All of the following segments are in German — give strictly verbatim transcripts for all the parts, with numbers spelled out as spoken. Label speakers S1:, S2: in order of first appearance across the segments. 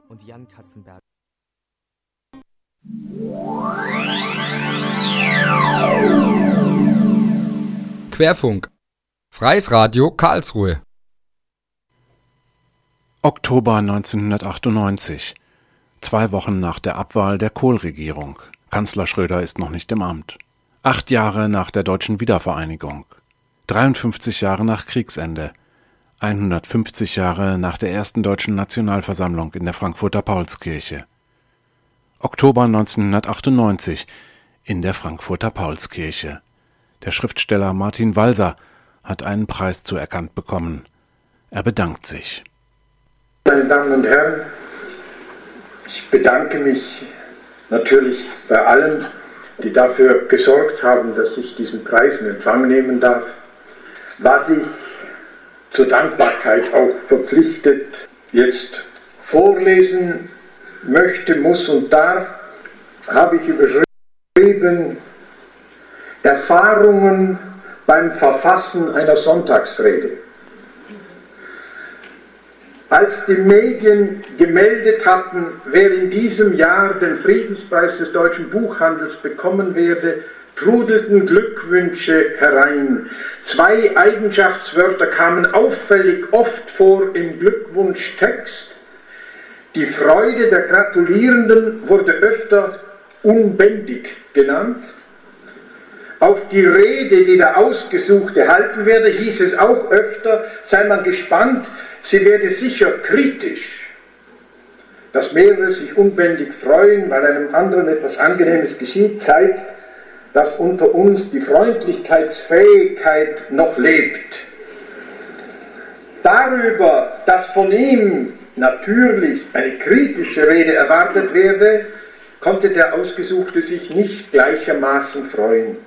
S1: und Jan Katzenberger.
S2: Querfunk. Freies Radio Karlsruhe.
S3: Oktober neunzehnhundertachtundneunzig. Zwei Wochen nach der Abwahl der Kohl-Regierung. Kanzler Schröder ist noch nicht im Amt. Acht Jahre nach der deutschen Wiedervereinigung. dreiundfünfzig Jahre nach Kriegsende. hundertfünfzig Jahre nach der ersten deutschen Nationalversammlung in der Frankfurter Paulskirche. Oktober neunzehnhundertachtundneunzig in der Frankfurter Paulskirche. Der Schriftsteller Martin Walser hat einen Preis zuerkannt bekommen. Er bedankt sich.
S4: Meine Damen und Herren, ich bedanke mich natürlich bei allen, die dafür gesorgt haben, dass ich diesen Preis in Empfang nehmen darf. Was ich zur Dankbarkeit auch verpflichtet jetzt vorlesen möchte, muss und darf, habe ich überschrieben: Erfahrungen beim Verfassen einer Sonntagsrede. Als die Medien gemeldet hatten, wer in diesem Jahr den Friedenspreis des deutschen Buchhandels bekommen werde, trudelten Glückwünsche herein. Zwei Eigenschaftswörter kamen auffällig oft vor im Glückwunschtext. Die Freude der Gratulierenden wurde öfter unbändig genannt. Auf die Rede, die der Ausgesuchte halten werde, hieß es auch öfter, sei man gespannt, sie werde sicher kritisch. Dass mehrere sich unbändig freuen, weil einem anderen etwas Angenehmes geschieht, zeigt, dass unter uns die Freundlichkeitsfähigkeit noch lebt. Darüber, dass von ihm natürlich eine kritische Rede erwartet werde, konnte der Ausgesuchte sich nicht gleichermaßen freuen.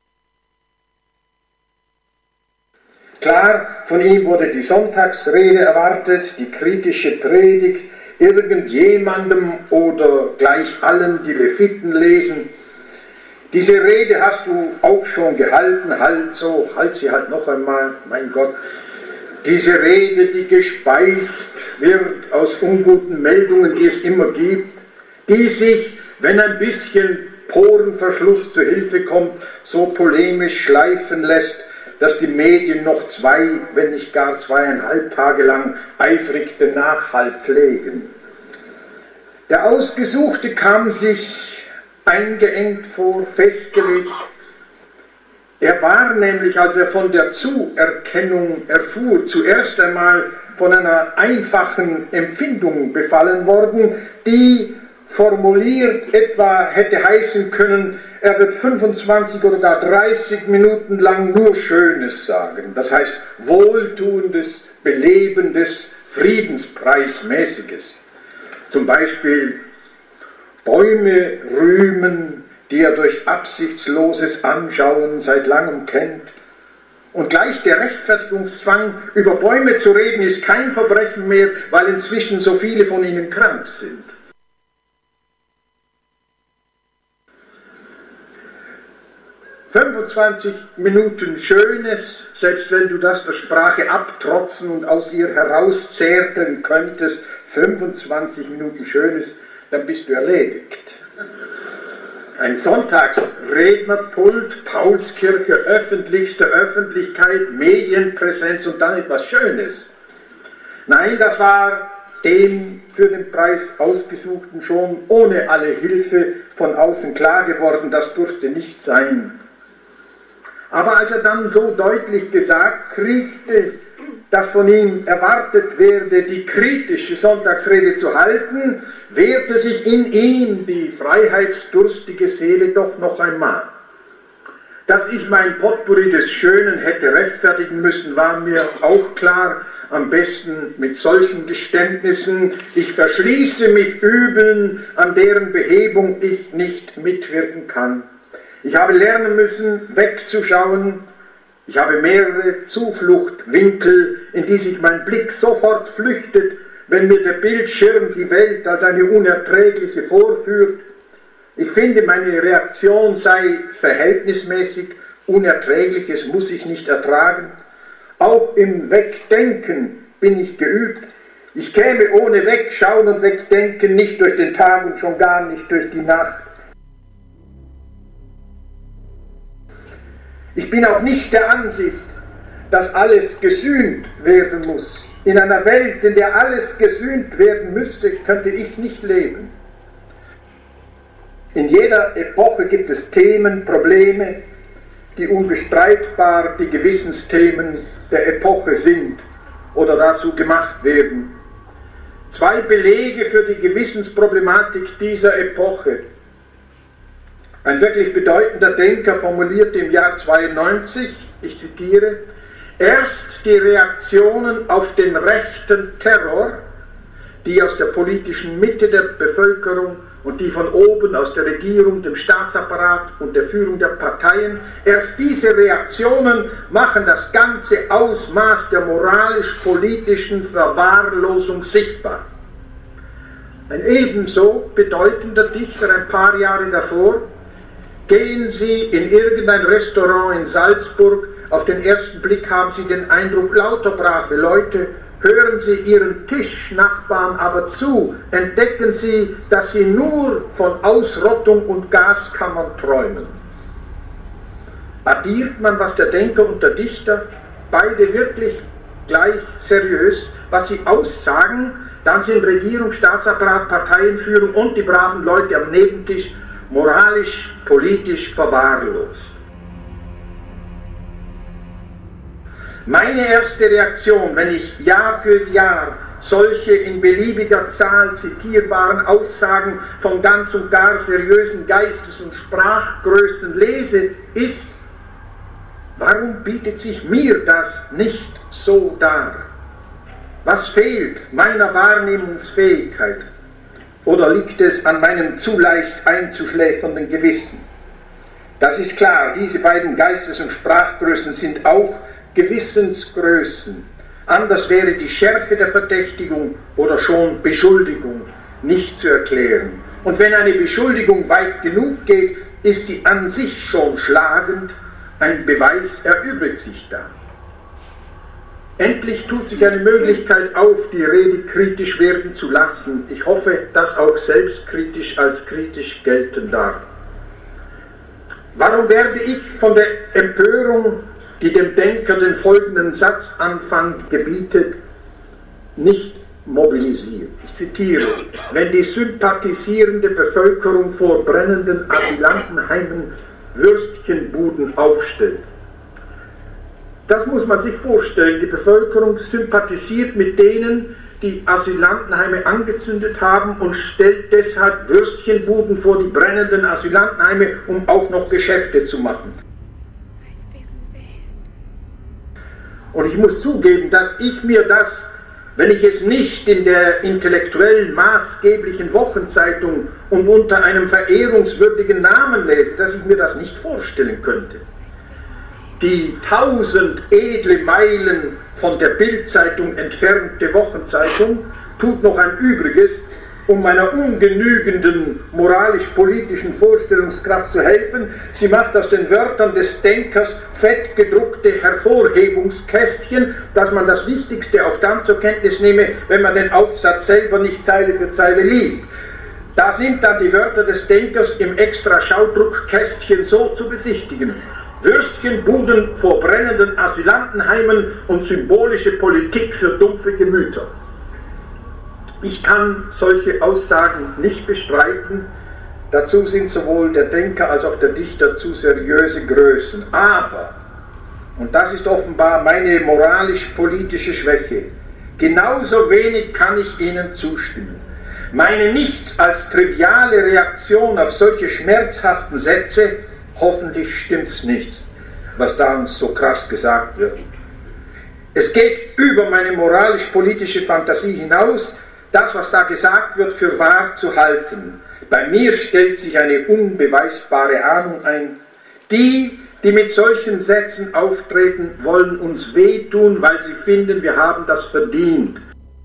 S4: Klar, von ihm wurde die Sonntagsrede erwartet, die kritische Predigt, irgendjemandem oder gleich allen, die Leviten lesen. Diese Rede hast du auch schon gehalten, halt so, halt sie halt noch einmal, mein Gott. Diese Rede, die gespeist wird aus unguten Meldungen, die es immer gibt, die sich, wenn ein bisschen Porenverschluss zu Hilfe kommt, so polemisch schleifen lässt, dass die Medien noch zwei, wenn nicht gar zweieinhalb Tage lang eifrig den Nachhalt pflegen. Der Ausgesuchte kam sich eingeengt vor, festgelegt. Er war nämlich, als er von der Zuerkennung erfuhr, zuerst einmal von einer einfachen Empfindung befallen worden, die formuliert etwa hätte heißen können, er wird fünfundzwanzig oder gar dreißig Minuten lang nur Schönes sagen. Das heißt Wohltuendes, Belebendes, Friedenspreismäßiges. Zum Beispiel Bäume rühmen, die er durch absichtsloses Anschauen seit langem kennt. Und gleich der Rechtfertigungszwang, über Bäume zu reden, ist kein Verbrechen mehr, weil inzwischen so viele von ihnen krank sind. fünfundzwanzig Minuten Schönes, selbst wenn du das der Sprache abtrotzen und aus ihr herauszehrten könntest, fünfundzwanzig Minuten Schönes, dann bist du erledigt. Ein Sonntagsrednerpult, Paulskirche, öffentlichste Öffentlichkeit, Medienpräsenz und dann etwas Schönes. Nein, das war dem für den Preis Ausgesuchten schon ohne alle Hilfe von außen klar geworden, das durfte nicht sein. Aber als er dann so deutlich gesagt kriegte, dass von ihm erwartet werde, die kritische Sonntagsrede zu halten, wehrte sich in ihm die freiheitsdurstige Seele doch noch einmal. Dass ich mein Potpourri des Schönen hätte rechtfertigen müssen, war mir auch klar, am besten mit solchen Geständnissen: Ich verschließe mich Übeln, an deren Behebung ich nicht mitwirken kann. Ich habe lernen müssen, wegzuschauen. Ich habe mehrere Zufluchtwinkel, in die sich mein Blick sofort flüchtet, wenn mir der Bildschirm die Welt als eine unerträgliche vorführt. Ich finde, meine Reaktion sei verhältnismäßig, Unerträgliches muss ich nicht ertragen. Auch im Wegdenken bin ich geübt. Ich käme ohne Wegschauen und Wegdenken nicht durch den Tag und schon gar nicht durch die Nacht. Ich bin auch nicht der Ansicht, dass alles gesühnt werden muss. In einer Welt, in der alles gesühnt werden müsste, könnte ich nicht leben. In jeder Epoche gibt es Themen, Probleme, die unbestreitbar die Gewissensthemen der Epoche sind oder dazu gemacht werden. Zwei Belege für die Gewissensproblematik dieser Epoche. Ein wirklich bedeutender Denker formulierte im Jahr zweiundneunzig, ich zitiere, erst die Reaktionen auf den rechten Terror, die aus der politischen Mitte der Bevölkerung und die von oben aus der Regierung, dem Staatsapparat und der Führung der Parteien, erst diese Reaktionen machen das ganze Ausmaß der moralisch-politischen Verwahrlosung sichtbar. Ein ebenso bedeutender Dichter ein paar Jahre davor: Gehen Sie in irgendein Restaurant in Salzburg, auf den ersten Blick haben Sie den Eindruck, lauter brave Leute, hören Sie Ihren Tischnachbarn aber zu, entdecken Sie, dass sie nur von Ausrottung und Gaskammern träumen. Addiert man, was der Denker und der Dichter, beide wirklich gleich seriös, was sie aussagen, dann sind Regierung, Staatsapparat, Parteienführung und die braven Leute am Nebentisch moralisch, politisch verwahrlost. Meine erste Reaktion, wenn ich Jahr für Jahr solche in beliebiger Zahl zitierbaren Aussagen von ganz und gar seriösen Geistes- und Sprachgrößen lese, ist: Warum bietet sich mir das nicht so dar? Was fehlt meiner Wahrnehmungsfähigkeit? Oder liegt es an meinem zu leicht einzuschläfernden Gewissen? Das ist klar, diese beiden Geistes- und Sprachgrößen sind auch Gewissensgrößen. Anders wäre die Schärfe der Verdächtigung oder schon Beschuldigung nicht zu erklären. Und wenn eine Beschuldigung weit genug geht, ist sie an sich schon schlagend, ein Beweis erübrigt sich dann. Endlich tut sich eine Möglichkeit auf, die Rede kritisch werden zu lassen. Ich hoffe, dass auch selbstkritisch als kritisch gelten darf. Warum werde ich von der Empörung, die dem Denker den folgenden Satzanfang gebietet, nicht mobilisiert? Ich zitiere: Wenn die sympathisierende Bevölkerung vor brennenden Asylantenheimen Würstchenbuden aufstellt. Das muss man sich vorstellen. Die Bevölkerung sympathisiert mit denen, die Asylantenheime angezündet haben und stellt deshalb Würstchenbuden vor die brennenden Asylantenheime, um auch noch Geschäfte zu machen. Und ich muss zugeben, dass ich mir das, wenn ich es nicht in der intellektuell maßgeblichen Wochenzeitung und unter einem verehrungswürdigen Namen lese, dass ich mir das nicht vorstellen könnte. Die tausend edle Meilen von der Bildzeitung entfernte Wochenzeitung tut noch ein Übriges, um meiner ungenügenden moralisch-politischen Vorstellungskraft zu helfen. Sie macht aus den Wörtern des Denkers fett gedruckte Hervorhebungskästchen, dass man das Wichtigste auch dann zur Kenntnis nehme, wenn man den Aufsatz selber nicht Zeile für Zeile liest. Da sind dann die Wörter des Denkers im extra Schaudruckkästchen so zu besichtigen: Würstchenbuden vor brennenden Asylantenheimen und symbolische Politik für dumpfe Gemüter. Ich kann solche Aussagen nicht bestreiten, dazu sind sowohl der Denker als auch der Dichter zu seriöse Größen. Aber, und das ist offenbar meine moralisch-politische Schwäche, genauso wenig kann ich ihnen zustimmen. Meine nichts als triviale Reaktion auf solche schmerzhaften Sätze: Hoffentlich stimmt's nicht, was da uns so krass gesagt wird. Es geht über meine moralisch-politische Fantasie hinaus, das, was da gesagt wird, für wahr zu halten. Bei mir stellt sich eine unbeweisbare Ahnung ein. Die, die mit solchen Sätzen auftreten, wollen uns wehtun, weil sie finden, wir haben das verdient.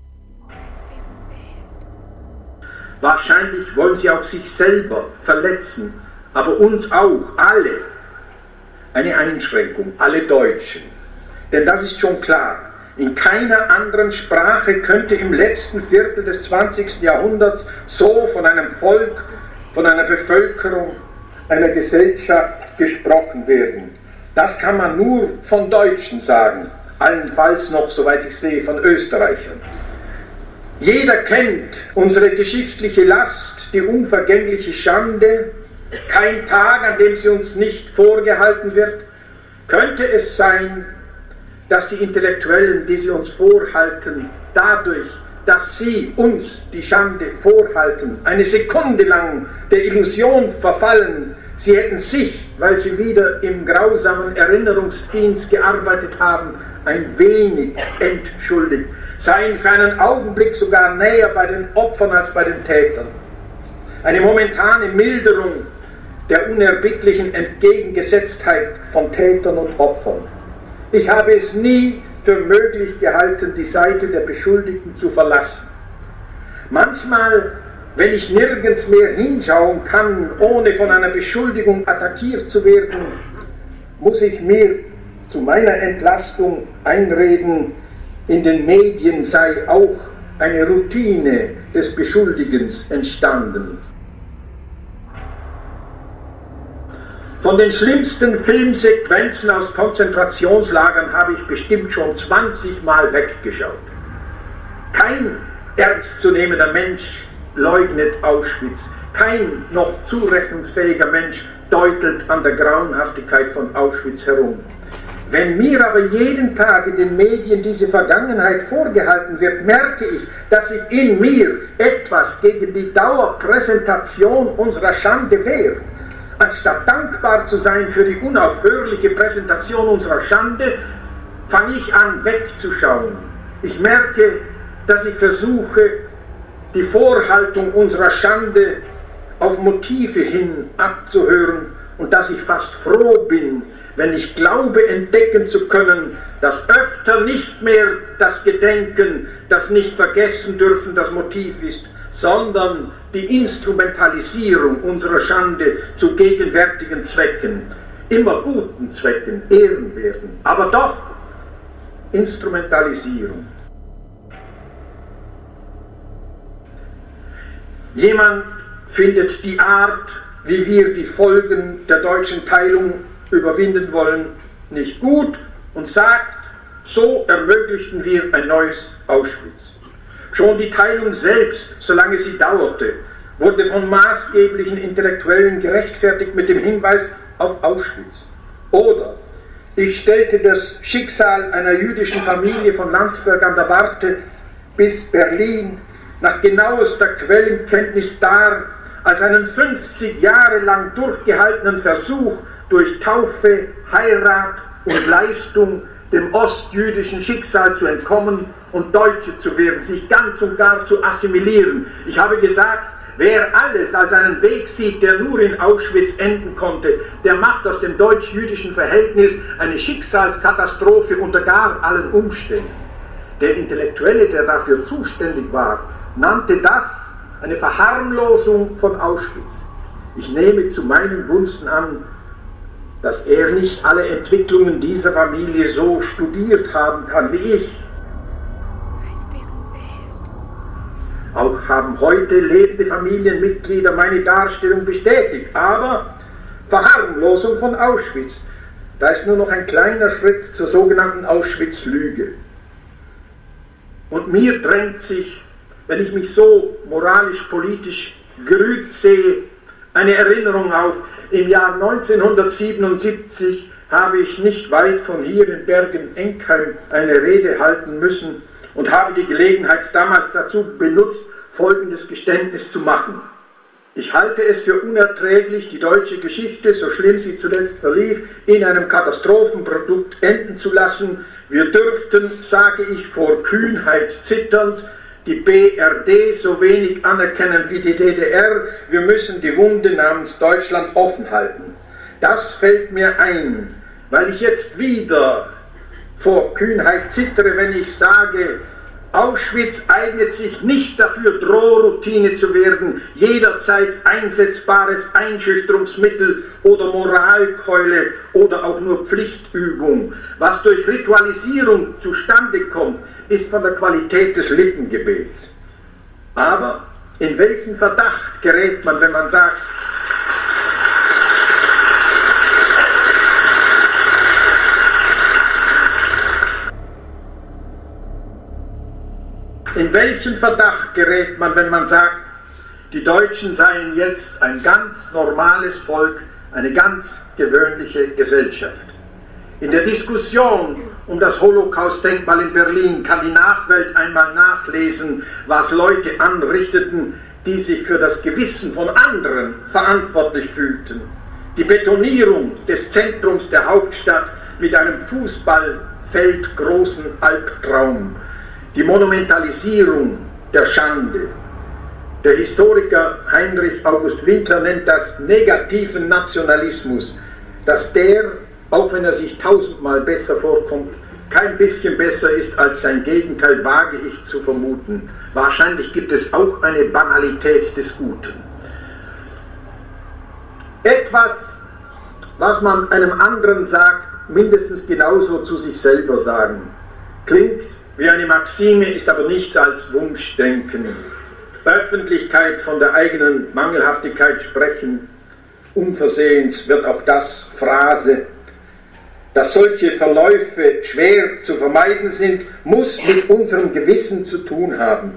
S4: Wahrscheinlich wollen sie auch sich selber verletzen, aber uns auch, alle. Eine Einschränkung, alle Deutschen. Denn das ist schon klar. In keiner anderen Sprache könnte im letzten Viertel des zwanzigsten Jahrhunderts so von einem Volk, von einer Bevölkerung, einer Gesellschaft gesprochen werden. Das kann man nur von Deutschen sagen, allenfalls noch, soweit ich sehe, von Österreichern. Jeder kennt unsere geschichtliche Last, die unvergängliche Schande, kein Tag, an dem sie uns nicht vorgehalten wird. Könnte es sein, dass die Intellektuellen, die sie uns vorhalten, dadurch, dass sie uns die Schande vorhalten, eine Sekunde lang der Illusion verfallen, sie hätten sich, weil sie wieder im grausamen Erinnerungsdienst gearbeitet haben, ein wenig entschuldigt, seien für einen Augenblick sogar näher bei den Opfern als bei den Tätern. Eine momentane Milderung der unerbittlichen Entgegengesetztheit von Tätern und Opfern. Ich habe es nie für möglich gehalten, die Seite der Beschuldigten zu verlassen. Manchmal, wenn ich nirgends mehr hinschauen kann, ohne von einer Beschuldigung attackiert zu werden, muss ich mir zu meiner Entlastung einreden, in den Medien sei auch eine Routine des Beschuldigens entstanden. Von den schlimmsten Filmsequenzen aus Konzentrationslagern habe ich bestimmt schon zwanzig Mal weggeschaut. Kein ernstzunehmender Mensch leugnet Auschwitz. Kein noch zurechnungsfähiger Mensch deutet an der Grauenhaftigkeit von Auschwitz herum. Wenn mir aber jeden Tag in den Medien diese Vergangenheit vorgehalten wird, merke ich, dass sich in mir etwas gegen die Dauerpräsentation unserer Schande wehrt. Anstatt dankbar zu sein für die unaufhörliche Präsentation unserer Schande, fange ich an wegzuschauen. Ich merke, dass ich versuche, die Vorhaltung unserer Schande auf Motive hin abzuhören und dass ich fast froh bin, wenn ich glaube entdecken zu können, dass öfter nicht mehr das Gedenken, das nicht vergessen dürfen, das Motiv ist, sondern die Instrumentalisierung unserer Schande zu gegenwärtigen Zwecken, immer guten Zwecken, ehrenwerten, aber doch Instrumentalisierung. Jemand findet die Art, wie wir die Folgen der deutschen Teilung überwinden wollen, nicht gut und sagt, so ermöglichten wir ein neues Auschwitz. Schon die Teilung selbst, solange sie dauerte, wurde von maßgeblichen Intellektuellen gerechtfertigt mit dem Hinweis auf Auschwitz. Oder ich stellte das Schicksal einer jüdischen Familie von Landsberg an der Warthe bis Berlin nach genauester Quellenkenntnis dar, als einen fünfzig Jahre lang durchgehaltenen Versuch, durch Taufe, Heirat und Leistung dem ostjüdischen Schicksal zu entkommen und Deutsche zu werden, sich ganz und gar zu assimilieren. Ich habe gesagt, wer alles als einen Weg sieht, der nur in Auschwitz enden konnte, der macht aus dem deutsch-jüdischen Verhältnis eine Schicksalskatastrophe unter gar allen Umständen. Der Intellektuelle, der dafür zuständig war, nannte das eine Verharmlosung von Auschwitz. Ich nehme zu meinen Gunsten an, dass er nicht alle Entwicklungen dieser Familie so studiert haben kann wie ich. Auch haben heute lebende Familienmitglieder meine Darstellung bestätigt, aber Verharmlosung von Auschwitz, da ist nur noch ein kleiner Schritt zur sogenannten Auschwitz-Lüge. Und mir drängt sich, wenn ich mich so moralisch-politisch gerügt sehe, eine Erinnerung auf. Im Jahr neunzehnhundertsiebenundsiebzig habe ich nicht weit von hier in Bergen-Enkheim eine Rede halten müssen und habe die Gelegenheit damals dazu benutzt, folgendes Geständnis zu machen. Ich halte es für unerträglich, die deutsche Geschichte, so schlimm sie zuletzt verlief, in einem Katastrophenprodukt enden zu lassen. Wir dürften, sage ich vor Kühnheit zitternd, die B R D so wenig anerkennen wie die D D R. Wir müssen die Wunde namens Deutschland offen halten. Das fällt mir ein, weil ich jetzt wieder vor Kühnheit zittere, wenn ich sage, Auschwitz eignet sich nicht dafür, Drohroutine zu werden, jederzeit einsetzbares Einschüchterungsmittel oder Moralkeule oder auch nur Pflichtübung. Was durch Ritualisierung zustande kommt, ist von der Qualität des Lippengebets. Aber in welchen Verdacht gerät man, wenn man sagt, In welchen Verdacht gerät man, wenn man sagt, die Deutschen seien jetzt ein ganz normales Volk, eine ganz gewöhnliche Gesellschaft? In der Diskussion um das Holocaust-Denkmal in Berlin kann die Nachwelt einmal nachlesen, was Leute anrichteten, die sich für das Gewissen von anderen verantwortlich fühlten. Die Betonierung des Zentrums der Hauptstadt mit einem fußballfeldgroßen Albtraum. Die Monumentalisierung der Schande. Der Historiker Heinrich August Winkler nennt das negativen Nationalismus, dass der, auch wenn er sich tausendmal besser vorkommt, kein bisschen besser ist als sein Gegenteil, wage ich zu vermuten. Wahrscheinlich gibt es auch eine Banalität des Guten. Etwas, was man einem anderen sagt, mindestens genauso zu sich selber sagen. Klingt wie eine Maxime, ist aber nichts als Wunschdenken. Öffentlichkeit von der eigenen Mangelhaftigkeit sprechen, unversehens wird auch das Phrase. Dass solche Verläufe schwer zu vermeiden sind, muss mit unserem Gewissen zu tun haben.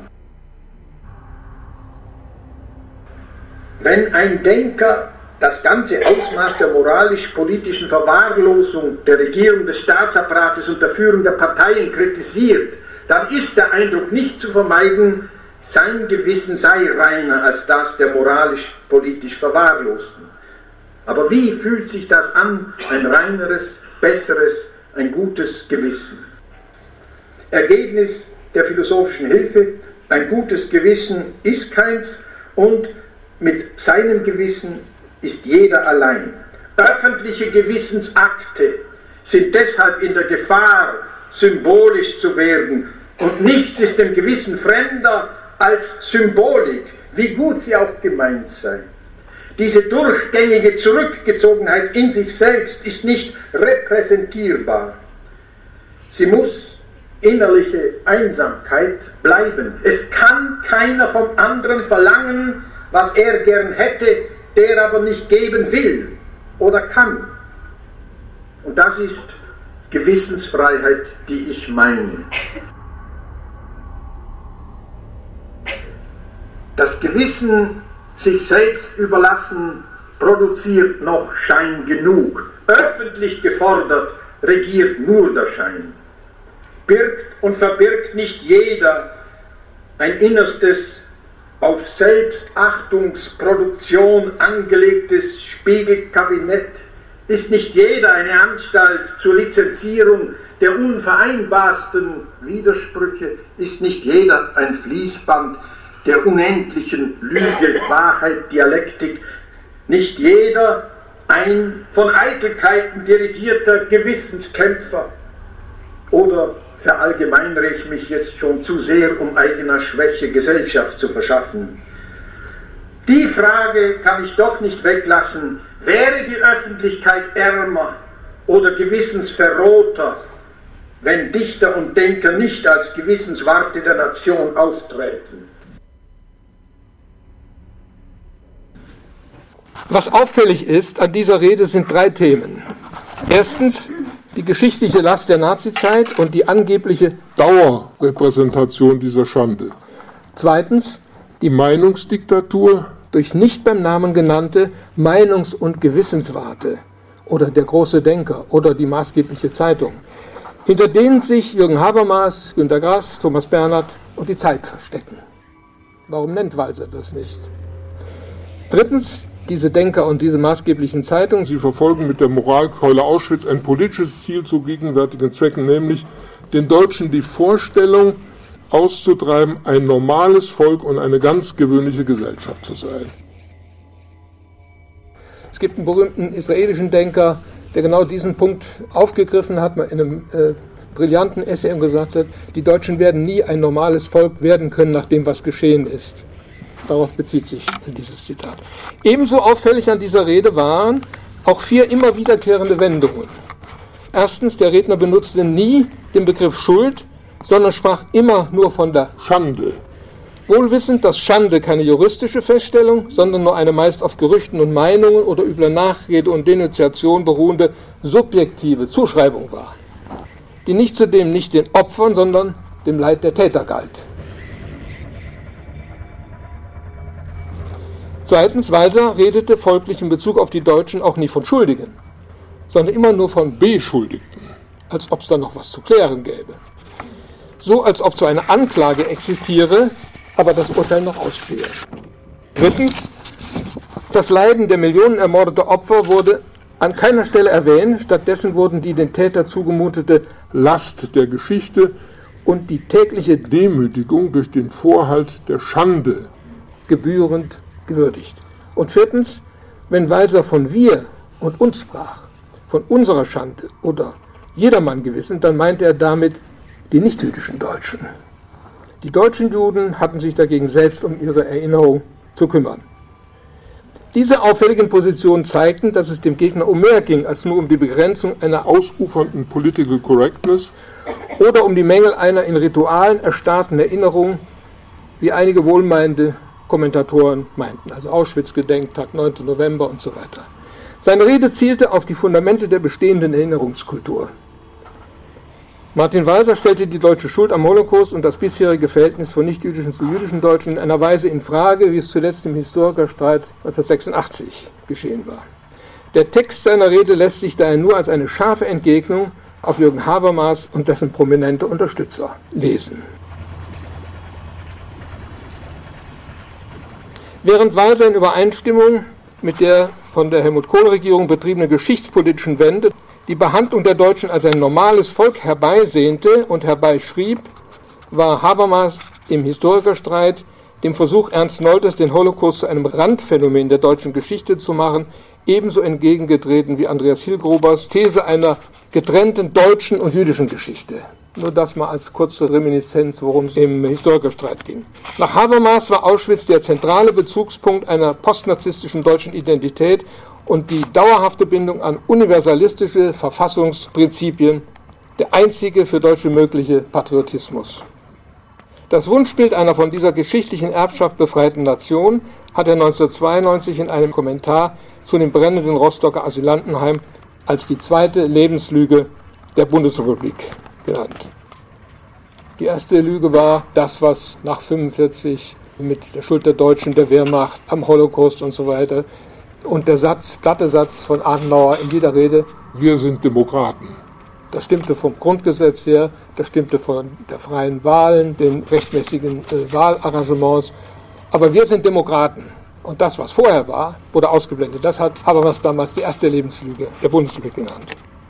S4: Wenn ein Denker das ganze Ausmaß der moralisch-politischen Verwahrlosung der Regierung, des Staatsapparates und der Führung der Parteien kritisiert, dann ist der Eindruck nicht zu vermeiden, sein Gewissen sei reiner als das der moralisch-politisch Verwahrlosten. Aber wie fühlt sich das an, ein reineres, besseres, ein gutes Gewissen? Ergebnis der philosophischen Hilfe: ein gutes Gewissen ist keins und mit seinem Gewissen ist jeder allein. Öffentliche Gewissensakte sind deshalb in der Gefahr, symbolisch zu werden, und nichts ist dem Gewissen fremder als Symbolik, wie gut sie auch gemeint sei. Diese durchgängige Zurückgezogenheit in sich selbst ist nicht repräsentierbar. Sie muss innerliche Einsamkeit bleiben. Es kann keiner vom anderen verlangen, was er gern hätte, der aber nicht geben will oder kann. Und das ist Gewissensfreiheit, die ich meine. Das Gewissen sich selbst überlassen produziert noch Schein genug. Öffentlich gefordert regiert nur der Schein. Birgt und verbirgt nicht jeder ein innerstes, auf Selbstachtungsproduktion angelegtes Spiegelkabinett? Ist nicht jeder eine Anstalt zur Lizenzierung der unvereinbarsten Widersprüche? Ist nicht jeder ein Fließband der unendlichen Lüge, Wahrheit, Dialektik? Nicht jeder ein von Eitelkeiten dirigierter Gewissenskämpfer? Oder verallgemeinere ich mich jetzt schon zu sehr, um eigener Schwäche Gesellschaft zu verschaffen? Die Frage kann ich doch nicht weglassen: Wäre die Öffentlichkeit ärmer oder gewissensverrohter, wenn Dichter und Denker nicht als Gewissenswarte der Nation auftreten?
S1: Was auffällig ist an dieser Rede sind drei Themen. Erstens die geschichtliche Last der Nazizeit und die angebliche Dauerrepräsentation dieser Schande. Zweitens die Meinungsdiktatur durch nicht beim Namen genannte Meinungs- und Gewissenswarte oder der große Denker oder die maßgebliche Zeitung, hinter denen sich Jürgen Habermas, Günter Grass, Thomas Bernhard und die Zeit verstecken. Warum nennt Walser das nicht? Drittens diese Denker und diese maßgeblichen Zeitungen, sie verfolgen mit der Moralkeule Auschwitz ein politisches Ziel zu gegenwärtigen Zwecken, nämlich den Deutschen die Vorstellung auszutreiben, ein normales Volk und eine ganz gewöhnliche Gesellschaft zu sein. Es gibt einen berühmten israelischen Denker, der genau diesen Punkt aufgegriffen hat, in einem äh, brillanten Essay und gesagt hat, die Deutschen werden nie ein normales Volk werden können nach dem, was geschehen ist. Darauf bezieht sich dieses Zitat. Ebenso auffällig an dieser Rede waren auch vier immer wiederkehrende Wendungen. Erstens, der Redner benutzte nie den Begriff Schuld, sondern sprach immer nur von der Schande. Wohl wissend, dass Schande keine juristische Feststellung, sondern nur eine meist auf Gerüchten und Meinungen oder übler Nachrede und Denunziation beruhende subjektive Zuschreibung war, die nicht zudem nicht den Opfern, sondern dem Leid der Täter galt. Zweitens, Walser redete folglich in Bezug auf die Deutschen auch nie von Schuldigen, sondern immer nur von Beschuldigten, als ob es da noch was zu klären gäbe. So, als ob so eine Anklage existiere, aber das Urteil noch ausstehe. Drittens, das Leiden der Millionen ermordeter Opfer wurde an keiner Stelle erwähnt, stattdessen wurden die den Täter zugemutete Last der Geschichte und die tägliche Demütigung durch den Vorhalt der Schande gebührend gewürdigt. Und viertens, wenn Walser von wir und uns sprach, von unserer Schande oder Jedermann-Gewissen, dann meinte er damit die nichtjüdischen Deutschen. Die deutschen Juden hatten sich dagegen selbst um ihre Erinnerung zu kümmern. Diese auffälligen Positionen zeigten, dass es dem Gegner um mehr ging als nur um die Begrenzung einer ausufernden Political Correctness oder um die Mängel einer in Ritualen erstarrten Erinnerung, wie einige wohlmeinende Kommentatoren meinten, also Auschwitz-Gedenktag, neunten November und so weiter. Seine Rede zielte auf die Fundamente der bestehenden Erinnerungskultur. Martin Walser stellte die deutsche Schuld am Holocaust und das bisherige Verhältnis von nichtjüdischen zu jüdischen Deutschen in einer Weise in Frage, wie es zuletzt im Historikerstreit neunzehnhundertsechsundachtzig geschehen war. Der Text seiner Rede lässt sich daher nur als eine scharfe Entgegnung auf Jürgen Habermas und dessen prominente Unterstützer lesen. Während Walser in Übereinstimmung mit der von der Helmut-Kohl-Regierung betriebenen geschichtspolitischen Wende die Behandlung der Deutschen als ein normales Volk herbeisehnte und herbeischrieb, war Habermas im Historikerstreit dem Versuch Ernst Nolders, den Holocaust zu einem Randphänomen der deutschen Geschichte zu machen, ebenso entgegengetreten wie Andreas Hilgrobers These einer getrennten deutschen und jüdischen Geschichte. Nur das mal als kurze Reminiszenz, worum es im Historikerstreit ging. Nach Habermas war Auschwitz der zentrale Bezugspunkt einer postnarzisstischen deutschen Identität und die dauerhafte Bindung an universalistische Verfassungsprinzipien der einzige für Deutsche mögliche Patriotismus. Das Wunschbild einer von dieser geschichtlichen Erbschaft befreiten Nation hat er neunzehnhundertzweiundneunzig in einem Kommentar zu dem brennenden Rostocker Asylantenheim als die zweite Lebenslüge der Bundesrepublik genannt. Die erste Lüge war das, was nach fünfundvierzig mit der Schuld der Deutschen, der Wehrmacht, am Holocaust und so weiter und der Satz, platte Satz von Adenauer in jeder Rede, wir sind Demokraten. Das stimmte vom Grundgesetz her, das stimmte von der freien Wahlen, den rechtmäßigen äh, Wahlarrangements, aber wir sind Demokraten. Und das, was vorher war, wurde ausgeblendet. Das hat Habermas damals die erste Lebenslüge der Bundesrepublik genannt.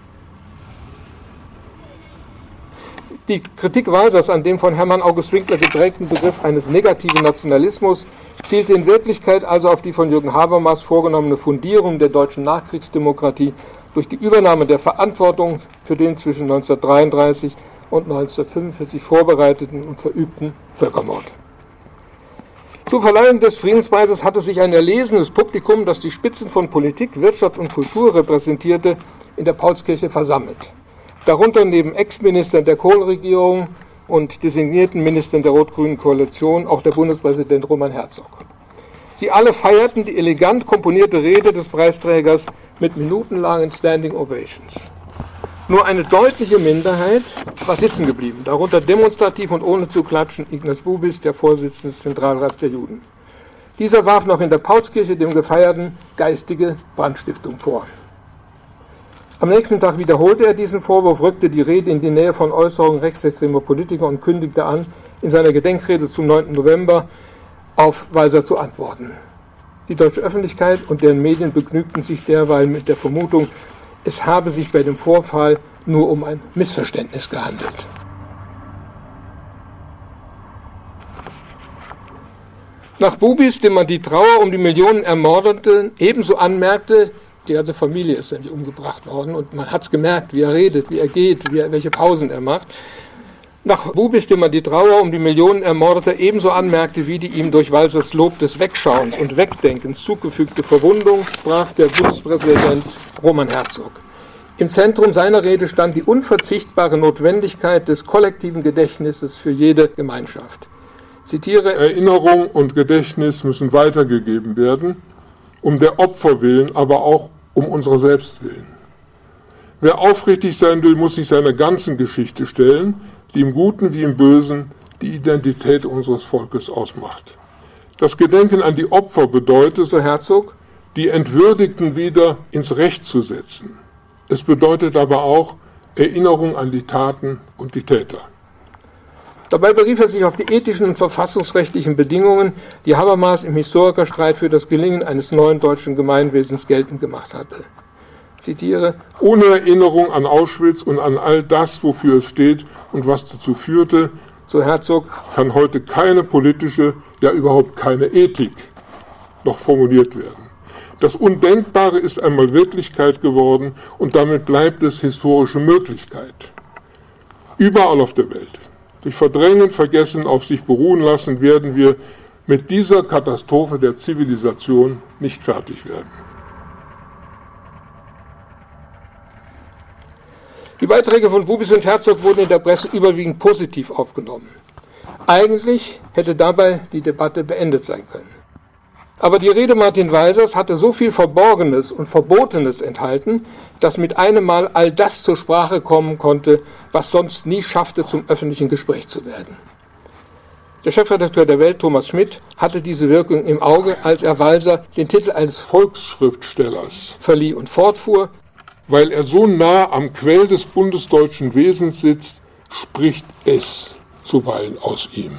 S1: Die Kritik Walsers an dem von Hermann August Winkler geprägten Begriff eines negativen Nationalismus zielte in Wirklichkeit also auf die von Jürgen Habermas vorgenommene Fundierung der deutschen Nachkriegsdemokratie durch die Übernahme der Verantwortung für den zwischen neunzehnhundertdreiunddreißig und neunzehnhundertfünfundvierzig vorbereiteten und verübten Völkermord. Zur Verleihung des Friedenspreises hatte sich ein erlesenes Publikum, das die Spitzen von Politik, Wirtschaft und Kultur repräsentierte, in der Paulskirche versammelt. Darunter neben Ex-Ministern der Kohl-Regierung und designierten Ministern der rot-grünen Koalition auch der Bundespräsident Roman Herzog. Sie alle feierten die elegant komponierte Rede des Preisträgers mit minutenlangen Standing Ovations. Nur eine deutliche Minderheit war sitzen geblieben, darunter demonstrativ und ohne zu klatschen Ignaz Bubis, der Vorsitzende des Zentralrats der Juden. Dieser warf noch in der Paulskirche dem Gefeierten geistige Brandstiftung vor. Am nächsten Tag wiederholte er diesen Vorwurf, rückte die Rede in die Nähe von Äußerungen rechtsextremer Politiker und kündigte an, in seiner Gedenkrede zum neunten November auf Walser zu antworten. Die deutsche Öffentlichkeit und deren Medien begnügten sich derweil mit der Vermutung, es habe sich bei dem Vorfall nur um ein Missverständnis gehandelt. Nach Bubis, dem man die Trauer um die Millionen Ermordeten ebenso anmerkte Die ganze Familie ist nämlich umgebracht worden und man hat es gemerkt, wie er redet, wie er geht, wie er, welche Pausen er macht. Nach Bubis, dem man die Trauer um die Millionen Ermordeter ebenso anmerkte, wie die ihm durch Walsers Lob des Wegschauens und Wegdenkens zugefügte Verwundung, sprach der Bundespräsident Roman Herzog. Im Zentrum seiner Rede stand die unverzichtbare Notwendigkeit des kollektiven Gedächtnisses für jede Gemeinschaft. Ich zitiere:
S5: Erinnerung und Gedächtnis müssen weitergegeben werden, um der Opfer willen, aber auch um unserer selbst willen. Wer aufrichtig sein will, muss sich seiner ganzen Geschichte stellen, die im Guten wie im Bösen die Identität unseres Volkes ausmacht. Das Gedenken an die Opfer bedeutet, so Herzog, die Entwürdigten wieder ins Recht zu setzen. Es bedeutet aber auch Erinnerung an die Taten und die Täter.
S1: Dabei berief er sich auf die ethischen und verfassungsrechtlichen Bedingungen, die Habermas im Historikerstreit für das Gelingen eines neuen deutschen Gemeinwesens geltend gemacht hatte. Ich zitiere:
S5: Ohne Erinnerung an Auschwitz und an all das, wofür es steht und was dazu führte,
S1: so Herzog,
S5: kann heute keine politische, ja überhaupt keine Ethik noch formuliert werden. Das Undenkbare ist einmal Wirklichkeit geworden und damit bleibt es historische Möglichkeit. Überall auf der Welt. Durch Verdrängen, Vergessen, auf sich beruhen lassen, werden wir mit dieser Katastrophe der Zivilisation nicht fertig werden.
S1: Die Beiträge von Bubis und Herzog wurden in der Presse überwiegend positiv aufgenommen. Eigentlich hätte dabei die Debatte beendet sein können. Aber die Rede Martin Walsers hatte so viel Verborgenes und Verbotenes enthalten, dass mit einem Mal all das zur Sprache kommen konnte, was sonst nie schaffte, zum öffentlichen Gespräch zu werden. Der Chefredakteur der Welt, Thomas Schmidt, hatte diese Wirkung im Auge, als er Walser den Titel eines Volksschriftstellers verlieh und fortfuhr:
S5: Weil er so nah am Quell des bundesdeutschen Wesens sitzt, spricht es zuweilen aus ihm.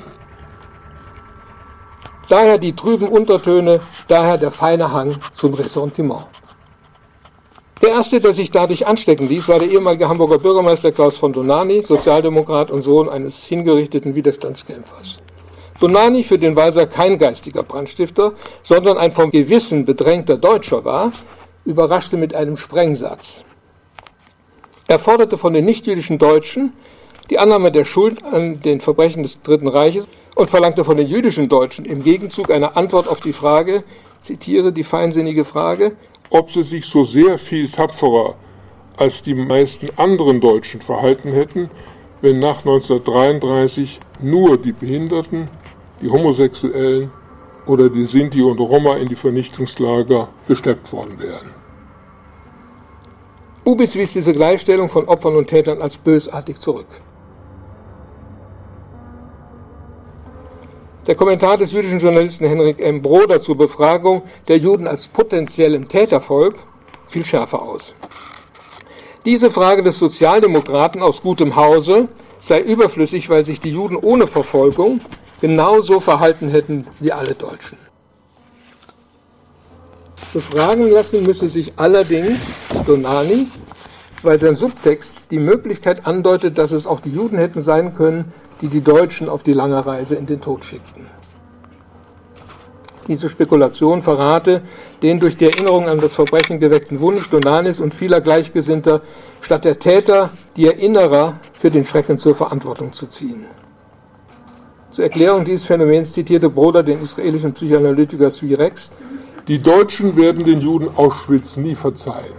S1: Daher die trüben Untertöne, daher der feine Hang zum Ressentiment. Der erste, der sich dadurch anstecken ließ, war der ehemalige Hamburger Bürgermeister Klaus von Dohnanyi, Sozialdemokrat und Sohn eines hingerichteten Widerstandskämpfers. Dohnanyi, für den Walser kein geistiger Brandstifter, sondern ein vom Gewissen bedrängter Deutscher war, überraschte mit einem Sprengsatz. Er forderte von den nichtjüdischen Deutschen die Annahme der Schuld an den Verbrechen des Dritten Reiches und verlangte von den jüdischen Deutschen im Gegenzug eine Antwort auf die Frage, zitiere die feinsinnige Frage,
S5: ob sie sich so sehr viel tapferer als die meisten anderen Deutschen verhalten hätten, wenn nach neunzehnhundertdreiunddreißig nur die Behinderten, die Homosexuellen oder die Sinti und Roma in die Vernichtungslager gesteckt worden wären.
S1: Bubis wies diese Gleichstellung von Opfern und Tätern als bösartig zurück. Der Kommentar des jüdischen Journalisten Henrik M. Broder zur Befragung der Juden als potenziellem Tätervolk fiel schärfer aus. Diese Frage des Sozialdemokraten aus gutem Hause sei überflüssig, weil sich die Juden ohne Verfolgung genauso verhalten hätten wie alle Deutschen. Befragen lassen müsse sich allerdings Dohnanyi, weil sein Subtext die Möglichkeit andeutet, dass es auch die Juden hätten sein können, die die Deutschen auf die lange Reise in den Tod schickten. Diese Spekulation verrate den durch die Erinnerung an das Verbrechen geweckten Wunsch Dohnanyis und vieler Gleichgesinnter, statt der Täter die Erinnerer für den Schrecken zur Verantwortung zu ziehen. Zur Erklärung dieses Phänomens zitierte Broder den israelischen Psychoanalytiker Zvi Rex:
S5: Die Deutschen werden den Juden Auschwitz nie verzeihen.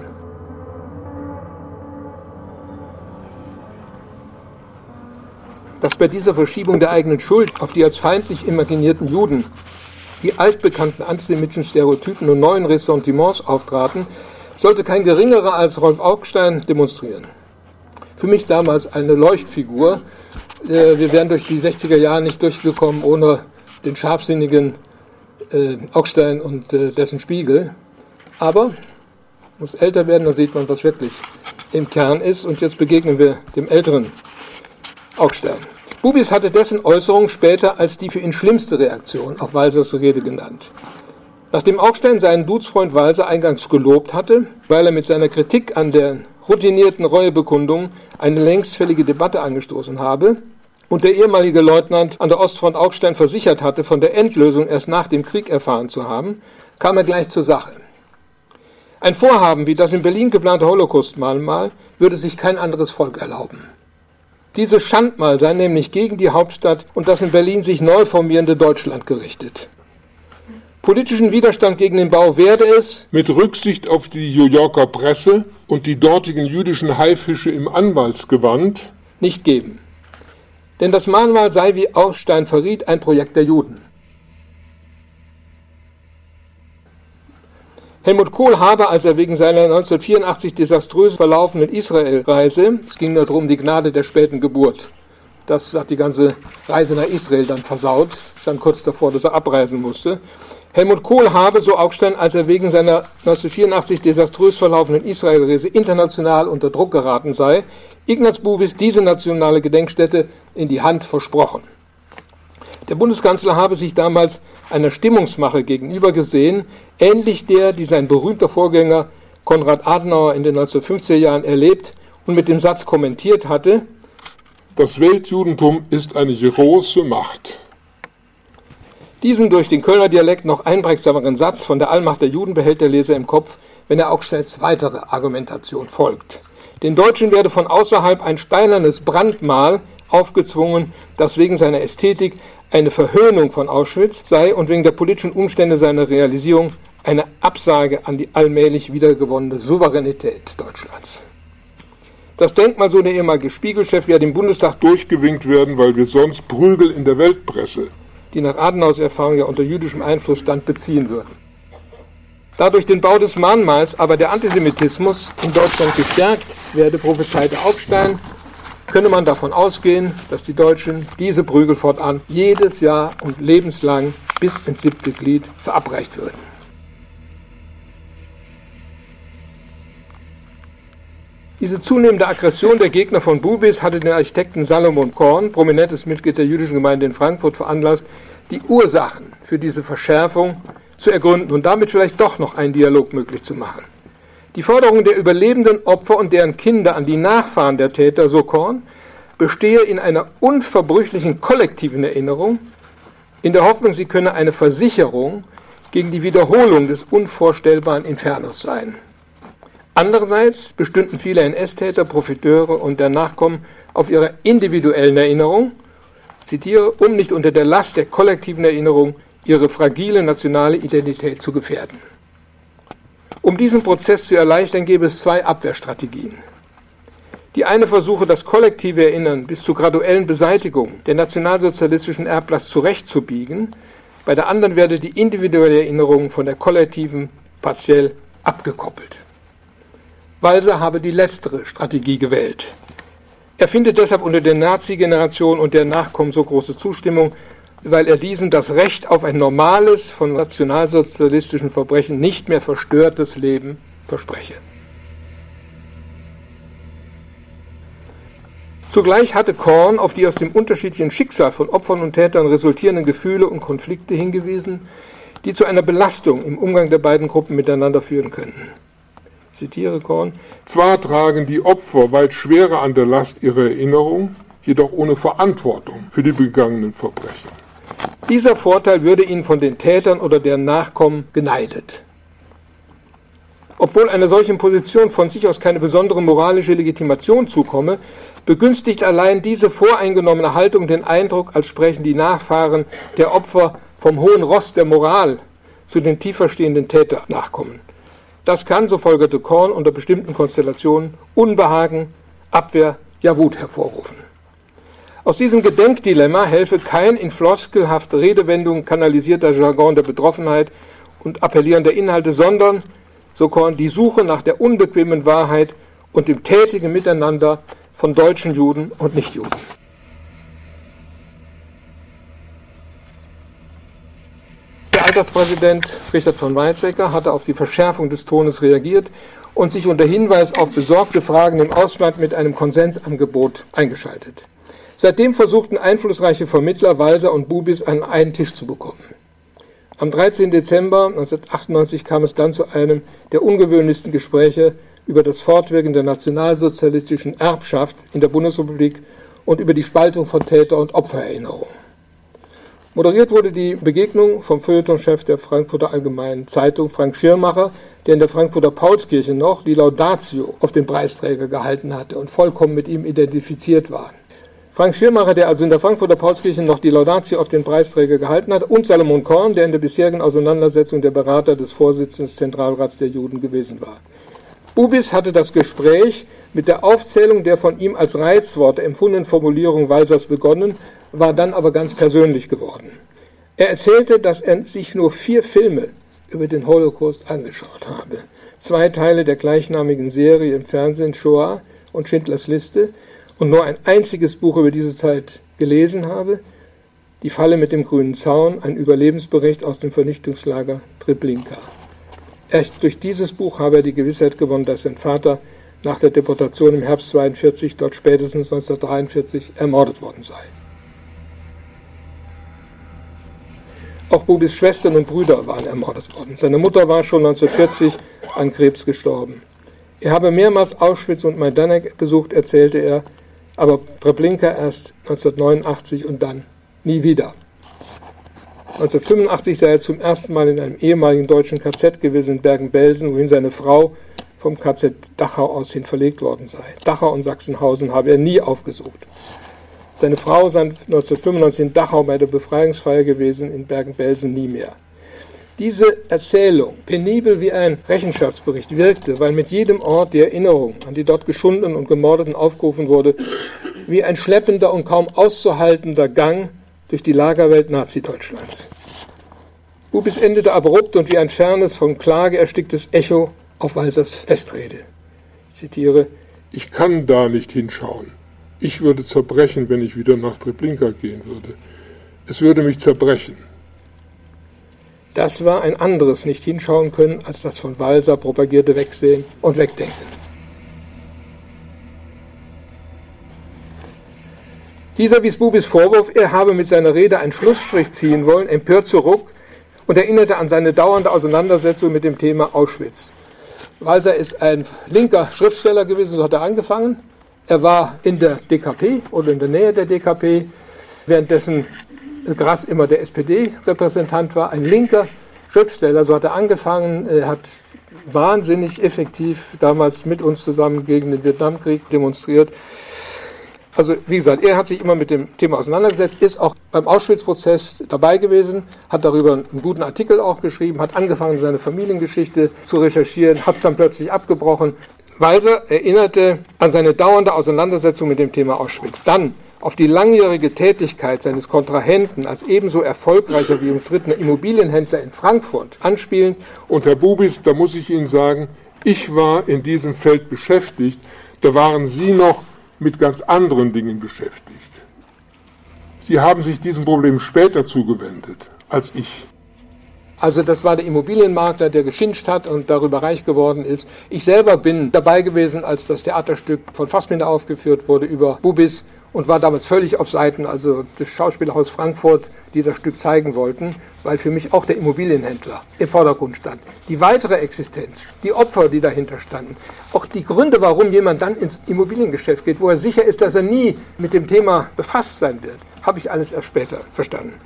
S1: Dass bei dieser Verschiebung der eigenen Schuld auf die als feindlich imaginierten Juden die altbekannten antisemitischen Stereotypen und neuen Ressentiments auftraten, sollte kein geringerer als Rolf Augstein demonstrieren. Für mich damals eine Leuchtfigur. Wir wären durch die sechziger Jahre nicht durchgekommen ohne den scharfsinnigen Augstein und dessen Spiegel. Aber muss älter werden, dann sieht man, was wirklich im Kern ist. Und jetzt begegnen wir dem älteren Augstein. Bubis hatte dessen Äußerung später als die für ihn schlimmste Reaktion auf Walsers Rede genannt. Nachdem Augstein seinen Dudesfreund Walser eingangs gelobt hatte, weil er mit seiner Kritik an der routinierten Reuebekundungen eine längstfällige Debatte angestoßen habe und der ehemalige Leutnant an der Ostfront Augstein versichert hatte, von der Endlösung erst nach dem Krieg erfahren zu haben, kam er gleich zur Sache. Ein Vorhaben wie das in Berlin geplante Holocaust-Mahnmal würde sich kein anderes Volk erlauben. Dieses Schandmal sei nämlich gegen die Hauptstadt und das in Berlin sich neu formierende Deutschland gerichtet. Politischen Widerstand gegen den Bau werde es,
S5: mit Rücksicht auf die New Yorker Presse und die dortigen jüdischen Haifische im Anwaltsgewand,
S1: nicht geben. Denn das Mahnmal sei, wie Augstein verriet, ein Projekt der Juden. Helmut Kohl habe, als er wegen seiner neunzehnhundertvierundachtzig desaströs verlaufenden Israel-Reise, es ging nur darum, die Gnade der späten Geburt, das hat die ganze Reise nach Israel dann versaut, stand kurz davor, dass er abreisen musste. Helmut Kohl habe, so Augstein, als er wegen seiner neunzehnhundertvierundachtzig desaströs verlaufenden Israel-Reise international unter Druck geraten sei, Ignaz Bubis diese nationale Gedenkstätte in die Hand versprochen. Der Bundeskanzler habe sich damals einer Stimmungsmache gegenüber gesehen, ähnlich der, die sein berühmter Vorgänger Konrad Adenauer in den neunzehnhundertfünfziger Jahren erlebt und mit dem Satz kommentiert hatte:
S5: Das Weltjudentum ist eine große Macht.
S1: Diesen durch den Kölner Dialekt noch einprägsameren Satz von der Allmacht der Juden behält der Leser im Kopf, wenn er Augsteins weitere Argumentation folgt. Den Deutschen werde von außerhalb ein steinernes Brandmal aufgezwungen, das wegen seiner Ästhetik eine Verhöhnung von Auschwitz sei und wegen der politischen Umstände seiner Realisierung eine Absage an die allmählich wiedergewonnene Souveränität Deutschlands. Das Denkmal, so der ehemalige Spiegelchef, werde im Bundestag
S5: durchgewinkt werden, weil wir sonst Prügel in der Weltpresse,
S1: die nach Adenauers Erfahrung ja unter jüdischem Einfluss stand, beziehen würden. Da durch den Bau des Mahnmals aber der Antisemitismus in Deutschland gestärkt werde, prophezeite Augstein, könne man davon ausgehen, dass die Deutschen diese Prügel fortan jedes Jahr und lebenslang bis ins siebte Glied verabreicht würden. Diese zunehmende Aggression der Gegner von Bubis hatte den Architekten Salomon Korn, prominentes Mitglied der jüdischen Gemeinde in Frankfurt, veranlasst, die Ursachen für diese Verschärfung zu ergründen und damit vielleicht doch noch einen Dialog möglich zu machen. Die Forderung der überlebenden Opfer und deren Kinder an die Nachfahren der Täter, so Korn, bestehe in einer unverbrüchlichen kollektiven Erinnerung, in der Hoffnung, sie könne eine Versicherung gegen die Wiederholung des unvorstellbaren Infernos sein. Andererseits bestünden viele N S-Täter, Profiteure und der Nachkommen auf ihrer individuellen Erinnerung, zitiere, um nicht unter der Last der kollektiven Erinnerung ihre fragile nationale Identität zu gefährden. Um diesen Prozess zu erleichtern, gäbe es zwei Abwehrstrategien. Die eine versuche, das kollektive Erinnern bis zur graduellen Beseitigung der nationalsozialistischen Erblast zurechtzubiegen, bei der anderen werde die individuelle Erinnerung von der kollektiven partiell abgekoppelt. Walser habe die letztere Strategie gewählt. Er findet deshalb unter der Nazi-Generation und der Nachkommen so große Zustimmung, weil er diesen das Recht auf ein normales, von nationalsozialistischen Verbrechen nicht mehr verstörtes Leben verspreche. Zugleich hatte Korn auf die aus dem unterschiedlichen Schicksal von Opfern und Tätern resultierenden Gefühle und Konflikte hingewiesen, die zu einer Belastung im Umgang der beiden Gruppen miteinander führen könnten. Ich zitiere Korn:
S5: Zwar tragen die Opfer weit schwerer an der Last ihrer Erinnerung, jedoch ohne Verantwortung für die begangenen Verbrechen.
S1: Dieser Vorteil würde ihnen von den Tätern oder deren Nachkommen geneidet. Obwohl einer solchen Position von sich aus keine besondere moralische Legitimation zukomme, begünstigt allein diese voreingenommene Haltung den Eindruck, als sprechen die Nachfahren der Opfer vom hohen Ross der Moral zu den tiefer stehenden Täternachkommen. Das kann, so folgerte Korn, unter bestimmten Konstellationen Unbehagen, Abwehr, ja Wut hervorrufen. Aus diesem Gedenkdilemma helfe kein in floskelhafte Redewendungen kanalisierter Jargon der Betroffenheit und appellierender Inhalte, sondern, so Korn, die Suche nach der unbequemen Wahrheit und dem tätigen Miteinander von deutschen Juden und Nichtjuden. Der Alterspräsident Richard von Weizsäcker hatte auf die Verschärfung des Tones reagiert und sich unter Hinweis auf besorgte Fragen im Ausland mit einem Konsensangebot eingeschaltet. Seitdem versuchten einflussreiche Vermittler, Walser und Bubis, an einen Tisch zu bekommen. Am dreizehnten Dezember neunzehnhundertachtundneunzig kam es dann zu einem der ungewöhnlichsten Gespräche über das Fortwirken der nationalsozialistischen Erbschaft in der Bundesrepublik und über die Spaltung von Täter- und Opfererinnerung. Moderiert wurde die Begegnung vom Feuilletonchef der Frankfurter Allgemeinen Zeitung, Frank Schirmacher, der in der Frankfurter Paulskirche noch die Laudatio auf den Preisträger gehalten hatte und vollkommen mit ihm identifiziert war. Frank Schirmacher, der also in der Frankfurter Paulskirche noch die Laudatio auf den Preisträger gehalten hat, und Salomon Korn, der in der bisherigen Auseinandersetzung der Berater des Vorsitzenden des Zentralrats der Juden gewesen war. Bubis hatte das Gespräch mit der Aufzählung der von ihm als Reizworte empfundenen Formulierung Walsers begonnen, war dann aber ganz persönlich geworden. Er erzählte, dass er sich nur vier Filme über den Holocaust angeschaut habe. Zwei Teile der gleichnamigen Serie im Fernsehen, Shoah und Schindlers Liste, und nur ein einziges Buch über diese Zeit gelesen habe, Die Falle mit dem grünen Zaun, ein Überlebensbericht aus dem Vernichtungslager Treblinka. Erst durch dieses Buch habe er die Gewissheit gewonnen, dass sein Vater nach der Deportation im Herbst zweiundvierzig, dort spätestens neunzehnhundertdreiundvierzig, ermordet worden sei. Auch Bubis Schwestern und Brüder waren ermordet worden. Seine Mutter war schon neunzehnhundertvierzig an Krebs gestorben. Er habe mehrmals Auschwitz und Majdanek besucht, erzählte er, aber Treblinka erst neunzehnhundertneunundachtzig und dann nie wieder. neunzehnhundertfünfundachtzig sei er zum ersten Mal in einem ehemaligen deutschen K Z gewesen in Bergen-Belsen, wohin seine Frau vom K Z Dachau aus hin verlegt worden sei. Dachau und Sachsenhausen habe er nie aufgesucht. Seine Frau sei neunzehnhundertfünfundneunzig in Dachau bei der Befreiungsfeier gewesen, in Bergen-Belsen nie mehr. Diese Erzählung, penibel wie ein Rechenschaftsbericht, wirkte, weil mit jedem Ort die Erinnerung an die dort geschundenen und Gemordeten aufgerufen wurde, wie ein schleppender und kaum auszuhaltender Gang durch die Lagerwelt Nazi-Deutschlands. Bubis endete abrupt und wie ein fernes, von Klage ersticktes Echo auf Walsers Festrede. Ich zitiere:
S5: Ich kann da nicht hinschauen. Ich würde zerbrechen, wenn ich wieder nach Treblinka gehen würde. Es würde mich zerbrechen.
S1: Das war ein anderes Nicht-Hinschauen können als das von Walser propagierte Wegsehen und Wegdenken. Dieser wies Bubis Vorwurf, er habe mit seiner Rede einen Schlussstrich ziehen wollen, empört zurück und erinnerte an seine dauernde Auseinandersetzung mit dem Thema Auschwitz. Walser ist ein linker Schriftsteller gewesen, so hat er angefangen. Er war in der D K P oder in der Nähe der D K P, währenddessen Grass immer der S P D-Repräsentant war, ein linker Schriftsteller, so hat er angefangen. Er hat wahnsinnig effektiv damals mit uns zusammen gegen den Vietnamkrieg demonstriert. Also wie gesagt, er hat sich immer mit dem Thema auseinandergesetzt, ist auch beim Auschwitz-Prozess dabei gewesen, hat darüber einen guten Artikel auch geschrieben, hat angefangen, seine Familiengeschichte zu recherchieren, hat es dann plötzlich abgebrochen. Walser erinnerte an seine dauernde Auseinandersetzung mit dem Thema Auschwitz. Dann auf die langjährige Tätigkeit seines Kontrahenten als ebenso erfolgreicher wie umstrittener Immobilienhändler in Frankfurt anspielen.
S5: Und Herr Bubis, da muss ich Ihnen sagen, ich war in diesem Feld beschäftigt, da waren Sie noch mit ganz anderen Dingen beschäftigt. Sie haben sich diesem Problem später zugewendet als ich.
S1: Also das war der Immobilienmakler, der geschinscht hat und darüber reich geworden ist. Ich selber bin dabei gewesen, als das Theaterstück von Fassbinder aufgeführt wurde über Bubis und war damals völlig auf Seiten, also des Schauspielhaus Frankfurt, die das Stück zeigen wollten, weil für mich auch der Immobilienhändler im Vordergrund stand. Die weitere Existenz, die Opfer, die dahinter standen, auch die Gründe, warum jemand dann ins Immobiliengeschäft geht, wo er sicher ist, dass er nie mit dem Thema befasst sein wird, habe ich alles erst später verstanden.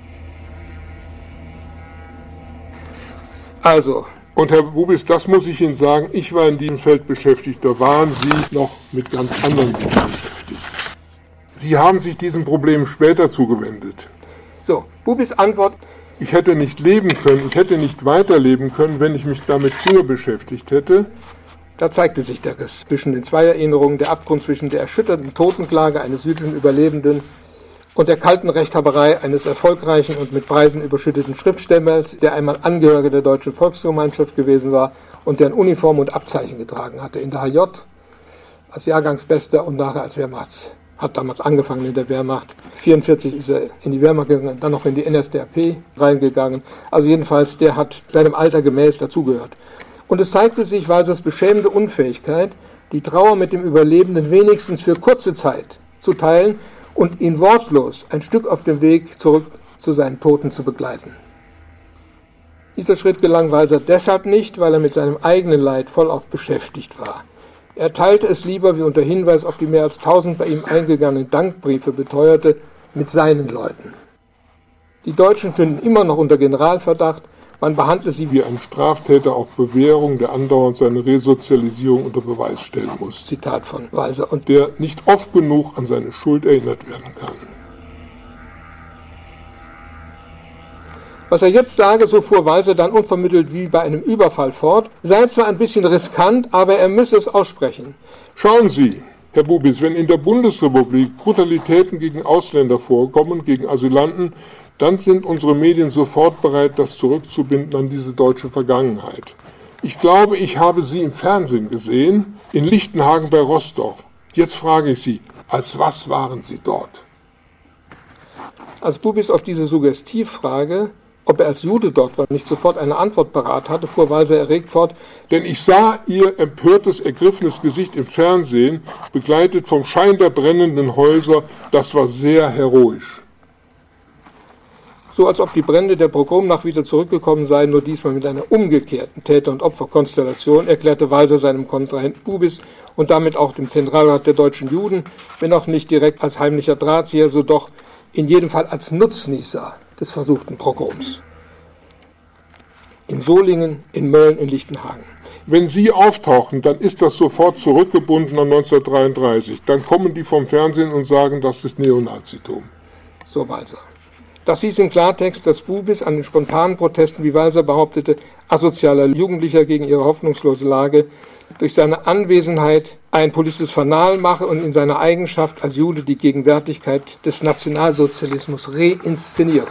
S1: Also,
S5: und Herr Bubis, das muss ich Ihnen sagen, ich war in diesem Feld beschäftigt, da waren Sie noch mit ganz anderen Dingen beschäftigt. Sie haben sich diesem Problem später zugewendet.
S1: So, Bubis Antwort:
S5: Ich hätte nicht leben können, ich hätte nicht weiterleben können, wenn ich mich damit früher beschäftigt hätte.
S1: Da zeigte sich der Riss zwischen den zwei Erinnerungen, der Abgrund zwischen der erschütternden Totenklage eines jüdischen Überlebenden und der kalten Rechthaberei eines erfolgreichen und mit Preisen überschütteten Schriftstellers, der einmal Angehöriger der Deutschen Volksgemeinschaft gewesen war und der Uniform und Abzeichen getragen hatte. In der H J als Jahrgangsbester und nachher als Wehrmachts. Hat damals angefangen in der Wehrmacht. neunzehnhundertvierundvierzig ist er in die Wehrmacht gegangen, dann noch in die N S D A P reingegangen. Also jedenfalls, der hat seinem Alter gemäß dazugehört. Und es zeigte sich, Walsers beschämende Unfähigkeit, die Trauer mit dem Überlebenden wenigstens für kurze Zeit zu teilen und ihn wortlos ein Stück auf dem Weg zurück zu seinen Toten zu begleiten. Dieser Schritt gelang Walser deshalb nicht, weil er mit seinem eigenen Leid vollauf beschäftigt war. Er teilte es lieber, wie unter Hinweis auf die mehr als tausend bei ihm eingegangenen Dankbriefe beteuerte, mit seinen Leuten. Die Deutschen stünden immer noch unter Generalverdacht Man behandle sie
S5: wie ein Straftäter auf Bewährung, der andauernd seine Resozialisierung unter Beweis stellen muss.
S1: Zitat von Walser.
S5: Und der nicht oft genug an seine Schuld erinnert werden kann.
S1: Was er jetzt sage, so fuhr Walser dann unvermittelt wie bei einem Überfall fort, sei zwar ein bisschen riskant, aber er müsse es aussprechen.
S5: Schauen Sie, Herr Bubis, wenn in der Bundesrepublik Brutalitäten gegen Ausländer vorkommen, gegen Asylanten, dann sind unsere Medien sofort bereit, das zurückzubinden an diese deutsche Vergangenheit. Ich glaube, ich habe Sie im Fernsehen gesehen, in Lichtenhagen bei Rostock. Jetzt frage ich Sie, als was waren Sie dort?
S1: Als Bubis auf diese Suggestivfrage, ob er als Jude dort war, nicht sofort eine Antwort parat hatte, fuhr Walser erregt fort:
S5: Denn ich sah Ihr empörtes, ergriffenes Gesicht im Fernsehen, begleitet vom Schein der brennenden Häuser. Das war sehr heroisch.
S1: So als ob die Brände der Pogromnacht wieder zurückgekommen seien, nur diesmal mit einer umgekehrten Täter- und Opferkonstellation, erklärte Walser seinem Kontrahenten Bubis und damit auch dem Zentralrat der deutschen Juden, wenn auch nicht direkt als heimlicher Drahtzieher, so doch in jedem Fall als Nutznießer des versuchten Pogroms. In Solingen, in Mölln, in Lichtenhagen.
S5: Wenn Sie auftauchen, dann ist das sofort zurückgebunden an neunzehnhundertdreiunddreißig. Dann kommen die vom Fernsehen und sagen, das ist Neonazitum.
S1: So Walser. Das hieß im Klartext, dass Bubis an den spontanen Protesten, wie Walser behauptete, asozialer Jugendlicher gegen ihre hoffnungslose Lage, durch seine Anwesenheit ein politisches Fanal mache und in seiner Eigenschaft als Jude die Gegenwärtigkeit des Nationalsozialismus reinszeniere.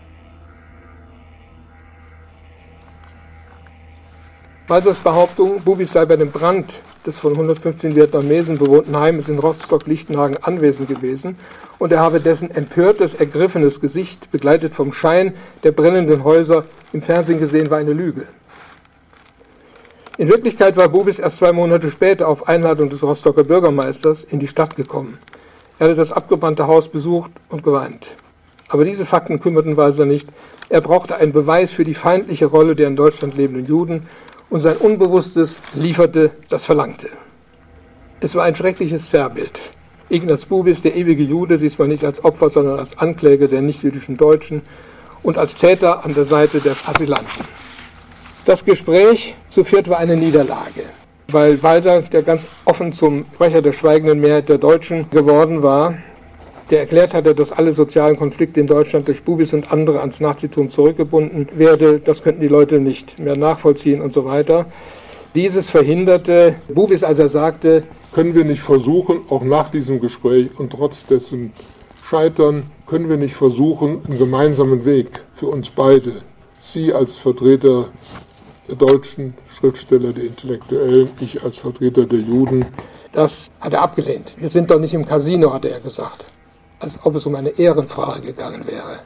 S1: Walsers Behauptung, Bubis sei bei dem Brand des von hundertfünfzehn Vietnamesen bewohnten Heimes in Rostock-Lichtenhagen anwesend gewesen und er habe dessen empörtes, ergriffenes Gesicht, begleitet vom Schein der brennenden Häuser, im Fernsehen gesehen, war eine Lüge. In Wirklichkeit war Bubis erst zwei Monate später auf Einladung des Rostocker Bürgermeisters in die Stadt gekommen. Er hatte das abgebrannte Haus besucht und geweint. Aber diese Fakten kümmerten Walser nicht. Er brauchte einen Beweis für die feindliche Rolle der in Deutschland lebenden Juden und sein Unbewusstes lieferte das Verlangte. Es war ein schreckliches Zerrbild. Ignaz Bubis, der ewige Jude, diesmal nicht als Opfer, sondern als Ankläger der nichtjüdischen Deutschen und als Täter an der Seite der Asylanten. Das Gespräch zu viert war eine Niederlage, weil Walser, der ganz offen zum Sprecher der schweigenden Mehrheit der Deutschen geworden war, der erklärt hatte, dass alle sozialen Konflikte in Deutschland durch Bubis und andere ans Nazitum zurückgebunden werde. Das könnten die Leute nicht mehr nachvollziehen und so weiter. Dieses verhinderte Bubis, als er sagte,
S5: können wir nicht versuchen, auch nach diesem Gespräch und trotz dessen Scheitern, können wir nicht versuchen, einen gemeinsamen Weg für uns beide, Sie als Vertreter der deutschen Schriftsteller, der Intellektuellen, ich als Vertreter der Juden.
S1: Das hat er abgelehnt. Wir sind doch nicht im Casino, hatte er gesagt. Als ob es um eine Ehrenfrage gegangen wäre.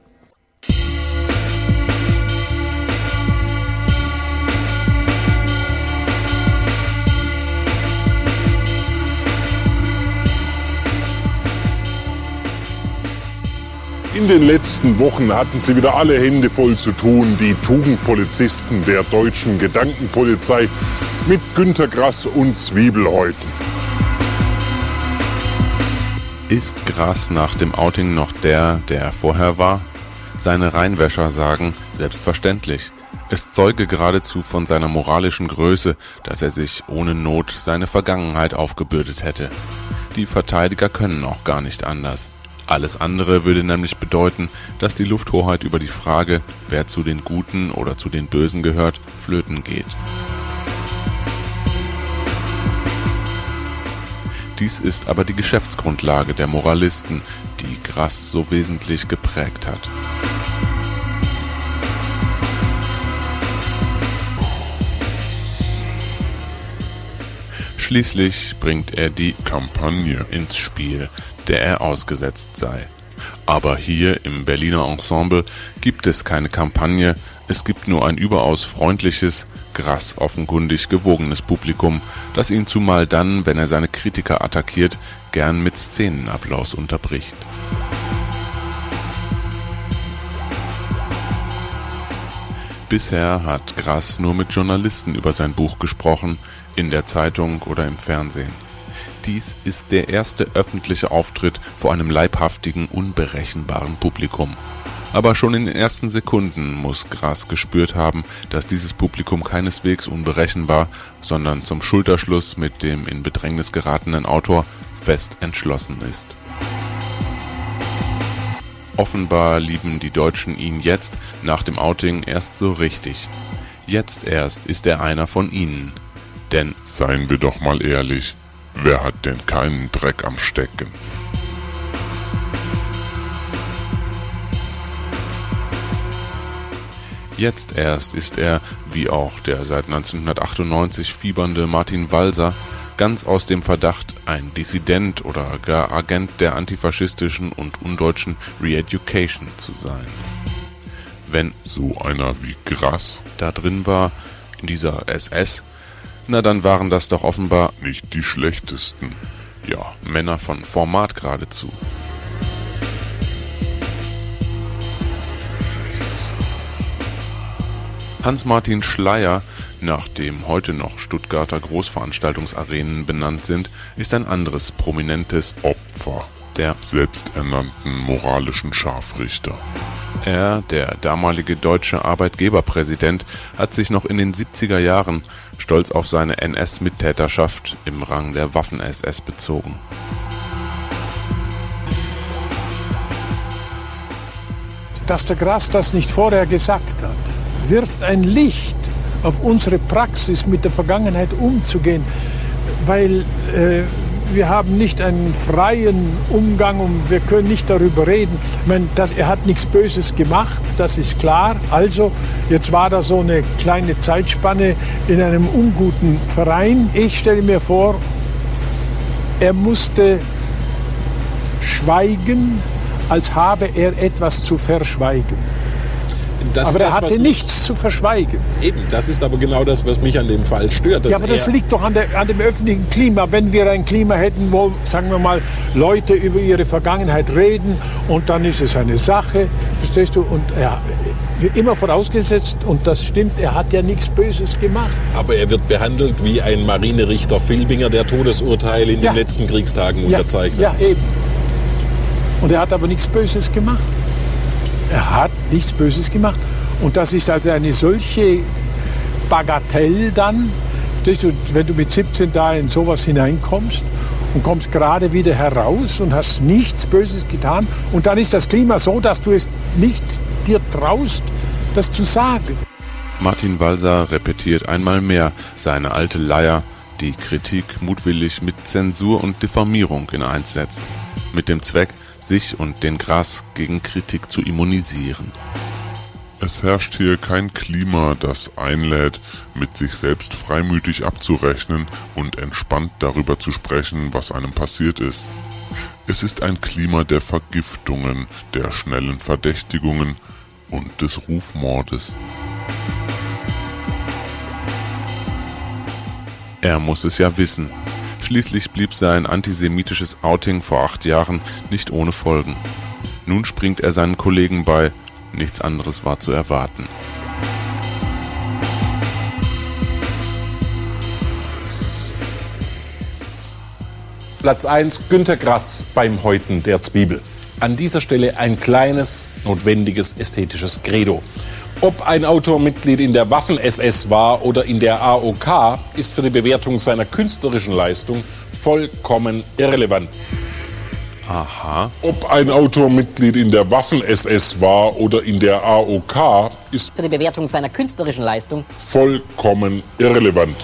S6: In den letzten Wochen hatten sie wieder alle Hände voll zu tun, die Tugendpolizisten der deutschen Gedankenpolizei mit Günter Grass und Zwiebelhäuten.
S3: Ist Grass nach dem Outing noch der, der er vorher war? Seine Rheinwäscher sagen, selbstverständlich. Es zeuge geradezu von seiner moralischen Größe, dass er sich ohne Not seine Vergangenheit aufgebürdet hätte. Die Verteidiger können auch gar nicht anders. Alles andere würde nämlich bedeuten, dass die Lufthoheit über die Frage, wer zu den Guten oder zu den Bösen gehört, flöten geht. Dies ist aber die Geschäftsgrundlage der Moralisten, die Grass so wesentlich geprägt hat. Schließlich bringt er die Kampagne ins Spiel, der er ausgesetzt sei. Aber hier im Berliner Ensemble gibt es keine Kampagne, es gibt nur ein überaus freundliches, Grass offenkundig gewogenes Publikum, das ihn zumal dann, wenn er seine Kritiker attackiert, gern mit Szenenapplaus unterbricht. Bisher hat Grass nur mit Journalisten über sein Buch gesprochen, in der Zeitung oder im Fernsehen. Dies ist der erste öffentliche Auftritt vor einem leibhaftigen, unberechenbaren Publikum. Aber schon in den ersten Sekunden muss Grass gespürt haben, dass dieses Publikum keineswegs unberechenbar, sondern zum Schulterschluss mit dem in Bedrängnis geratenen Autor fest entschlossen ist. Offenbar lieben die Deutschen ihn jetzt, nach dem Outing, erst so richtig. Jetzt erst ist er einer von ihnen. Denn,
S6: seien wir doch mal ehrlich, wer hat denn keinen Dreck am Stecken?
S3: Jetzt erst ist er, wie auch der seit neunzehnhundertachtundneunzig fiebernde Martin Walser, ganz aus dem Verdacht, ein Dissident oder gar Agent der antifaschistischen und undeutschen Re-Education zu sein. Wenn
S6: so einer wie Grass
S3: da drin war, in dieser S S, na dann waren das doch offenbar
S6: nicht die schlechtesten.
S3: Ja, Männer von Format geradezu. Hans-Martin Schleyer, nach dem heute noch Stuttgarter Großveranstaltungsarenen benannt sind, ist ein anderes prominentes
S6: Opfer
S3: der
S6: selbsternannten moralischen Scharfrichter.
S3: Er, der damalige deutsche Arbeitgeberpräsident, hat sich noch in den siebziger Jahren stolz auf seine N S-Mittäterschaft im Rang der Waffen-S S bezogen.
S7: Dass der Grass das nicht vorher gesagt hat, wirft ein Licht auf unsere Praxis, mit der Vergangenheit umzugehen, weil äh, wir haben nicht einen freien Umgang und wir können nicht darüber reden. Ich meine, das, er hat nichts Böses gemacht, das ist klar. Also, jetzt war da so eine kleine Zeitspanne in einem unguten Verein. Ich stelle mir vor, er musste schweigen, als habe er etwas zu verschweigen.
S8: Das
S7: aber er
S8: das,
S7: hatte nichts zu verschweigen.
S8: Eben, das ist aber genau das, was mich an dem Fall stört.
S7: Ja, aber das liegt doch an, der, an dem öffentlichen Klima. Wenn wir ein Klima hätten, wo, sagen wir mal, Leute über ihre Vergangenheit reden und dann ist es eine Sache, verstehst du? Und ja, immer vorausgesetzt, und das stimmt, er hat ja nichts Böses gemacht.
S8: Aber er wird behandelt wie ein Marinerichter Filbinger, der Todesurteile in ja. den letzten Kriegstagen
S7: ja.
S8: unterzeichnet.
S7: Ja, eben. Und er hat aber nichts Böses gemacht. Er hat nichts Böses gemacht. Und das ist also eine solche Bagatelle dann, wenn du mit siebzehn da in sowas hineinkommst und kommst gerade wieder heraus und hast nichts Böses getan. Und dann ist das Klima so, dass du es nicht dir traust, das zu sagen.
S3: Martin Walser repetiert einmal mehr seine alte Leier, die Kritik mutwillig mit Zensur und Diffamierung in eins setzt. Mit dem Zweck, sich und den Grass gegen Kritik zu immunisieren.
S6: Es herrscht hier kein Klima, das einlädt, mit sich selbst freimütig abzurechnen und entspannt darüber zu sprechen, was einem passiert ist. Es ist ein Klima der Vergiftungen, der schnellen Verdächtigungen und des Rufmordes.
S3: Er muss es ja wissen. Schließlich blieb sein antisemitisches Outing vor acht Jahren nicht ohne Folgen. Nun springt er seinen Kollegen bei, nichts anderes war zu erwarten.
S8: Platz eins, Günter Grass beim Häuten der Zwiebel. An dieser Stelle ein kleines, notwendiges ästhetisches Credo. Ob ein Autor Mitglied in der Waffen-S S war oder in der A O K, ist für die Bewertung seiner künstlerischen Leistung vollkommen irrelevant.
S3: Aha.
S6: Ob ein Autor Mitglied in der Waffen-S S war oder in der A O K, ist
S9: für die Bewertung seiner künstlerischen Leistung
S6: vollkommen irrelevant.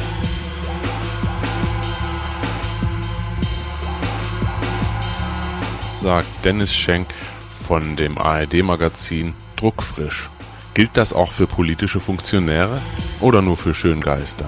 S3: Sagt Dennis Schenk von dem A R D-Magazin Druckfrisch. Gilt das auch für politische Funktionäre oder nur für Schöngeister?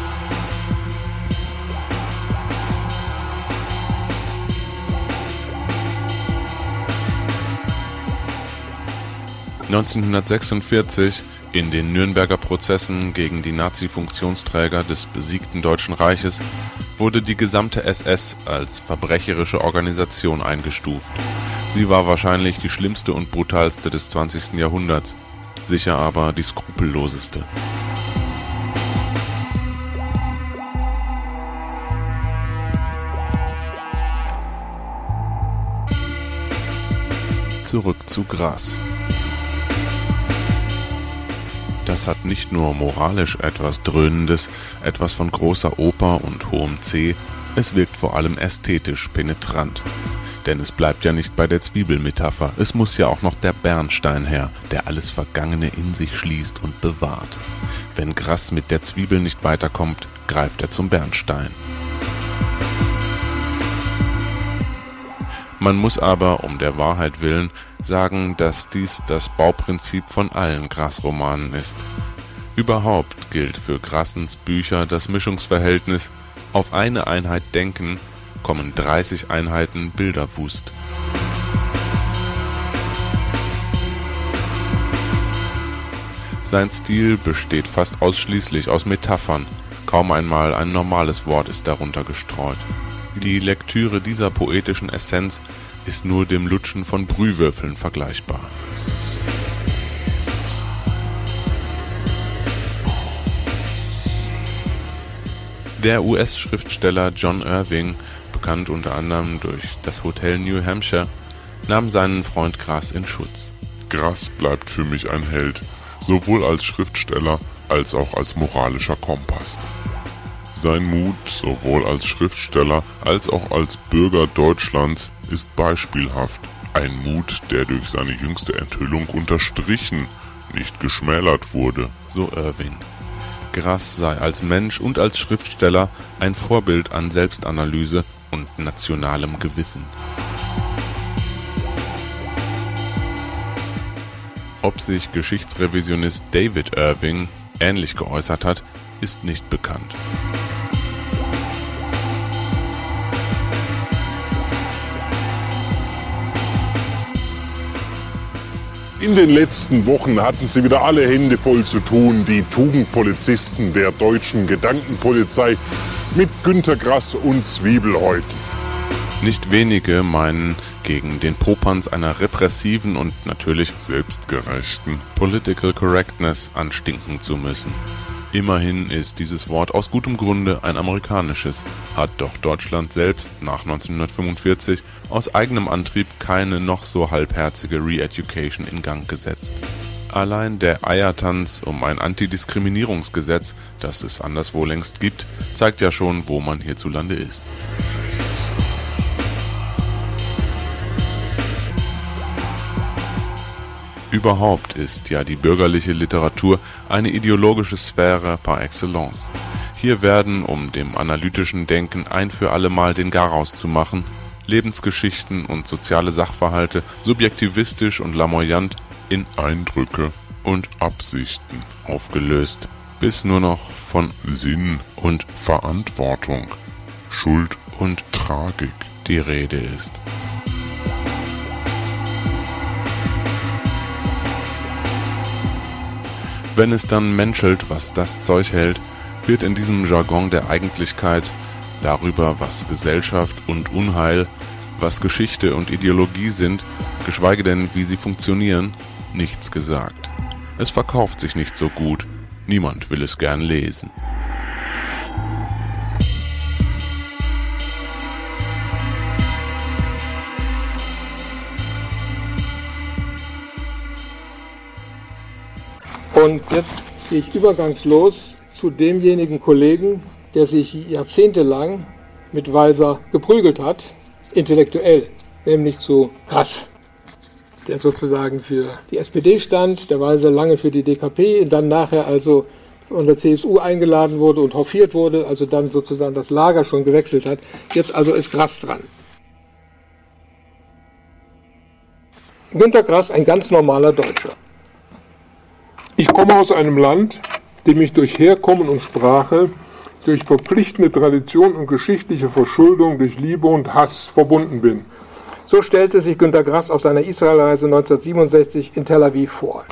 S3: neunzehnhundertsechsundvierzig, in den Nürnberger Prozessen gegen die Nazi-Funktionsträger des besiegten Deutschen Reiches, wurde die gesamte S S als verbrecherische Organisation eingestuft. Sie war wahrscheinlich die schlimmste und brutalste des zwanzigsten Jahrhunderts, sicher aber die skrupelloseste. zurück zu Grass. Das hat nicht nur moralisch etwas Dröhnendes, etwas von großer Oper und hohem C, es wirkt vor allem ästhetisch penetrant. Denn es bleibt ja nicht bei der Zwiebelmetapher, es muss ja auch noch der Bernstein her, der alles Vergangene in sich schließt und bewahrt. Wenn Grass mit der Zwiebel nicht weiterkommt, greift er zum Bernstein. Man muss aber, um der Wahrheit willen, sagen, dass dies das Bauprinzip von allen Grass-Romanen ist. Überhaupt gilt für Grassens Bücher das Mischungsverhältnis: auf eine Einheit denken, kommen dreißig Einheiten Bilderwust. Sein Stil besteht fast ausschließlich aus Metaphern, kaum einmal ein normales Wort ist darunter gestreut. Die Lektüre dieser poetischen Essenz ist nur dem Lutschen von Brühwürfeln vergleichbar. Der U S-Schriftsteller John Irving, bekannt unter anderem durch Das Hotel New Hampshire, nahm seinen Freund Grass in Schutz.
S6: Grass bleibt für mich ein Held, sowohl als Schriftsteller als auch als moralischer Kompass. Sein Mut, sowohl als Schriftsteller als auch als Bürger Deutschlands, ist beispielhaft. Ein Mut, der durch seine jüngste Enthüllung unterstrichen, nicht geschmälert wurde,
S3: so Irving. Grass sei als Mensch und als Schriftsteller ein Vorbild an Selbstanalyse und nationalem Gewissen. Ob sich Geschichtsrevisionist David Irving ähnlich geäußert hat, ist nicht bekannt.
S6: In den letzten Wochen hatten sie wieder alle Hände voll zu tun, die Tugendpolizisten der deutschen Gedankenpolizei, mit Günter Grass und Zwiebelhäuten.
S3: Nicht wenige meinen, gegen den Popanz einer repressiven und natürlich
S6: selbstgerechten
S3: Political Correctness anstinken zu müssen. Immerhin ist dieses Wort aus gutem Grunde ein amerikanisches, hat doch Deutschland selbst nach neunzehnhundertfünfundvierzig aus eigenem Antrieb keine noch so halbherzige Re-Education in Gang gesetzt. Allein der Eiertanz um ein Antidiskriminierungsgesetz, das es anderswo längst gibt, zeigt ja schon, wo man hierzulande ist. Überhaupt ist ja die bürgerliche Literatur eine ideologische Sphäre par excellence. Hier werden, um dem analytischen Denken ein für alle Mal den Garaus zu machen, Lebensgeschichten und soziale Sachverhalte subjektivistisch und lamoyant
S6: in Eindrücke und Absichten
S3: aufgelöst, bis nur noch von
S6: Sinn und Verantwortung, Schuld
S3: und
S6: Tragik
S3: die Rede ist. Wenn es dann menschelt, was das Zeug hält, wird in diesem Jargon der Eigentlichkeit darüber, was Gesellschaft und Unheil, was Geschichte und Ideologie sind, geschweige denn, wie sie funktionieren, nichts gesagt. Es verkauft sich nicht so gut, niemand will es gern lesen.
S1: Und jetzt gehe ich übergangslos zu demjenigen Kollegen, der sich jahrzehntelang mit Walser geprügelt hat, intellektuell, nämlich zu Grass, der sozusagen für die S P D stand, der Walser lange für die D K P und dann nachher also von der C S U eingeladen wurde und hofiert wurde, also dann sozusagen das Lager schon gewechselt hat. Jetzt also ist Grass dran. Günter Grass, ein ganz normaler Deutscher.
S5: Ich komme aus einem Land, dem ich durch Herkommen und Sprache, durch verpflichtende Tradition und geschichtliche Verschuldung, durch Liebe und Hass verbunden bin.
S1: So stellte sich Günter Grass auf seiner Israelreise neunzehnhundertsiebenundsechzig in Tel Aviv vor.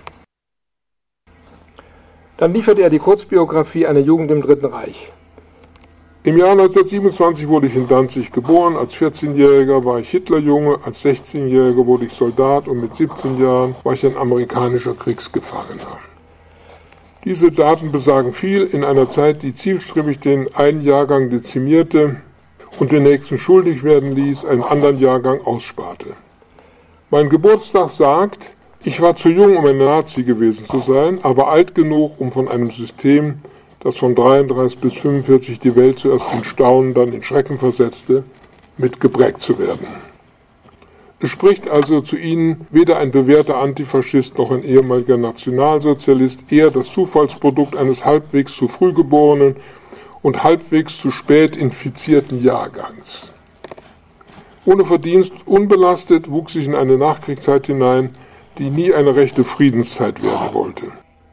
S1: Dann lieferte er die Kurzbiografie Eine Jugend im Dritten Reich.
S5: Im Jahr neunzehnhundertsiebenundzwanzig wurde ich in Danzig geboren. Als vierzehnjähriger war ich Hitlerjunge, als sechzehnjähriger wurde ich Soldat und mit siebzehn Jahren war ich ein amerikanischer Kriegsgefangener. Diese Daten besagen viel in einer Zeit, die zielstrebig den einen Jahrgang dezimierte und den nächsten schuldig werden ließ, einen anderen Jahrgang aussparte. Mein Geburtstag sagt, ich war zu jung, um ein Nazi gewesen zu sein, aber alt genug, um von einem System, das von dreiunddreißig bis fünfundvierzig die Welt zuerst in Staunen, dann in Schrecken versetzte, mitgeprägt zu werden. Es spricht also zu Ihnen weder ein bewährter Antifaschist noch ein ehemaliger Nationalsozialist, eher das Zufallsprodukt eines halbwegs zu früh geborenen und halbwegs zu spät infizierten Jahrgangs. Ohne Verdienst, unbelastet, wuchs ich in eine Nachkriegszeit hinein, die nie eine rechte Friedenszeit werden wollte.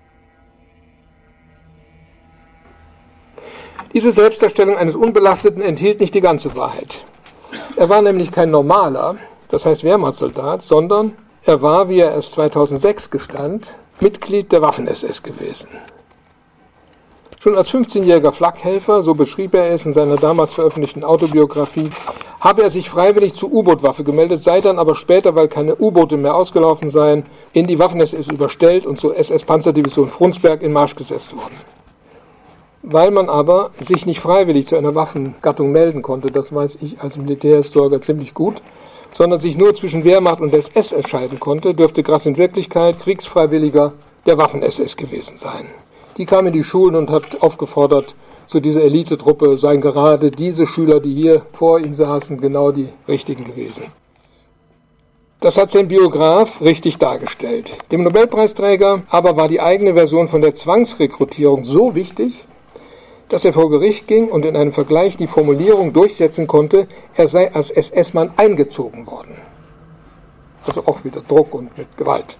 S1: Diese Selbstdarstellung eines Unbelasteten enthielt nicht die ganze Wahrheit. Er war nämlich kein normaler, das heißt Wehrmachtssoldat, sondern er war, wie er erst zweitausendsechs gestand, Mitglied der Waffen-S S gewesen. Schon als fünfzehnjähriger Flakhelfer, so beschrieb er es in seiner damals veröffentlichten Autobiografie, habe er sich freiwillig zur U-Boot-Waffe gemeldet, sei dann aber später, weil keine U-Boote mehr ausgelaufen seien, in die Waffen-S S überstellt und zur S S-Panzerdivision Frundsberg in Marsch gesetzt worden. Weil man aber sich nicht freiwillig zu einer Waffengattung melden konnte, das weiß ich als Militärhistoriker ziemlich gut, sondern sich nur zwischen Wehrmacht und S S entscheiden konnte, dürfte Grass in Wirklichkeit Kriegsfreiwilliger der Waffen-S S gewesen sein. Die kam in die Schulen und hat aufgefordert, zu dieser Elitetruppe seien gerade diese Schüler, die hier vor ihm saßen, genau die richtigen gewesen. Das hat sein Biograf richtig dargestellt. Dem Nobelpreisträger aber war die eigene Version von der Zwangsrekrutierung so wichtig, dass er vor Gericht ging und in einem Vergleich die Formulierung durchsetzen konnte, er sei als S S-Mann eingezogen worden. Also auch wieder Druck und mit Gewalt.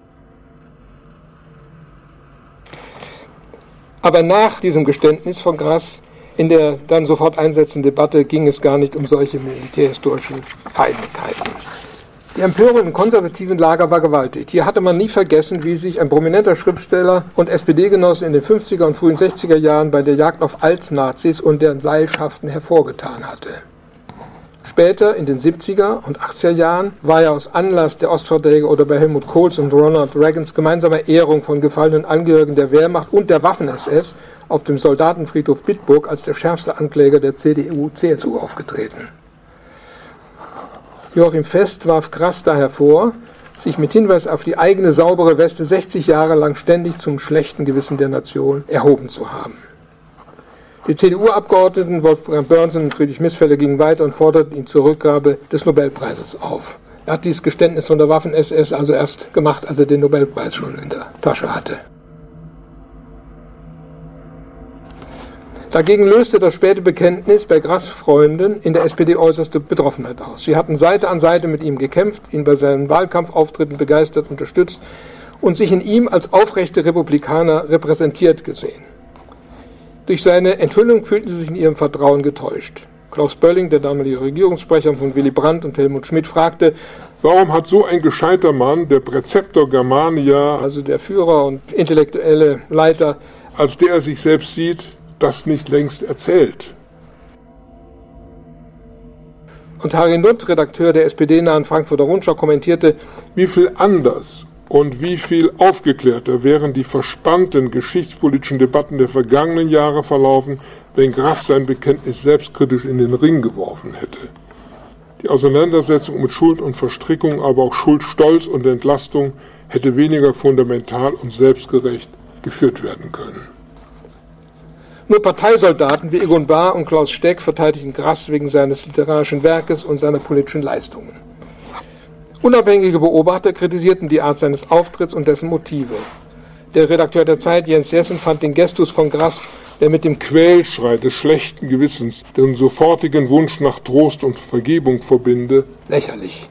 S1: Aber nach diesem Geständnis von Grass in der dann sofort einsetzenden Debatte ging es gar nicht um solche militärhistorischen Feindlichkeiten. Die Empörung im konservativen Lager war gewaltig. Hier hatte man nie vergessen, wie sich ein prominenter Schriftsteller und S P D-Genosse in den fünfziger und frühen sechziger Jahren bei der Jagd auf Altnazis und deren Seilschaften hervorgetan hatte. Später, in den siebziger und achtziger Jahren, war er aus Anlass der Ostverträge oder bei Helmut Kohls und Ronald Reagans gemeinsamer Ehrung von gefallenen Angehörigen der Wehrmacht und der Waffen-S S auf dem Soldatenfriedhof Bitburg als der schärfste Ankläger der C D U C S U aufgetreten. Joachim Fest warf Grass daher vor, sich mit Hinweis auf die eigene saubere Weste sechzig Jahre lang ständig zum schlechten Gewissen der Nation erhoben zu haben. Die C D U-Abgeordneten Wolfgang Börnsen und Friedrich Missfelder gingen weiter und forderten ihn zur Rückgabe des Nobelpreises auf. Er hat dieses Geständnis von der Waffen-S S also erst gemacht, als er den Nobelpreis schon in der Tasche hatte. Dagegen löste das späte Bekenntnis bei Grass' Freunden in der S P D äußerste Betroffenheit aus. Sie hatten Seite an Seite mit ihm gekämpft, ihn bei seinen Wahlkampfauftritten begeistert unterstützt und sich in ihm als aufrechte Republikaner repräsentiert gesehen. Durch seine Enthüllung fühlten sie sich in ihrem Vertrauen getäuscht. Klaus Bölling, der damalige Regierungssprecher von Willy Brandt und Helmut Schmidt, fragte,
S5: warum hat so ein gescheiter Mann, der Präzeptor Germania,
S1: also der Führer und intellektuelle Leiter,
S5: als der er sich selbst sieht, das nicht längst erzählt?
S1: Und Harry Nutt, Redakteur der S P D-nahen Frankfurter Rundschau, kommentierte,
S5: wie viel anders und wie viel aufgeklärter wären die verspannten geschichtspolitischen Debatten der vergangenen Jahre verlaufen, wenn Grass sein Bekenntnis selbstkritisch in den Ring geworfen hätte. Die Auseinandersetzung mit Schuld und Verstrickung, aber auch Schuldstolz und Entlastung hätte weniger fundamental und selbstgerecht geführt werden können.
S1: Nur Parteisoldaten wie Egon Bahr und Klaus Steck verteidigten Grass wegen seines literarischen Werkes und seiner politischen Leistungen. Unabhängige Beobachter kritisierten die Art seines Auftritts und dessen Motive. Der Redakteur der Zeit, Jens Jessen, fand den Gestus von Grass, der mit dem
S5: Quälschrei des schlechten Gewissens den sofortigen Wunsch nach Trost und Vergebung verbinde,
S1: lächerlich.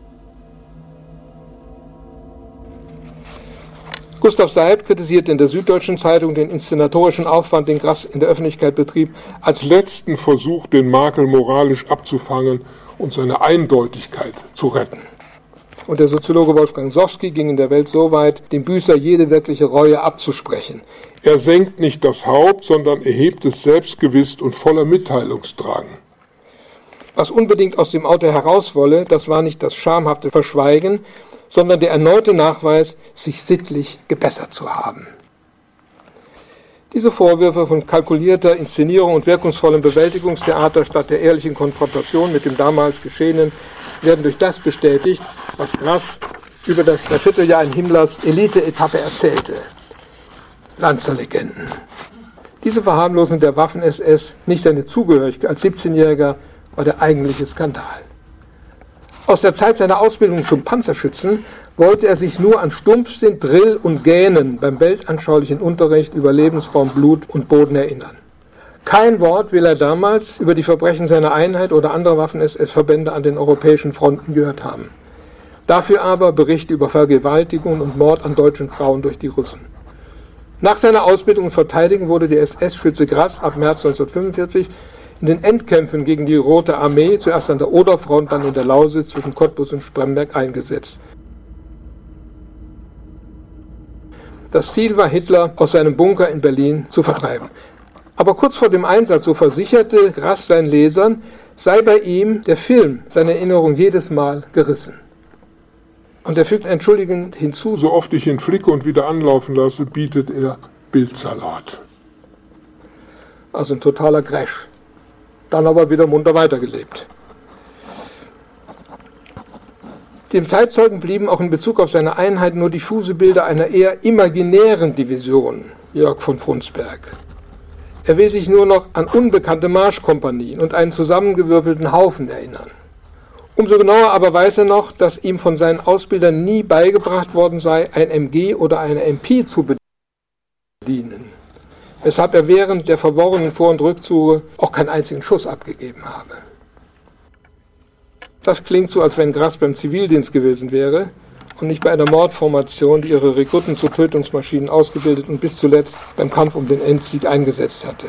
S1: Gustav Seib kritisierte in der Süddeutschen Zeitung den inszenatorischen Aufwand, den Grass in der Öffentlichkeit betrieb,
S5: als letzten Versuch, den Makel moralisch abzufangen und seine Eindeutigkeit zu retten.
S1: Und der Soziologe Wolfgang Sowski ging in der Welt so weit, dem Büßer jede wirkliche Reue abzusprechen.
S5: Er senkt nicht das Haupt, sondern erhebt es selbstgewiss und voller Mitteilungsdrang.
S1: Was unbedingt aus dem Autor heraus wolle, das war nicht das schamhafte Verschweigen, sondern der erneute Nachweis, sich sittlich gebessert zu haben. Diese Vorwürfe von kalkulierter Inszenierung und wirkungsvollem Bewältigungstheater statt der ehrlichen Konfrontation mit dem damals Geschehenen werden durch das bestätigt, was Grass über das Dreivierteljahr in Himmlers Elite-Etappe erzählte. Lanzerlegenden. Diese Verharmlosung der Waffen-S S, nicht seine Zugehörigkeit als siebzehnjähriger, war der eigentliche Skandal. Aus der Zeit seiner Ausbildung zum Panzerschützen wollte er sich nur an Stumpfsinn, Drill und Gähnen beim weltanschaulichen Unterricht über Lebensraum, Blut und Boden erinnern. Kein Wort will er damals über die Verbrechen seiner Einheit oder anderer Waffen-S S-Verbände an den europäischen Fronten gehört haben. Dafür aber Berichte über Vergewaltigung und Mord an deutschen Frauen durch die Russen. Nach seiner Ausbildung und Verteidigung wurde der S S-Schütze Grass ab März neunzehnhundertfünfundvierzig in den Endkämpfen gegen die Rote Armee, zuerst an der Oderfront, dann in der Lausitz zwischen Cottbus und Spremberg eingesetzt. Das Ziel war, Hitler aus seinem Bunker in Berlin zu vertreiben. Aber kurz vor dem Einsatz, so versicherte Grass seinen Lesern, sei bei ihm der Film, seine Erinnerung jedes Mal gerissen. Und er fügt entschuldigend hinzu:
S5: So oft ich ihn flicke und wieder anlaufen lasse, bietet er Bildsalat.
S1: Also ein totaler Crash. Dann aber wieder munter weitergelebt. Dem Zeitzeugen blieben auch in Bezug auf seine Einheit nur diffuse Bilder einer eher imaginären Division, Jörg von Frundsberg. Er will sich nur noch an unbekannte Marschkompanien und einen zusammengewürfelten Haufen erinnern. Umso genauer aber weiß er noch, dass ihm von seinen Ausbildern nie beigebracht worden sei, ein M G oder eine M P zu bedienen, weshalb er während der verworrenen Vor- und Rückzüge auch keinen einzigen Schuss abgegeben habe. Das klingt so, als wenn Grass beim Zivildienst gewesen wäre und nicht bei einer Mordformation, die ihre Rekruten zu Tötungsmaschinen ausgebildet und bis zuletzt beim Kampf um den Endsieg eingesetzt hatte.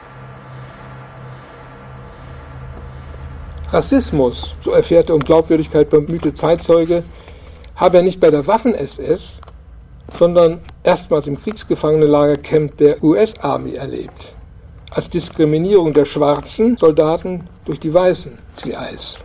S1: Rassismus, so erfährt er um Glaubwürdigkeit bemühte Zeitzeuge, habe er nicht bei der Waffen-S S, sondern erstmals im Kriegsgefangenenlagercamp der U S-Army erlebt, als Diskriminierung der schwarzen Soldaten durch die weißen G Is.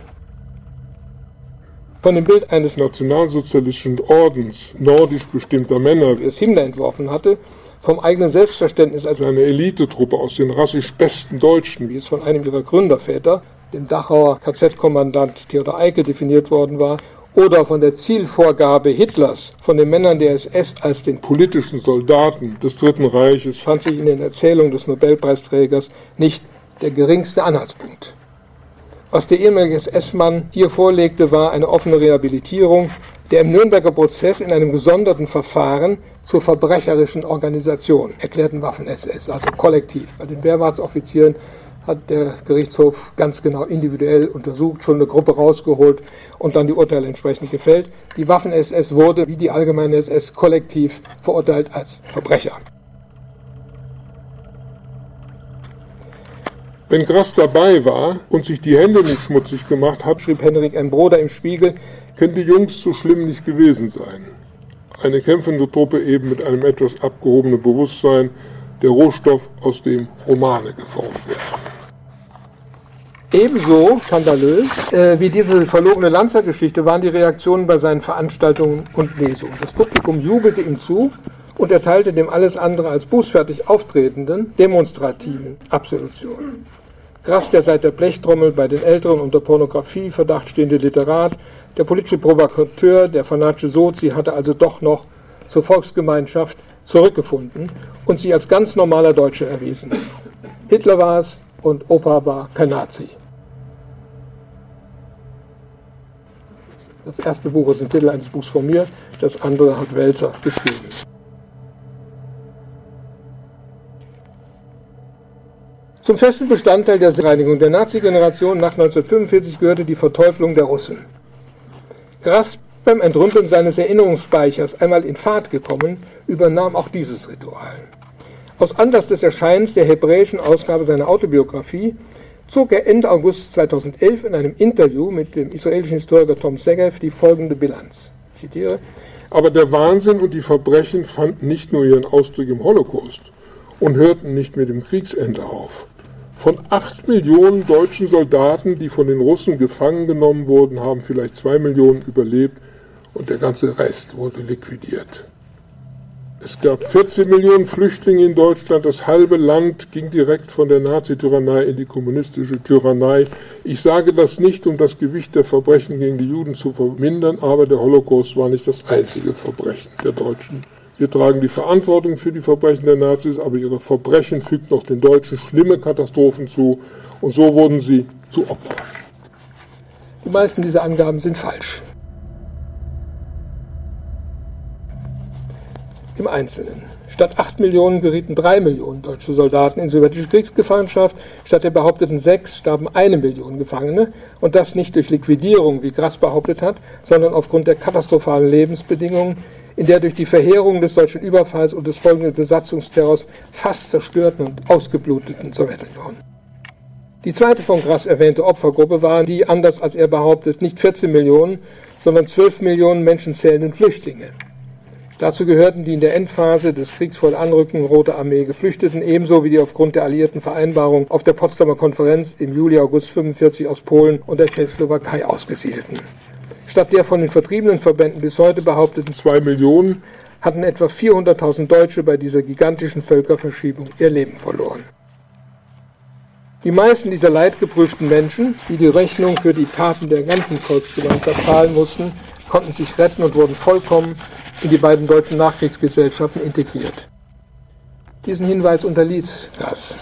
S5: Von dem Bild eines nationalsozialistischen Ordens nordisch bestimmter Männer,
S1: wie es Himmler entworfen hatte, vom eigenen Selbstverständnis als
S5: eine Elitetruppe aus den rassisch besten Deutschen,
S1: wie es von einem ihrer Gründerväter, dem Dachauer K Z-Kommandant Theodor Eicke, definiert worden war, oder von der Zielvorgabe Hitlers, von den Männern der S S als den
S5: politischen Soldaten des Dritten Reiches,
S1: fand sich in den Erzählungen des Nobelpreisträgers nicht der geringste Anhaltspunkt. Was der ehemalige S S-Mann hier vorlegte, war eine offene Rehabilitierung, der im Nürnberger Prozess in einem gesonderten Verfahren zur verbrecherischen Organisation erklärten Waffen-S S, also kollektiv. Bei den Wehrmachtsoffizieren hat der Gerichtshof ganz genau individuell untersucht, schon eine Gruppe rausgeholt und dann die Urteile entsprechend gefällt. Die Waffen-S S wurde, wie die allgemeine S S, kollektiv verurteilt als Verbrecher.
S5: Wenn Grass dabei war und sich die Hände nicht schmutzig gemacht hat,
S1: schrieb Henrik M. Broder im Spiegel,
S5: können die Jungs so schlimm nicht gewesen sein. Eine kämpfende Truppe eben mit einem etwas abgehobenen Bewusstsein, der Rohstoff, aus dem Romane geformt werden.
S1: Ebenso skandalös äh, wie diese verlogene Lanzer-Geschichte waren die Reaktionen bei seinen Veranstaltungen und Lesungen. Das Publikum jubelte ihm zu und erteilte dem alles andere als bußfertig auftretenden demonstrativen Absolution. Grass, der seit der Blechtrommel bei den Älteren unter Pornografie-Verdacht stehende Literat, der politische Provokateur, der fanatische Sozi, hatte also doch noch zur Volksgemeinschaft zurückgefunden und sich als ganz normaler Deutscher erwiesen. Hitler war es und Opa war kein Nazi. Das erste Buch ist ein Titel eines Buchs von mir, das andere hat Wälzer geschrieben. Zum festen Bestandteil der Reinigung der Nazi-Generation nach neunzehnhundertfünfundvierzig gehörte die Verteufelung der Russen. Grass, beim Entrümpeln seines Erinnerungsspeichers einmal in Fahrt gekommen, übernahm auch dieses Ritual. Aus Anlass des Erscheinens der hebräischen Ausgabe seiner Autobiografie zog er Ende August zweitausendelf in einem Interview mit dem israelischen Historiker Tom Segev die folgende Bilanz. Ich zitiere:
S5: Aber der Wahnsinn und die Verbrechen fanden nicht nur ihren Ausdruck im Holocaust und hörten nicht mit dem Kriegsende auf. Von acht Millionen deutschen Soldaten, die von den Russen gefangen genommen wurden, haben vielleicht zwei Millionen überlebt und der ganze Rest wurde liquidiert. Es gab vierzehn Millionen Flüchtlinge in Deutschland. Das halbe Land ging direkt von der Nazityrannei in die kommunistische Tyrannei. Ich sage das nicht, um das Gewicht der Verbrechen gegen die Juden zu vermindern, aber der Holocaust war nicht das einzige Verbrechen der Deutschen. Wir tragen die Verantwortung für die Verbrechen der Nazis, aber ihre Verbrechen fügt noch den Deutschen schlimme Katastrophen zu und so wurden sie zu Opfern.
S1: Die meisten dieser Angaben sind falsch. Im Einzelnen. Statt acht Millionen gerieten drei Millionen deutsche Soldaten in sowjetische Kriegsgefangenschaft, statt der behaupteten sechs starben eine Million Gefangene, und das nicht durch Liquidierung, wie Grass behauptet hat, sondern aufgrund der katastrophalen Lebensbedingungen, in der durch die Verheerung des deutschen Überfalls und des folgenden Besatzungsterrors fast zerstörten und ausgebluteten Sowjetunion. Die zweite von Grass erwähnte Opfergruppe waren die, anders als er behauptet, nicht vierzehn Millionen, sondern zwölf Millionen Menschen zählenden Flüchtlinge. Dazu gehörten die in der Endphase des Kriegs vor Anrücken Rote Armee Geflüchteten, ebenso wie die aufgrund der alliierten Vereinbarung auf der Potsdamer Konferenz im Juli-August fünfundvierzig aus Polen und der Tschechoslowakei ausgesiedelten. Statt der von den vertriebenen Verbänden bis heute behaupteten zwei Millionen hatten etwa vierhunderttausend Deutsche bei dieser gigantischen Völkerverschiebung ihr Leben verloren. Die meisten dieser leidgeprüften Menschen, die die Rechnung für die Taten der ganzen Volksgemeinschaft zahlen mussten, konnten sich retten und wurden vollkommen in die beiden deutschen Nachkriegsgesellschaften integriert. Diesen Hinweis unterließ Grass.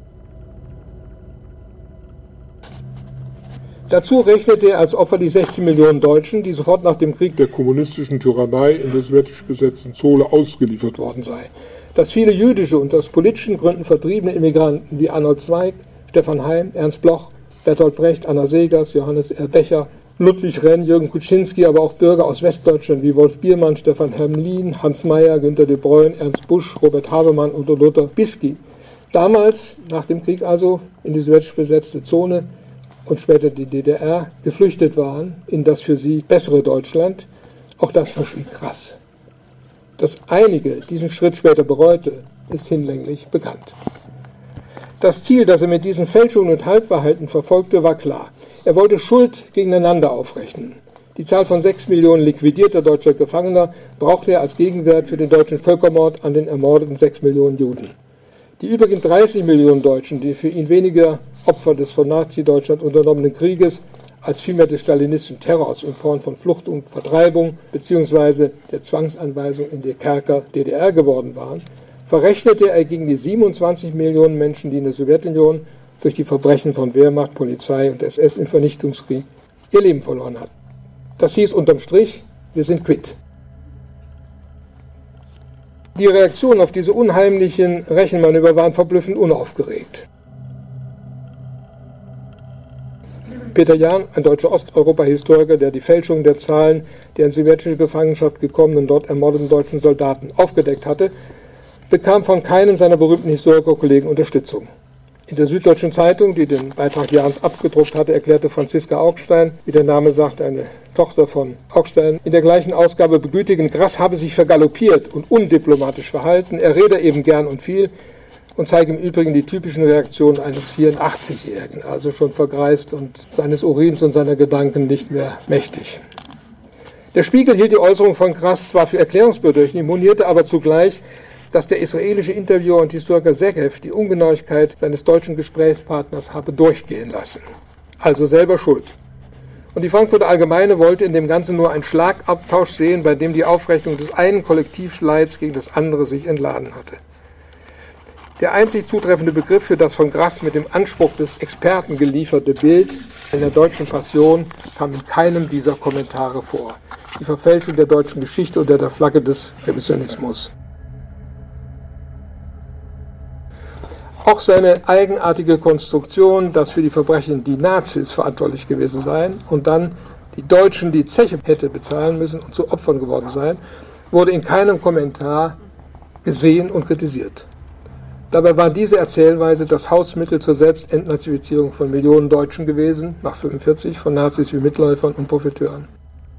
S1: Dazu rechnete er als Opfer die sechzehn Millionen Deutschen, die sofort nach dem Krieg der kommunistischen Tyrannei in der sowjetisch besetzten Zone ausgeliefert worden sei. Dass viele jüdische und aus politischen Gründen vertriebene Immigranten wie Arnold Zweig, Stefan Heym, Ernst Bloch, Bertolt Brecht, Anna Segers, Johannes R. Becher, Ludwig Renn, Jürgen Kuczynski, aber auch Bürger aus Westdeutschland wie Wolf Biermann, Stefan Hermlin, Hans Mayer, Günter de Bruyne, Ernst Busch, Robert Habemann und Lothar Bisky damals, nach dem Krieg also, in die sowjetisch besetzte Zone und später die D D R geflüchtet waren in das für sie bessere Deutschland, auch das verschwieg Grass. Dass einige diesen Schritt später bereute, ist hinlänglich bekannt. Das Ziel, das er mit diesen Fälschungen und Halbwahrheiten verfolgte, war klar. Er wollte Schuld gegeneinander aufrechnen. Die Zahl von sechs Millionen liquidierter deutscher Gefangener brauchte er als Gegenwert für den deutschen Völkermord an den ermordeten sechs Millionen Juden. Die übrigen dreißig Millionen Deutschen, die für ihn weniger Opfer des von Nazi-Deutschland unternommenen Krieges als vielmehr des stalinistischen Terrors in Form von Flucht und Vertreibung bzw. der Zwangsanweisung in die Kerker D D R geworden waren, verrechnete er gegen die siebenundzwanzig Millionen Menschen, die in der Sowjetunion durch die Verbrechen von Wehrmacht, Polizei und S S im Vernichtungskrieg ihr Leben verloren hatten. Das hieß unterm Strich, wir sind quitt. Die Reaktionen auf diese unheimlichen Rechenmanöver waren verblüffend unaufgeregt. Peter Jahn, ein deutscher Osteuropa-Historiker, der die Fälschung der Zahlen der in sowjetische Gefangenschaft gekommenen, dort ermordeten deutschen Soldaten aufgedeckt hatte, bekam von keinem seiner berühmten Historikerkollegen Unterstützung. In der Süddeutschen Zeitung, die den Beitrag Jahns abgedruckt hatte, erklärte Franziska Augstein, wie der Name sagt, eine Tochter von Augstein, in der gleichen Ausgabe begütigend, Grass habe sich vergaloppiert und undiplomatisch verhalten, er rede eben gern und viel und zeige im Übrigen die typischen Reaktionen eines vierundachtzigjährigen, also schon vergreist und seines Urins und seiner Gedanken nicht mehr mächtig. Der Spiegel hielt die Äußerung von Grass zwar für erklärungsbedürftig, monierte aber zugleich, dass der israelische Interviewer und Historiker Segev die Ungenauigkeit seines deutschen Gesprächspartners habe durchgehen lassen. Also selber schuld. Und die Frankfurter Allgemeine wollte in dem Ganzen nur einen Schlagabtausch sehen, bei dem die Aufrechnung des einen Kollektivleids gegen das andere sich entladen hatte. Der einzig zutreffende Begriff für das von Grass mit dem Anspruch des Experten gelieferte Bild einer deutschen Passion kam in keinem dieser Kommentare vor. Die Verfälschung der deutschen Geschichte unter der Flagge des Revisionismus. Auch seine eigenartige Konstruktion, dass für die Verbrechen die Nazis verantwortlich gewesen seien und dann die Deutschen die Zeche hätte bezahlen müssen und zu Opfern geworden seien, wurde in keinem Kommentar gesehen und kritisiert. Dabei war diese Erzählweise das Hausmittel zur Selbstentnazifizierung von Millionen Deutschen gewesen, nach fünfundvierzig, von Nazis wie Mitläufern und Profiteuren.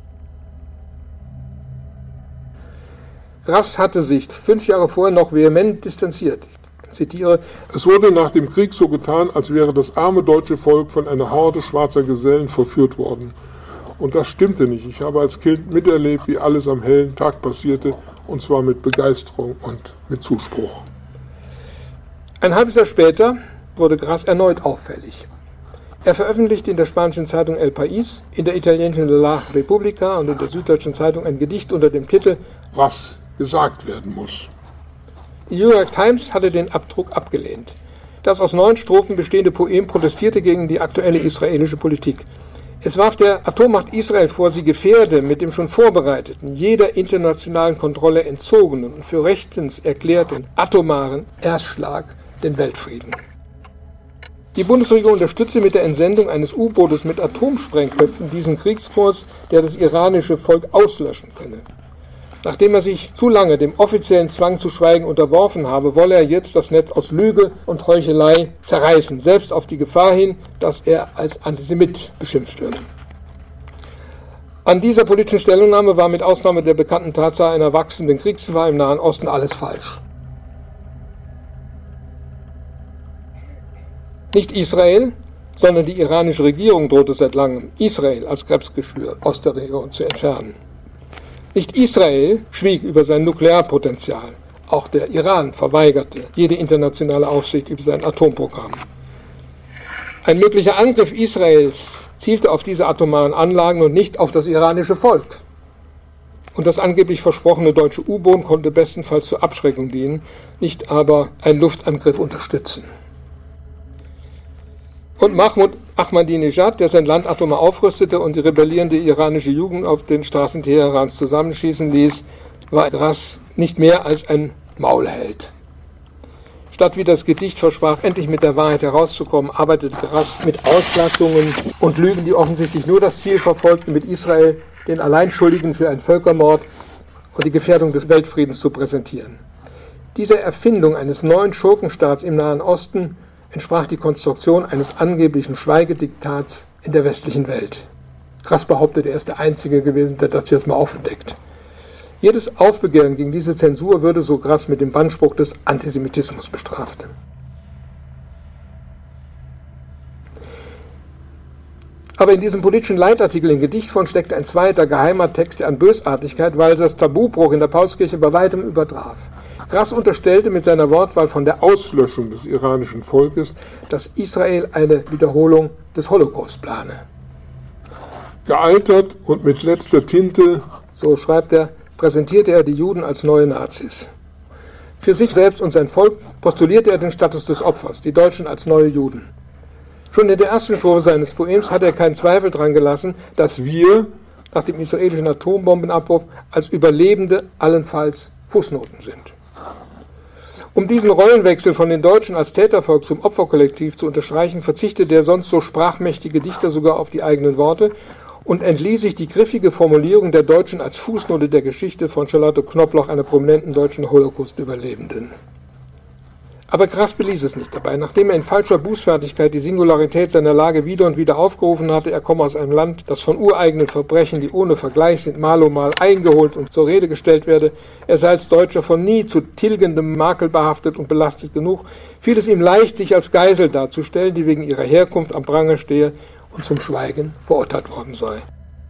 S1: Grass hatte sich fünf Jahre vorher noch vehement distanziert. Ich zitiere:
S5: Es wurde nach dem Krieg so getan, als wäre das arme deutsche Volk von einer Horde schwarzer Gesellen verführt worden. Und das stimmte nicht. Ich habe als Kind miterlebt, wie alles am hellen Tag passierte und zwar mit Begeisterung und mit Zuspruch.
S1: Ein halbes Jahr später wurde Grass erneut auffällig. Er veröffentlichte in der spanischen Zeitung El País, in der italienischen La Repubblica und in der süddeutschen Zeitung ein Gedicht unter dem Titel
S5: Was gesagt werden muss.
S1: Die New York Times hatte den Abdruck abgelehnt. Das aus neun Strophen bestehende Poem protestierte gegen die aktuelle israelische Politik. Es warf der Atommacht Israel vor, sie gefährde mit dem schon vorbereiteten, jeder internationalen Kontrolle entzogenen und für rechtens erklärten atomaren Erstschlag den Weltfrieden. Die Bundesregierung unterstütze mit der Entsendung eines U-Bootes mit Atomsprengköpfen diesen Kriegskurs, der das iranische Volk auslöschen könne. Nachdem er sich zu lange dem offiziellen Zwang zu schweigen unterworfen habe, wolle er jetzt das Netz aus Lüge und Heuchelei zerreißen, selbst auf die Gefahr hin, dass er als Antisemit beschimpft würde. An dieser politischen Stellungnahme war mit Ausnahme der bekannten Tatsache einer wachsenden Kriegsgefahr im Nahen Osten alles falsch. Nicht Israel, sondern die iranische Regierung drohte seit langem, Israel als Krebsgeschwür aus der Region zu entfernen. Nicht Israel schwieg über sein Nuklearpotenzial. Auch der Iran verweigerte jede internationale Aufsicht über sein Atomprogramm. Ein möglicher Angriff Israels zielte auf diese atomaren Anlagen und nicht auf das iranische Volk. Und das angeblich versprochene deutsche U-Boot konnte bestenfalls zur Abschreckung dienen, nicht aber einen Luftangriff unterstützen. Und Mahmoud Ahmadinejad, der sein Land atomar aufrüstete und die rebellierende iranische Jugend auf den Straßen Teherans zusammenschießen ließ, war Grass nicht mehr als ein Maulheld. Statt wie das Gedicht versprach, endlich mit der Wahrheit herauszukommen, arbeitete Grass mit Auslassungen und Lügen, die offensichtlich nur das Ziel verfolgten, mit Israel den Alleinschuldigen für einen Völkermord und die Gefährdung des Weltfriedens zu präsentieren. Diese Erfindung eines neuen Schurkenstaats im Nahen Osten entsprach die Konstruktion eines angeblichen Schweigediktats in der westlichen Welt. Grass behauptet, er ist der Einzige gewesen, der das jetzt mal aufentdeckt. Jedes Aufbegehren gegen diese Zensur würde, so Grass, mit dem Bannspruch des Antisemitismus bestraft. Aber in diesem politischen Leitartikel im Gedichtfond steckte ein zweiter geheimer Text, der an Bösartigkeit, weil das Tabubruch in der Paulskirche bei weitem übertraf. Grass unterstellte mit seiner Wortwahl von der
S5: Auslöschung des iranischen Volkes, dass Israel eine Wiederholung des Holocaust plane. Gealtert und mit letzter Tinte,
S1: so schreibt er, präsentierte er die Juden als neue Nazis. Für sich selbst und sein Volk postulierte er den Status des Opfers, die Deutschen als neue Juden. Schon in der ersten Strophe seines Poems hat er keinen Zweifel daran gelassen, dass wir nach dem israelischen Atombombenabwurf als Überlebende allenfalls Fußnoten sind. Um diesen Rollenwechsel von den Deutschen als Tätervolk zum Opferkollektiv zu unterstreichen, verzichtete der sonst so sprachmächtige Dichter sogar auf die eigenen Worte und entließ sich die griffige Formulierung der Deutschen als Fußnote der Geschichte von Charlotte Knobloch, einer prominenten deutschen Holocaust-Überlebenden. Aber Grass beließ es nicht dabei. Nachdem er in falscher Bußfertigkeit die Singularität seiner Lage wieder und wieder aufgerufen hatte, er komme aus einem Land, das von ureigenen Verbrechen, die ohne Vergleich sind, mal um mal eingeholt und zur Rede gestellt werde, er sei als Deutscher von nie zu tilgendem Makel behaftet und belastet genug, fiel es ihm leicht, sich als Geisel darzustellen, die wegen ihrer Herkunft am Pranger stehe und zum Schweigen verurteilt worden sei.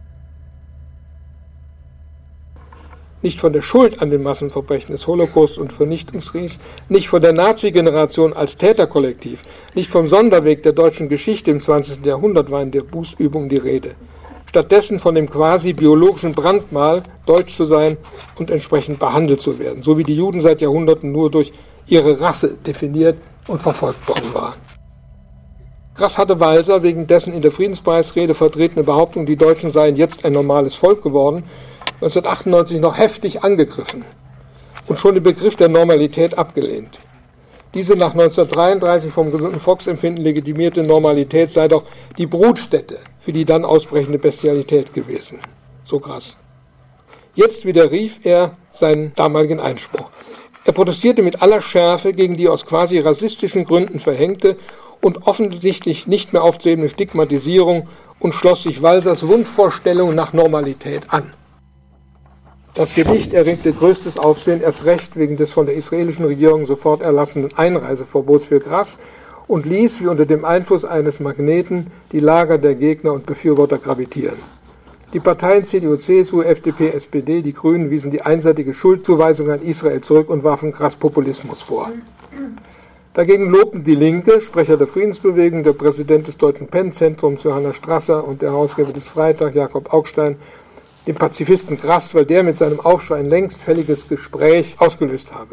S1: Nicht von der Schuld an den Massenverbrechen des Holocaust und Vernichtungskriegs, nicht von der Nazi-Generation als Täterkollektiv, nicht vom Sonderweg der deutschen Geschichte im zwanzigsten Jahrhundert war in der Bußübung die Rede. Stattdessen von dem quasi biologischen Brandmal, deutsch zu sein und entsprechend behandelt zu werden, so wie die Juden seit Jahrhunderten nur durch ihre Rasse definiert und verfolgt worden waren. Grass hatte Walser wegen dessen in der Friedenspreisrede vertretene Behauptung, die Deutschen seien jetzt ein normales Volk geworden, neunzehnhundertachtundneunzig noch heftig angegriffen und schon den Begriff der Normalität abgelehnt. Diese nach neunzehnhundertdreiunddreißig vom gesunden Volksempfinden legitimierte Normalität sei doch die Brutstätte für die dann ausbrechende Bestialität gewesen. So Grass. Jetzt widerrief er seinen damaligen Einspruch. Er protestierte mit aller Schärfe gegen die aus quasi rassistischen Gründen verhängte und offensichtlich nicht mehr aufzuhebende Stigmatisierung und schloss sich Walsers Wunschvorstellung nach Normalität an. Das Gedicht erregte größtes Aufsehen, erst recht wegen des von der israelischen Regierung sofort erlassenen Einreiseverbots für Grass und ließ, wie unter dem Einfluss eines Magneten, die Lager der Gegner und Befürworter gravitieren. Die Parteien C D U, C S U, F D P, S P D, die Grünen wiesen die einseitige Schuldzuweisung an Israel zurück und warfen Grass Populismus vor. Dagegen lobten die Linke, Sprecher der Friedensbewegung, der Präsident des Deutschen Penn-Zentrums Johanna Strasser und der Herausgeber des Freitag Jakob Augstein den Pazifisten Grass, weil der mit seinem Aufschrei ein längst fälliges Gespräch ausgelöst habe.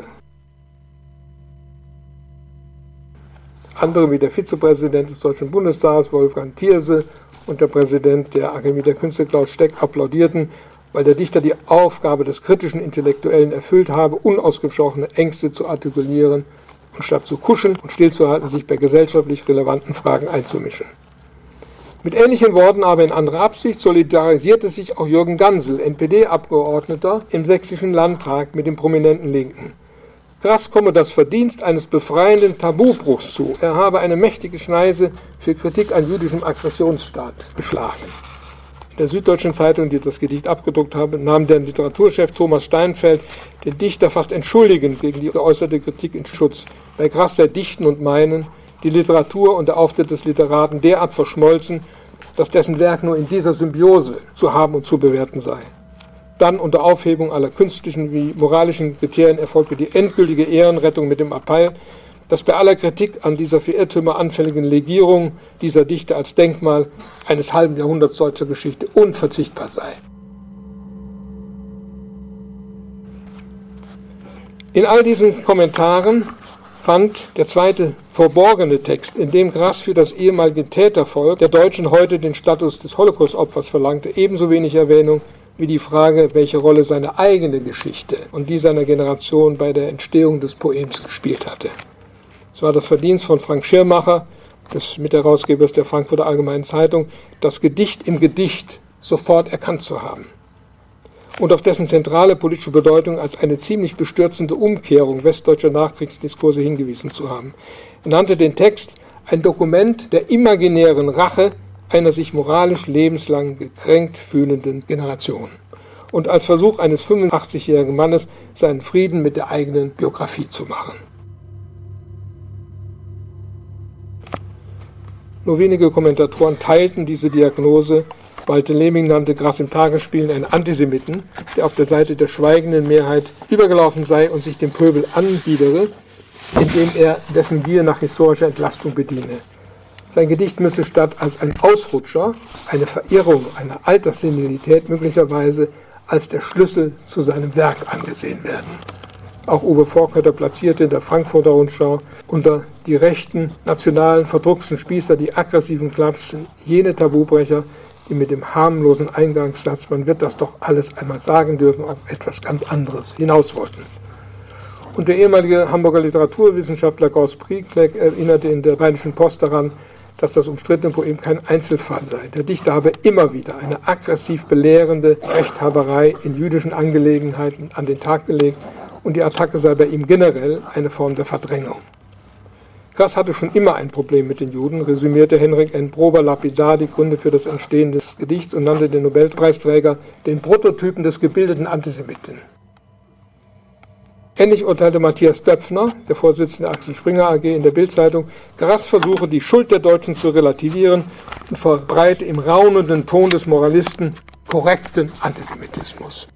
S1: Andere wie der Vizepräsident des Deutschen Bundestages Wolfgang Thierse und der Präsident der Akademie der Künste Klaus Steck applaudierten, weil der Dichter die Aufgabe des kritischen Intellektuellen erfüllt habe, unausgesprochene Ängste zu artikulieren und statt zu kuschen und stillzuhalten, sich bei gesellschaftlich relevanten Fragen einzumischen. Mit ähnlichen Worten, aber in anderer Absicht, solidarisierte sich auch Jürgen Gansel, N P D-Abgeordneter im Sächsischen Landtag, mit dem prominenten Linken. Grass komme das Verdienst eines befreienden Tabubruchs zu. Er habe eine mächtige Schneise für Kritik an jüdischem Aggressionsstaat geschlagen. In der Süddeutschen Zeitung, die das Gedicht abgedruckt habe, nahm der Literaturchef Thomas Steinfeld den Dichter fast entschuldigend gegen die geäußerte Kritik in Schutz. Bei Grass sei Dichten und Meinen, die Literatur und der Auftritt des Literaten derart verschmolzen, dass dessen Werk nur in dieser Symbiose zu haben und zu bewerten sei. Dann unter Aufhebung aller künstlichen wie moralischen Kriterien erfolgte die endgültige Ehrenrettung mit dem Appell, dass bei aller Kritik an dieser für Irrtümer anfälligen Legierung dieser Dichter als Denkmal eines halben Jahrhunderts deutscher Geschichte unverzichtbar sei. In all diesen Kommentaren fand der zweite verborgene Text, in dem Grass für das ehemalige Tätervolk der Deutschen heute den Status des Holocaust-Opfers verlangte, ebenso wenig Erwähnung wie die Frage, welche Rolle seine eigene Geschichte und die seiner Generation bei der Entstehung des Poems gespielt hatte. Es war das Verdienst von Frank Schirmacher, des Mitherausgebers der Frankfurter Allgemeinen Zeitung, das Gedicht im Gedicht sofort erkannt zu haben und auf dessen zentrale politische Bedeutung als eine ziemlich bestürzende Umkehrung westdeutscher Nachkriegsdiskurse hingewiesen zu haben. Er nannte den Text ein Dokument der imaginären Rache einer sich moralisch lebenslang gekränkt fühlenden Generation und als Versuch eines fünfundachtzigjährigen Mannes, seinen Frieden mit der eigenen Biografie zu machen. Nur wenige Kommentatoren teilten diese Diagnose. Walter Lehming nannte Grass im Tagesspielen einen Antisemiten, der auf der Seite der schweigenden Mehrheit übergelaufen sei und sich dem Pöbel anbiedere, indem er dessen Gier nach historischer Entlastung bediene. Sein Gedicht müsse statt als ein Ausrutscher, eine Verirrung, eine Alterssenilität möglicherweise als der Schlüssel zu seinem Werk angesehen werden. Auch Uwe Vorkötter platzierte in der Frankfurter Rundschau unter die rechten, nationalen, verdrucksten Spießer, die aggressiven Klatzen, jene Tabubrecher, die mit dem harmlosen Eingangssatz, man wird das doch alles einmal sagen dürfen, auf etwas ganz anderes hinaus wollten. Und der ehemalige Hamburger Literaturwissenschaftler Gauss Priekleck erinnerte in der Rheinischen Post daran, dass das umstrittene Poem kein Einzelfall sei. Der Dichter habe immer wieder eine aggressiv belehrende Rechthaberei in jüdischen Angelegenheiten an den Tag gelegt und die Attacke sei bei ihm generell eine Form der Verdrängung. Grass hatte schon immer ein Problem mit den Juden, resümierte Henrik N. Prober lapidar die Gründe für das Entstehen des Gedichts und nannte den Nobelpreisträger den Prototypen des gebildeten Antisemiten. Ähnlich urteilte Matthias Döpfner, der Vorsitzende der Axel Springer A G in der Bild-Zeitung, Grass versuche, die Schuld der Deutschen zu relativieren und verbreite im raunenden Ton des Moralisten korrekten Antisemitismus.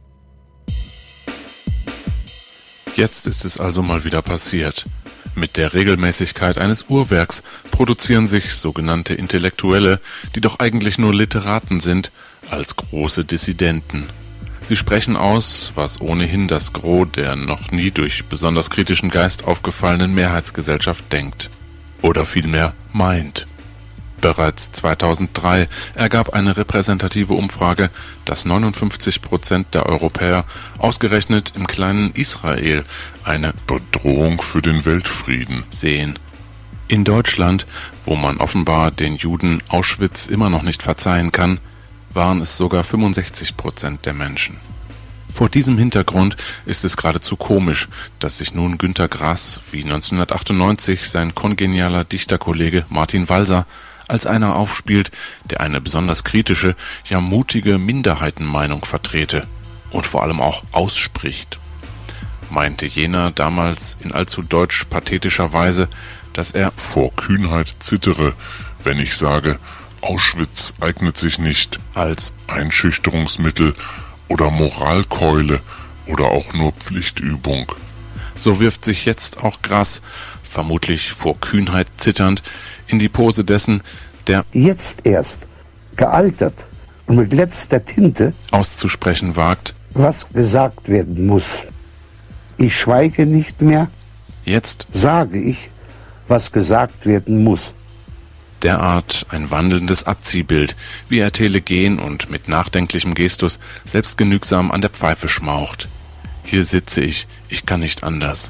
S3: Jetzt ist es also mal wieder passiert. Mit der Regelmäßigkeit eines Uhrwerks produzieren sich sogenannte Intellektuelle, die doch eigentlich nur Literaten sind, als große Dissidenten. Sie sprechen aus, was ohnehin das Gros der noch nie durch besonders kritischen Geist aufgefallenen Mehrheitsgesellschaft denkt. Oder vielmehr meint. Bereits zweitausenddrei ergab eine repräsentative Umfrage, dass neunundfünfzig Prozent der Europäer ausgerechnet im kleinen Israel eine Bedrohung für den Weltfrieden sehen. In Deutschland, wo man offenbar den Juden Auschwitz immer noch nicht verzeihen kann, waren es sogar fünfundsechzig Prozent der Menschen. Vor diesem Hintergrund ist es geradezu komisch, dass sich nun Günter Grass, wie neunzehnhundertachtundneunzig sein kongenialer Dichterkollege Martin Walser, als einer aufspielt, der eine besonders kritische, ja mutige Minderheitenmeinung vertrete und vor allem auch ausspricht. Meinte jener damals in allzu deutsch-pathetischer Weise, dass er
S6: vor Kühnheit zittere, wenn ich sage, Auschwitz eignet sich nicht
S3: als
S6: Einschüchterungsmittel oder Moralkeule oder auch nur Pflichtübung.
S3: So wirft sich jetzt auch Grass, vermutlich vor Kühnheit zitternd, in die Pose dessen, der
S10: jetzt erst gealtert und mit letzter Tinte
S3: auszusprechen wagt,
S10: was gesagt werden muss. Ich schweige nicht mehr,
S3: jetzt
S10: sage ich, was gesagt werden muss.
S3: Derart ein wandelndes Abziehbild, wie er telegen und mit nachdenklichem Gestus selbstgenügsam an der Pfeife schmaucht. Hier sitze ich, ich kann nicht anders.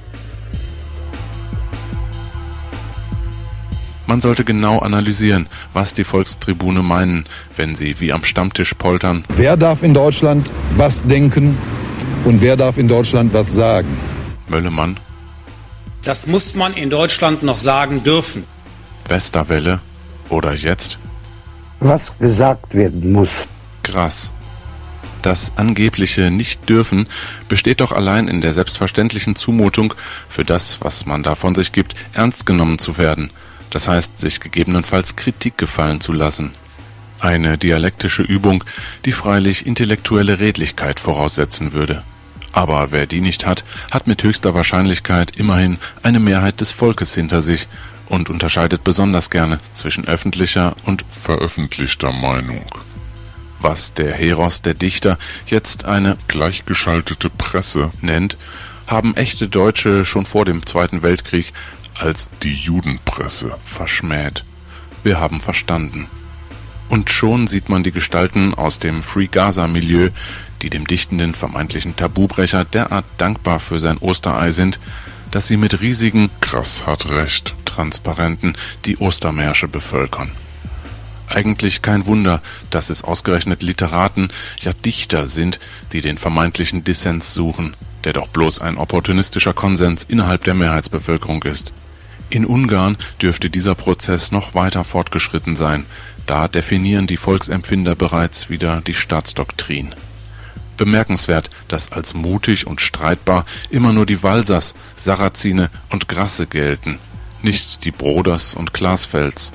S3: Man sollte genau analysieren, was die Volkstribune meinen, wenn sie wie am Stammtisch poltern.
S11: Wer darf in Deutschland was denken und wer darf in Deutschland was sagen?
S3: Möllemann.
S12: Das muss man in Deutschland noch sagen dürfen.
S3: Westerwelle. Oder jetzt?
S10: Was gesagt werden muss.
S3: Grass. Das angebliche Nicht-Dürfen besteht doch allein in der selbstverständlichen Zumutung, für das, was man da von sich gibt, ernst genommen zu werden. Das heißt, sich gegebenenfalls Kritik gefallen zu lassen. Eine dialektische Übung, die freilich intellektuelle Redlichkeit voraussetzen würde. Aber wer die nicht hat, hat mit höchster Wahrscheinlichkeit immerhin eine Mehrheit des Volkes hinter sich und unterscheidet besonders gerne zwischen öffentlicher und
S6: veröffentlichter Meinung.
S3: Was der Heros der Dichter jetzt eine
S6: gleichgeschaltete Presse
S3: nennt, haben echte Deutsche schon vor dem Zweiten Weltkrieg als
S6: die Judenpresse
S3: verschmäht. Wir haben verstanden. Und schon sieht man die Gestalten aus dem Free Gaza-Milieu, die dem dichtenden vermeintlichen Tabubrecher derart dankbar für sein Osterei sind, dass sie mit riesigen
S6: Grass hat recht
S3: Transparenten die Ostermärsche bevölkern. Eigentlich kein Wunder, dass es ausgerechnet Literaten, ja Dichter sind, die den vermeintlichen Dissens suchen, der doch bloß ein opportunistischer Konsens innerhalb der Mehrheitsbevölkerung ist. In Ungarn dürfte dieser Prozess noch weiter fortgeschritten sein, da definieren die Volksempfinder bereits wieder die Staatsdoktrin. Bemerkenswert, dass als mutig und streitbar immer nur die Walsers, Sarazine und Grasse gelten, nicht die Broders und Glasfelds.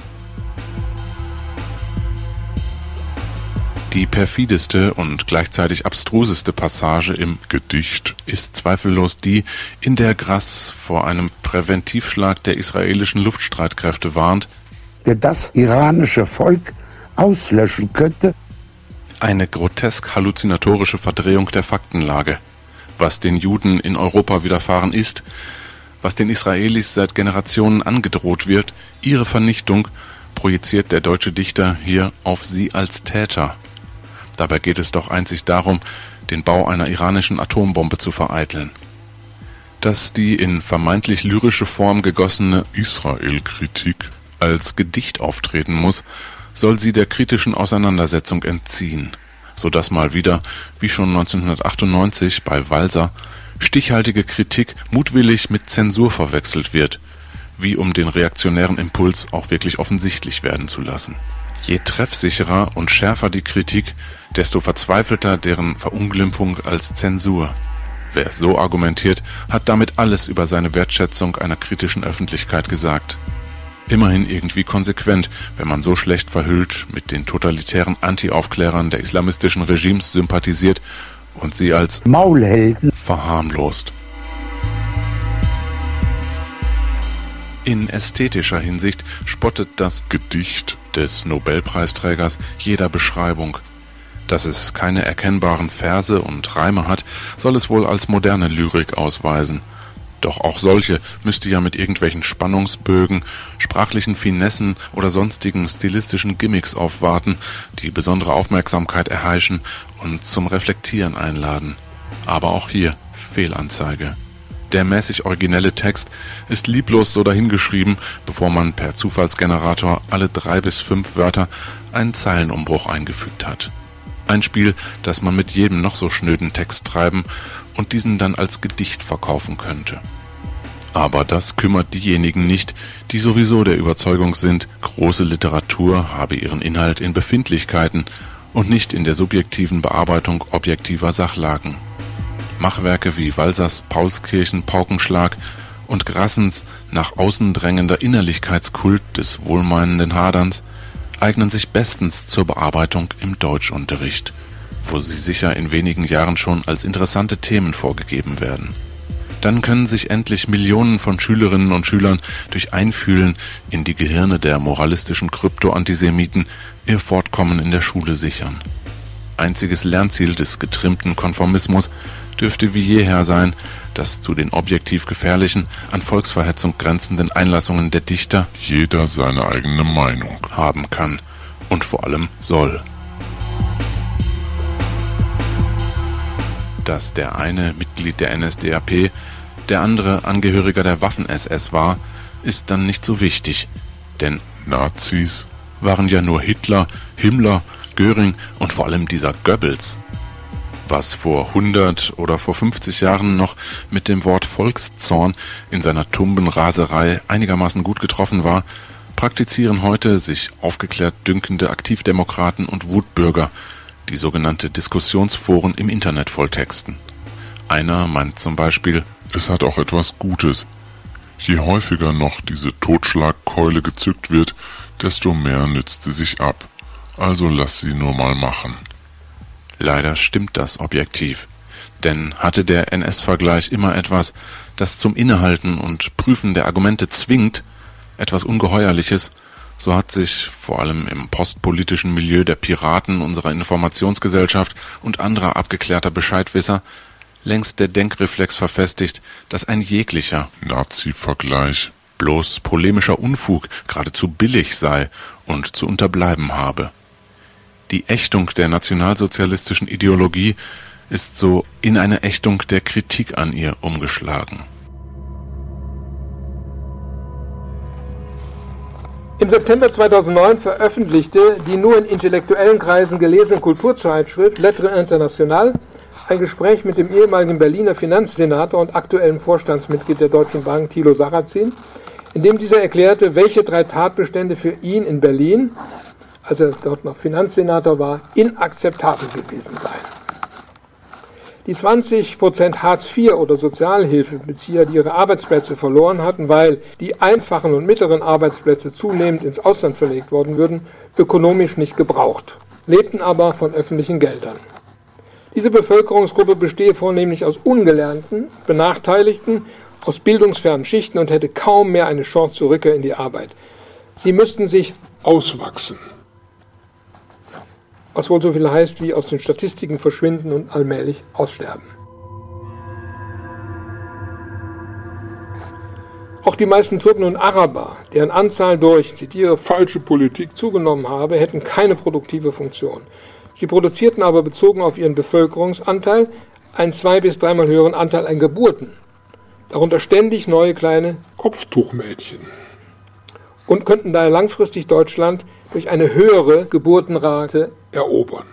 S3: Die perfideste und gleichzeitig abstruseste Passage im
S6: Gedicht
S3: ist zweifellos die, in der Grass vor einem Präventivschlag der israelischen Luftstreitkräfte warnt,
S10: der das iranische Volk auslöschen könnte.
S3: Eine grotesk halluzinatorische Verdrehung der Faktenlage. Was den Juden in Europa widerfahren ist, was den Israelis seit Generationen angedroht wird, ihre Vernichtung, projiziert der deutsche Dichter hier auf sie als Täter. Dabei geht es doch einzig darum, den Bau einer iranischen Atombombe zu vereiteln. Dass die in vermeintlich lyrische Form gegossene
S6: Israel-Kritik
S3: als Gedicht auftreten muss, soll sie der kritischen Auseinandersetzung entziehen, sodass mal wieder, wie schon neunzehnhundertachtundneunzig bei Walser, stichhaltige Kritik mutwillig mit Zensur verwechselt wird, wie um den reaktionären Impuls auch wirklich offensichtlich werden zu lassen. Je treffsicherer und schärfer die Kritik, desto verzweifelter deren Verunglimpfung als Zensur. Wer so argumentiert, hat damit alles über seine Wertschätzung einer kritischen Öffentlichkeit gesagt. Immerhin irgendwie konsequent, wenn man so schlecht verhüllt mit den totalitären Anti-Aufklärern der islamistischen Regimes sympathisiert und sie als
S10: Maulhelden
S3: verharmlost. In ästhetischer Hinsicht spottet das
S6: Gedicht
S3: des Nobelpreisträgers jeder Beschreibung. Dass es keine erkennbaren Verse und Reime hat, soll es wohl als moderne Lyrik ausweisen. Doch auch solche müsste ja mit irgendwelchen Spannungsbögen, sprachlichen Finessen oder sonstigen stilistischen Gimmicks aufwarten, die besondere Aufmerksamkeit erheischen und zum Reflektieren einladen. Aber auch hier Fehlanzeige. Der mäßig originelle Text ist lieblos so dahingeschrieben, bevor man per Zufallsgenerator alle drei bis fünf Wörter einen Zeilenumbruch eingefügt hat. Ein Spiel, das man mit jedem noch so schnöden Text treiben und diesen dann als Gedicht verkaufen könnte. Aber das kümmert diejenigen nicht, die sowieso der Überzeugung sind, große Literatur habe ihren Inhalt in Befindlichkeiten und nicht in der subjektiven Bearbeitung objektiver Sachlagen. Machwerke wie Walsers Paulskirchen-Paukenschlag und Grassens nach außen drängender Innerlichkeitskult des wohlmeinenden Haderns, eignen sich bestens zur Bearbeitung im Deutschunterricht, wo sie sicher in wenigen Jahren schon als interessante Themen vorgegeben werden. Dann können sich endlich Millionen von Schülerinnen und Schülern durch Einfühlen in die Gehirne der moralistischen Krypto-Antisemiten ihr Fortkommen in der Schule sichern. Einziges Lernziel des getrimmten Konformismus dürfte wie jeher sein, dass zu den objektiv gefährlichen, an Volksverhetzung grenzenden Einlassungen der Dichter
S6: jeder seine eigene Meinung
S3: haben kann und vor allem soll. Dass der eine Mitglied der N S D A P, der andere Angehöriger der Waffen-S S war, ist dann nicht so wichtig, denn
S6: Nazis
S3: waren ja nur Hitler, Himmler, Göring und vor allem dieser Goebbels. Was vor hundert oder vor fünfzig Jahren noch mit dem Wort Volkszorn in seiner tumben Raserei einigermaßen gut getroffen war, praktizieren heute sich aufgeklärt dünkende Aktivdemokraten und Wutbürger, die sogenannte Diskussionsforen im Internet volltexten. Einer meint zum Beispiel:
S6: Es hat auch etwas Gutes. Je häufiger noch diese Totschlagkeule gezückt wird, desto mehr nützt sie sich ab. Also lass sie nur mal machen.
S3: Leider stimmt das objektiv. Denn hatte der N S-Vergleich immer etwas, das zum Innehalten und Prüfen der Argumente zwingt, etwas Ungeheuerliches, so hat sich vor allem im postpolitischen Milieu der Piraten unserer Informationsgesellschaft und anderer abgeklärter Bescheidwisser längst der Denkreflex verfestigt, dass ein jeglicher
S6: Nazi-Vergleich
S3: bloß polemischer Unfug geradezu billig sei und zu unterbleiben habe. Die Ächtung der nationalsozialistischen Ideologie ist so in eine Ächtung der Kritik an ihr umgeschlagen.
S1: Im September zweitausendneun veröffentlichte die nur in intellektuellen Kreisen gelesene Kulturzeitschrift Lettres Internationales ein Gespräch mit dem ehemaligen Berliner Finanzsenator und aktuellen Vorstandsmitglied der Deutschen Bank Thilo Sarrazin, in dem dieser erklärte, welche drei Tatbestände für ihn in Berlin, als er dort noch Finanzsenator war, inakzeptabel gewesen seien. Die zwanzig Prozent Hartz vier oder Sozialhilfebezieher, die ihre Arbeitsplätze verloren hatten, weil die einfachen und mittleren Arbeitsplätze zunehmend ins Ausland verlegt worden würden, ökonomisch nicht gebraucht, lebten aber von öffentlichen Geldern. Diese Bevölkerungsgruppe bestehe vornehmlich aus Ungelernten, Benachteiligten, aus bildungsfernen Schichten und hätte kaum mehr eine Chance zur Rückkehr in die Arbeit. Sie müssten sich auswachsen, was wohl so viel heißt wie aus den Statistiken verschwinden und allmählich aussterben. Auch die meisten Türken und Araber, deren Anzahl durch, zitiere, falsche Politik zugenommen habe, hätten keine produktive Funktion. Sie produzierten aber bezogen auf ihren Bevölkerungsanteil einen zwei- bis dreimal höheren Anteil an Geburten, darunter ständig neue kleine Kopftuchmädchen, und könnten daher langfristig Deutschland durch eine höhere Geburtenrate erobern.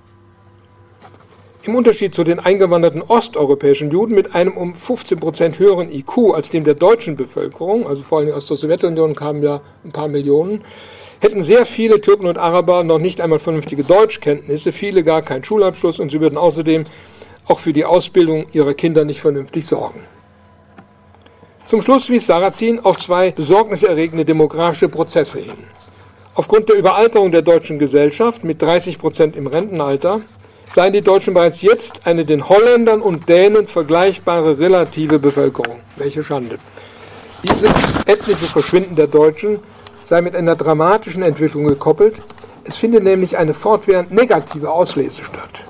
S1: Im Unterschied zu den eingewanderten osteuropäischen Juden mit einem um fünfzehn Prozent höheren I Q als dem der deutschen Bevölkerung, also vor allem aus der Sowjetunion kamen ja ein paar Millionen, hätten sehr viele Türken und Araber noch nicht einmal vernünftige Deutschkenntnisse, viele gar keinen Schulabschluss, und sie würden außerdem auch für die Ausbildung ihrer Kinder nicht vernünftig sorgen. Zum Schluss wies Sarrazin auf zwei besorgniserregende demografische Prozesse hin. Aufgrund der Überalterung der deutschen Gesellschaft mit dreißig Prozent im Rentenalter seien die Deutschen bereits jetzt eine den Holländern und Dänen vergleichbare relative Bevölkerung. Welche Schande. Dieses etnische Verschwinden der Deutschen sei mit einer dramatischen Entwicklung gekoppelt. Es finde nämlich eine fortwährend negative Auslese statt.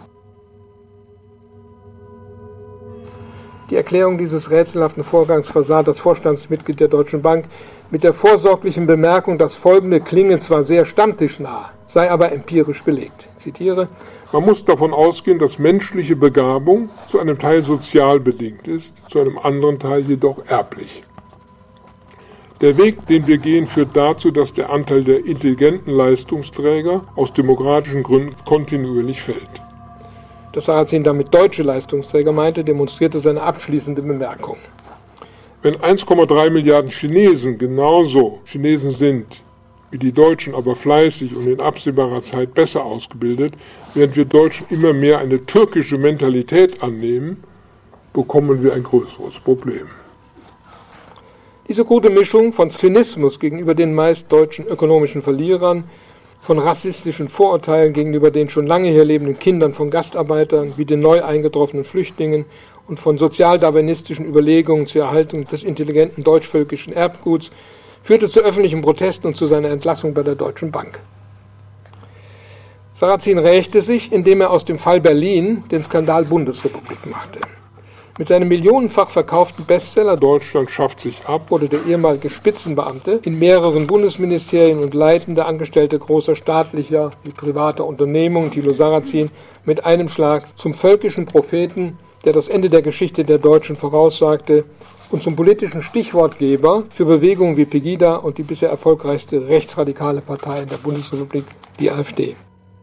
S1: Die Erklärung dieses rätselhaften Vorgangs versah das Vorstandsmitglied der Deutschen Bank mit der vorsorglichen Bemerkung, dass folgende klinge zwar sehr stammtischnah, sei aber empirisch belegt. Ich zitiere:
S5: Man muss davon ausgehen, dass menschliche Begabung zu einem Teil sozial bedingt ist, zu einem anderen Teil jedoch erblich. Der Weg, den wir gehen, führt dazu, dass der Anteil der intelligenten Leistungsträger aus demokratischen Gründen kontinuierlich fällt.
S1: Dass Sarrazin damit deutsche Leistungsträger meinte, demonstrierte seine abschließende Bemerkung.
S5: Wenn eins Komma drei Milliarden Chinesen genauso Chinesen sind wie die Deutschen, aber fleißig und in absehbarer Zeit besser ausgebildet, während wir Deutschen immer mehr eine türkische Mentalität annehmen, bekommen wir ein größeres Problem.
S1: Diese gute Mischung von Zynismus gegenüber den meist deutschen ökonomischen Verlierern von rassistischen Vorurteilen gegenüber den schon lange hier lebenden Kindern von Gastarbeitern wie den neu eingetroffenen Flüchtlingen und von sozialdarwinistischen Überlegungen zur Erhaltung des intelligenten deutschvölkischen Erbguts führte zu öffentlichen Protesten und zu seiner Entlassung bei der Deutschen Bank. Sarrazin rächte sich, indem er aus dem Fall Berlin den Skandal Bundesrepublik machte. Mit seinem millionenfach verkauften Bestseller
S5: Deutschland schafft sich ab
S1: wurde der ehemalige Spitzenbeamte in mehreren Bundesministerien und leitende Angestellte großer staatlicher wie privater Unternehmungen, Thilo Sarrazin, mit einem Schlag zum völkischen Propheten, der das Ende der Geschichte der Deutschen voraussagte, und zum politischen Stichwortgeber für Bewegungen wie Pegida und die bisher erfolgreichste rechtsradikale Partei in der Bundesrepublik, die AfD.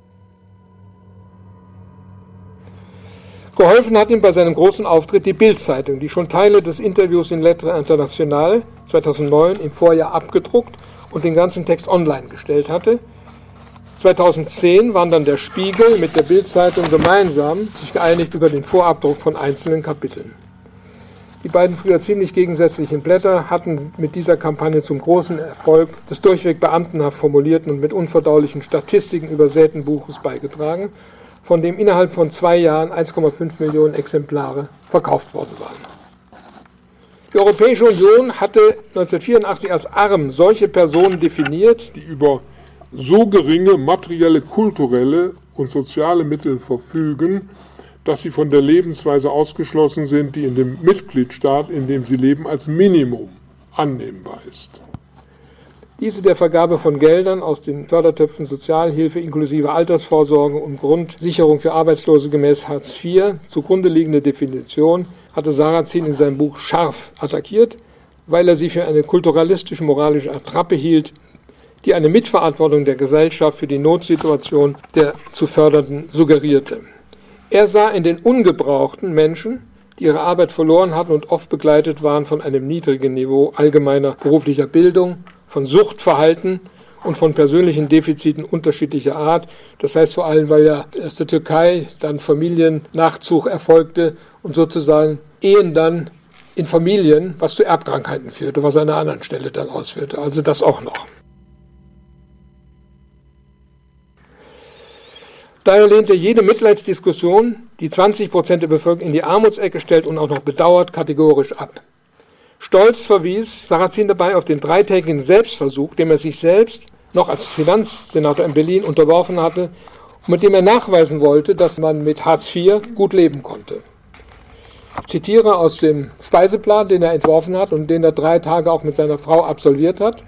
S1: Geholfen hat ihm bei seinem großen Auftritt die Bild-Zeitung, die schon Teile des Interviews in Lettres Internationales zweitausendneun im Vorjahr abgedruckt und den ganzen Text online gestellt hatte. zweitausendzehn waren dann der Spiegel mit der Bild-Zeitung gemeinsam sich geeinigt über den Vorabdruck von einzelnen Kapiteln. Die beiden früher ziemlich gegensätzlichen Blätter hatten mit dieser Kampagne zum großen Erfolg des durchweg beamtenhaft formulierten und mit unverdaulichen Statistiken übersäten Buches beigetragen, von dem innerhalb von zwei Jahren eins Komma fünf Millionen Exemplare verkauft worden waren. Die Europäische Union hatte neunzehnhundertvierundachtzig als arm solche Personen definiert,
S5: die über so geringe materielle, kulturelle und soziale Mittel verfügen, dass sie von der Lebensweise ausgeschlossen sind, die in dem Mitgliedstaat, in dem sie leben, als Minimum annehmbar ist.
S1: Diese der Vergabe von Geldern aus den Fördertöpfen Sozialhilfe inklusive Altersvorsorge und Grundsicherung für Arbeitslose gemäß Hartz vier zugrunde liegende Definition hatte Sarrazin in seinem Buch scharf attackiert, weil er sie für eine kulturalistisch-moralische Attrappe hielt, die eine Mitverantwortung der Gesellschaft für die Notsituation der zu Fördernden suggerierte. Er sah in den ungebrauchten Menschen, die ihre Arbeit verloren hatten und oft begleitet waren von einem niedrigen Niveau allgemeiner beruflicher Bildung, von Suchtverhalten und von persönlichen Defiziten unterschiedlicher Art. Das heißt vor allem, weil ja aus der Türkei dann Familiennachzug erfolgte und sozusagen Ehen dann in Familien, was zu Erbkrankheiten führte, was an einer anderen Stelle dann ausführte. Also das auch noch. Daher lehnte jede Mitleidsdiskussion, die zwanzig Prozent der Bevölkerung in die Armutsecke stellt und auch noch bedauert, kategorisch ab. Stolz verwies Sarrazin dabei auf den dreitägigen Selbstversuch, dem er sich selbst noch als Finanzsenator in Berlin unterworfen hatte und mit dem er nachweisen wollte, dass man mit Hartz vier gut leben konnte. Ich zitiere aus dem Speiseplan, den er entworfen hat und den er drei Tage auch mit seiner Frau absolviert hat.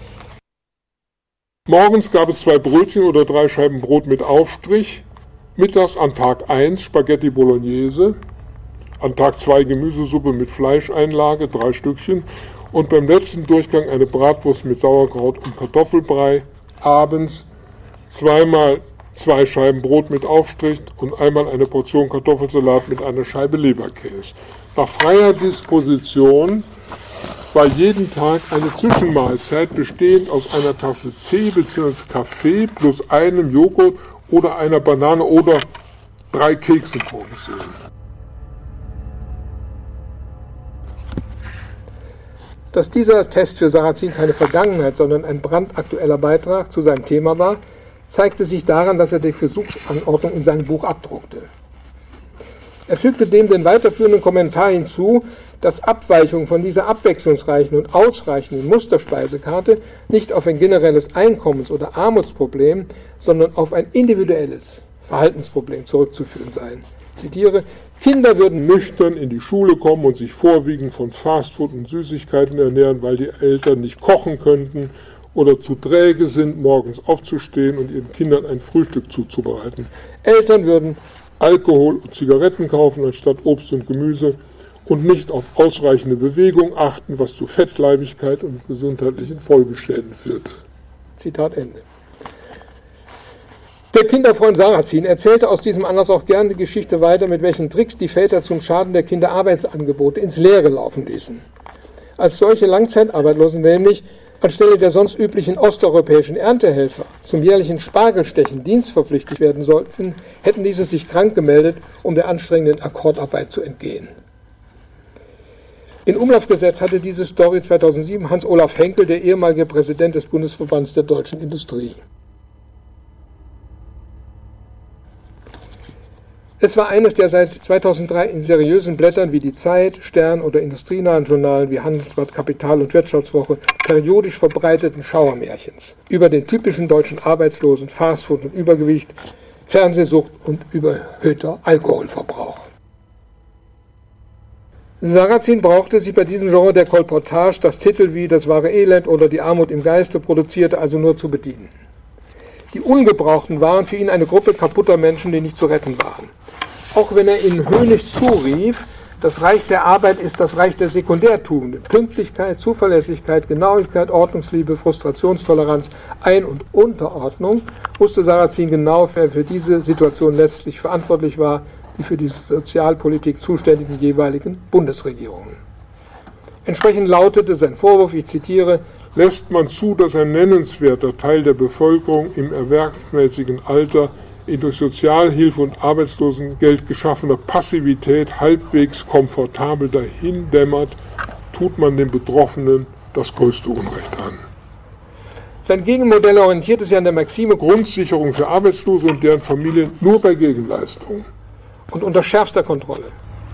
S5: Morgens gab es zwei Brötchen oder drei Scheiben Brot mit Aufstrich, mittags an Tag eins Spaghetti Bolognese, an Tag zwei Gemüsesuppe mit Fleischeinlage, drei Stückchen, und beim letzten Durchgang eine Bratwurst mit Sauerkraut und Kartoffelbrei, abends zweimal zwei Scheiben Brot mit Aufstrich und einmal eine Portion Kartoffelsalat mit einer Scheibe Leberkäse. Nach freier Disposition war jeden Tag eine Zwischenmahlzeit bestehend aus einer Tasse Tee bzw. Kaffee plus einem Joghurt oder einer Banane oder drei Keksen vorgesehen.
S1: Dass dieser Test für Sarrazin keine Vergangenheit, sondern ein brandaktueller Beitrag zu seinem Thema war, zeigte sich daran, dass er die Versuchsanordnung in seinem Buch abdruckte. Er fügte dem den weiterführenden Kommentar hinzu, dass Abweichungen von dieser abwechslungsreichen und ausreichenden Musterspeisekarte nicht auf ein generelles Einkommens- oder Armutsproblem, sondern auf ein individuelles Verhaltensproblem zurückzuführen seien. Ich zitiere: Kinder würden nüchtern in die Schule kommen und sich vorwiegend von Fastfood und Süßigkeiten ernähren, weil die Eltern nicht kochen könnten oder zu träge sind, morgens aufzustehen und ihren Kindern ein Frühstück zuzubereiten. Eltern würden Alkohol und Zigaretten kaufen anstatt Obst und Gemüse und nicht auf ausreichende Bewegung achten, was zu Fettleibigkeit und gesundheitlichen Folgeschäden führte. Zitat Ende. Der Kinderfreund Sarrazin erzählte aus diesem Anlass auch gerne die Geschichte weiter, mit welchen Tricks die Väter zum Schaden der Kinder Arbeitsangebote ins Leere laufen ließen. Als solche Langzeitarbeitlosen nämlich anstelle der sonst üblichen osteuropäischen Erntehelfer zum jährlichen Spargelstechen dienstverpflichtet werden sollten, hätten diese sich krank gemeldet, um der anstrengenden Akkordarbeit zu entgehen. In Umlauf gesetzt hatte diese Story zweitausendsieben Hans-Olaf Henkel, der ehemalige Präsident des Bundesverbands der deutschen Industrie. Es war eines der seit zweitausenddrei in seriösen Blättern wie die Zeit, Stern oder industrienahen Journalen wie Handelsblatt, Kapital und Wirtschaftswoche periodisch verbreiteten Schauermärchens über den typischen deutschen Arbeitslosen, Fastfood und Übergewicht, Fernsehsucht und überhöhter Alkoholverbrauch. Sarrazin brauchte sich bei diesem Genre der Kolportage, das Titel wie Das wahre Elend oder Die Armut im Geiste produzierte, also nur zu bedienen. Die Ungebrauchten waren für ihn eine Gruppe kaputter Menschen, die nicht zu retten waren. Auch wenn er ihnen höhnisch zurief, das Reich der Arbeit ist das Reich der Sekundärtugenden. Pünktlichkeit, Zuverlässigkeit, Genauigkeit, Ordnungsliebe, Frustrationstoleranz, Ein- und Unterordnung, wusste Sarrazin genau, wer für diese Situation letztlich verantwortlich war, die für die Sozialpolitik zuständigen jeweiligen Bundesregierungen. Entsprechend lautete sein Vorwurf, ich zitiere,
S5: lässt man zu, dass ein nennenswerter Teil der Bevölkerung im erwerbsmäßigen Alter in durch Sozialhilfe und Arbeitslosengeld geschaffener Passivität halbwegs komfortabel dahindämmert, tut man den Betroffenen das größte Unrecht an.
S1: Sein Gegenmodell orientierte sich an der Maxime
S5: Grundsicherung für Arbeitslose und deren Familien nur bei Gegenleistung
S1: und unter schärfster Kontrolle.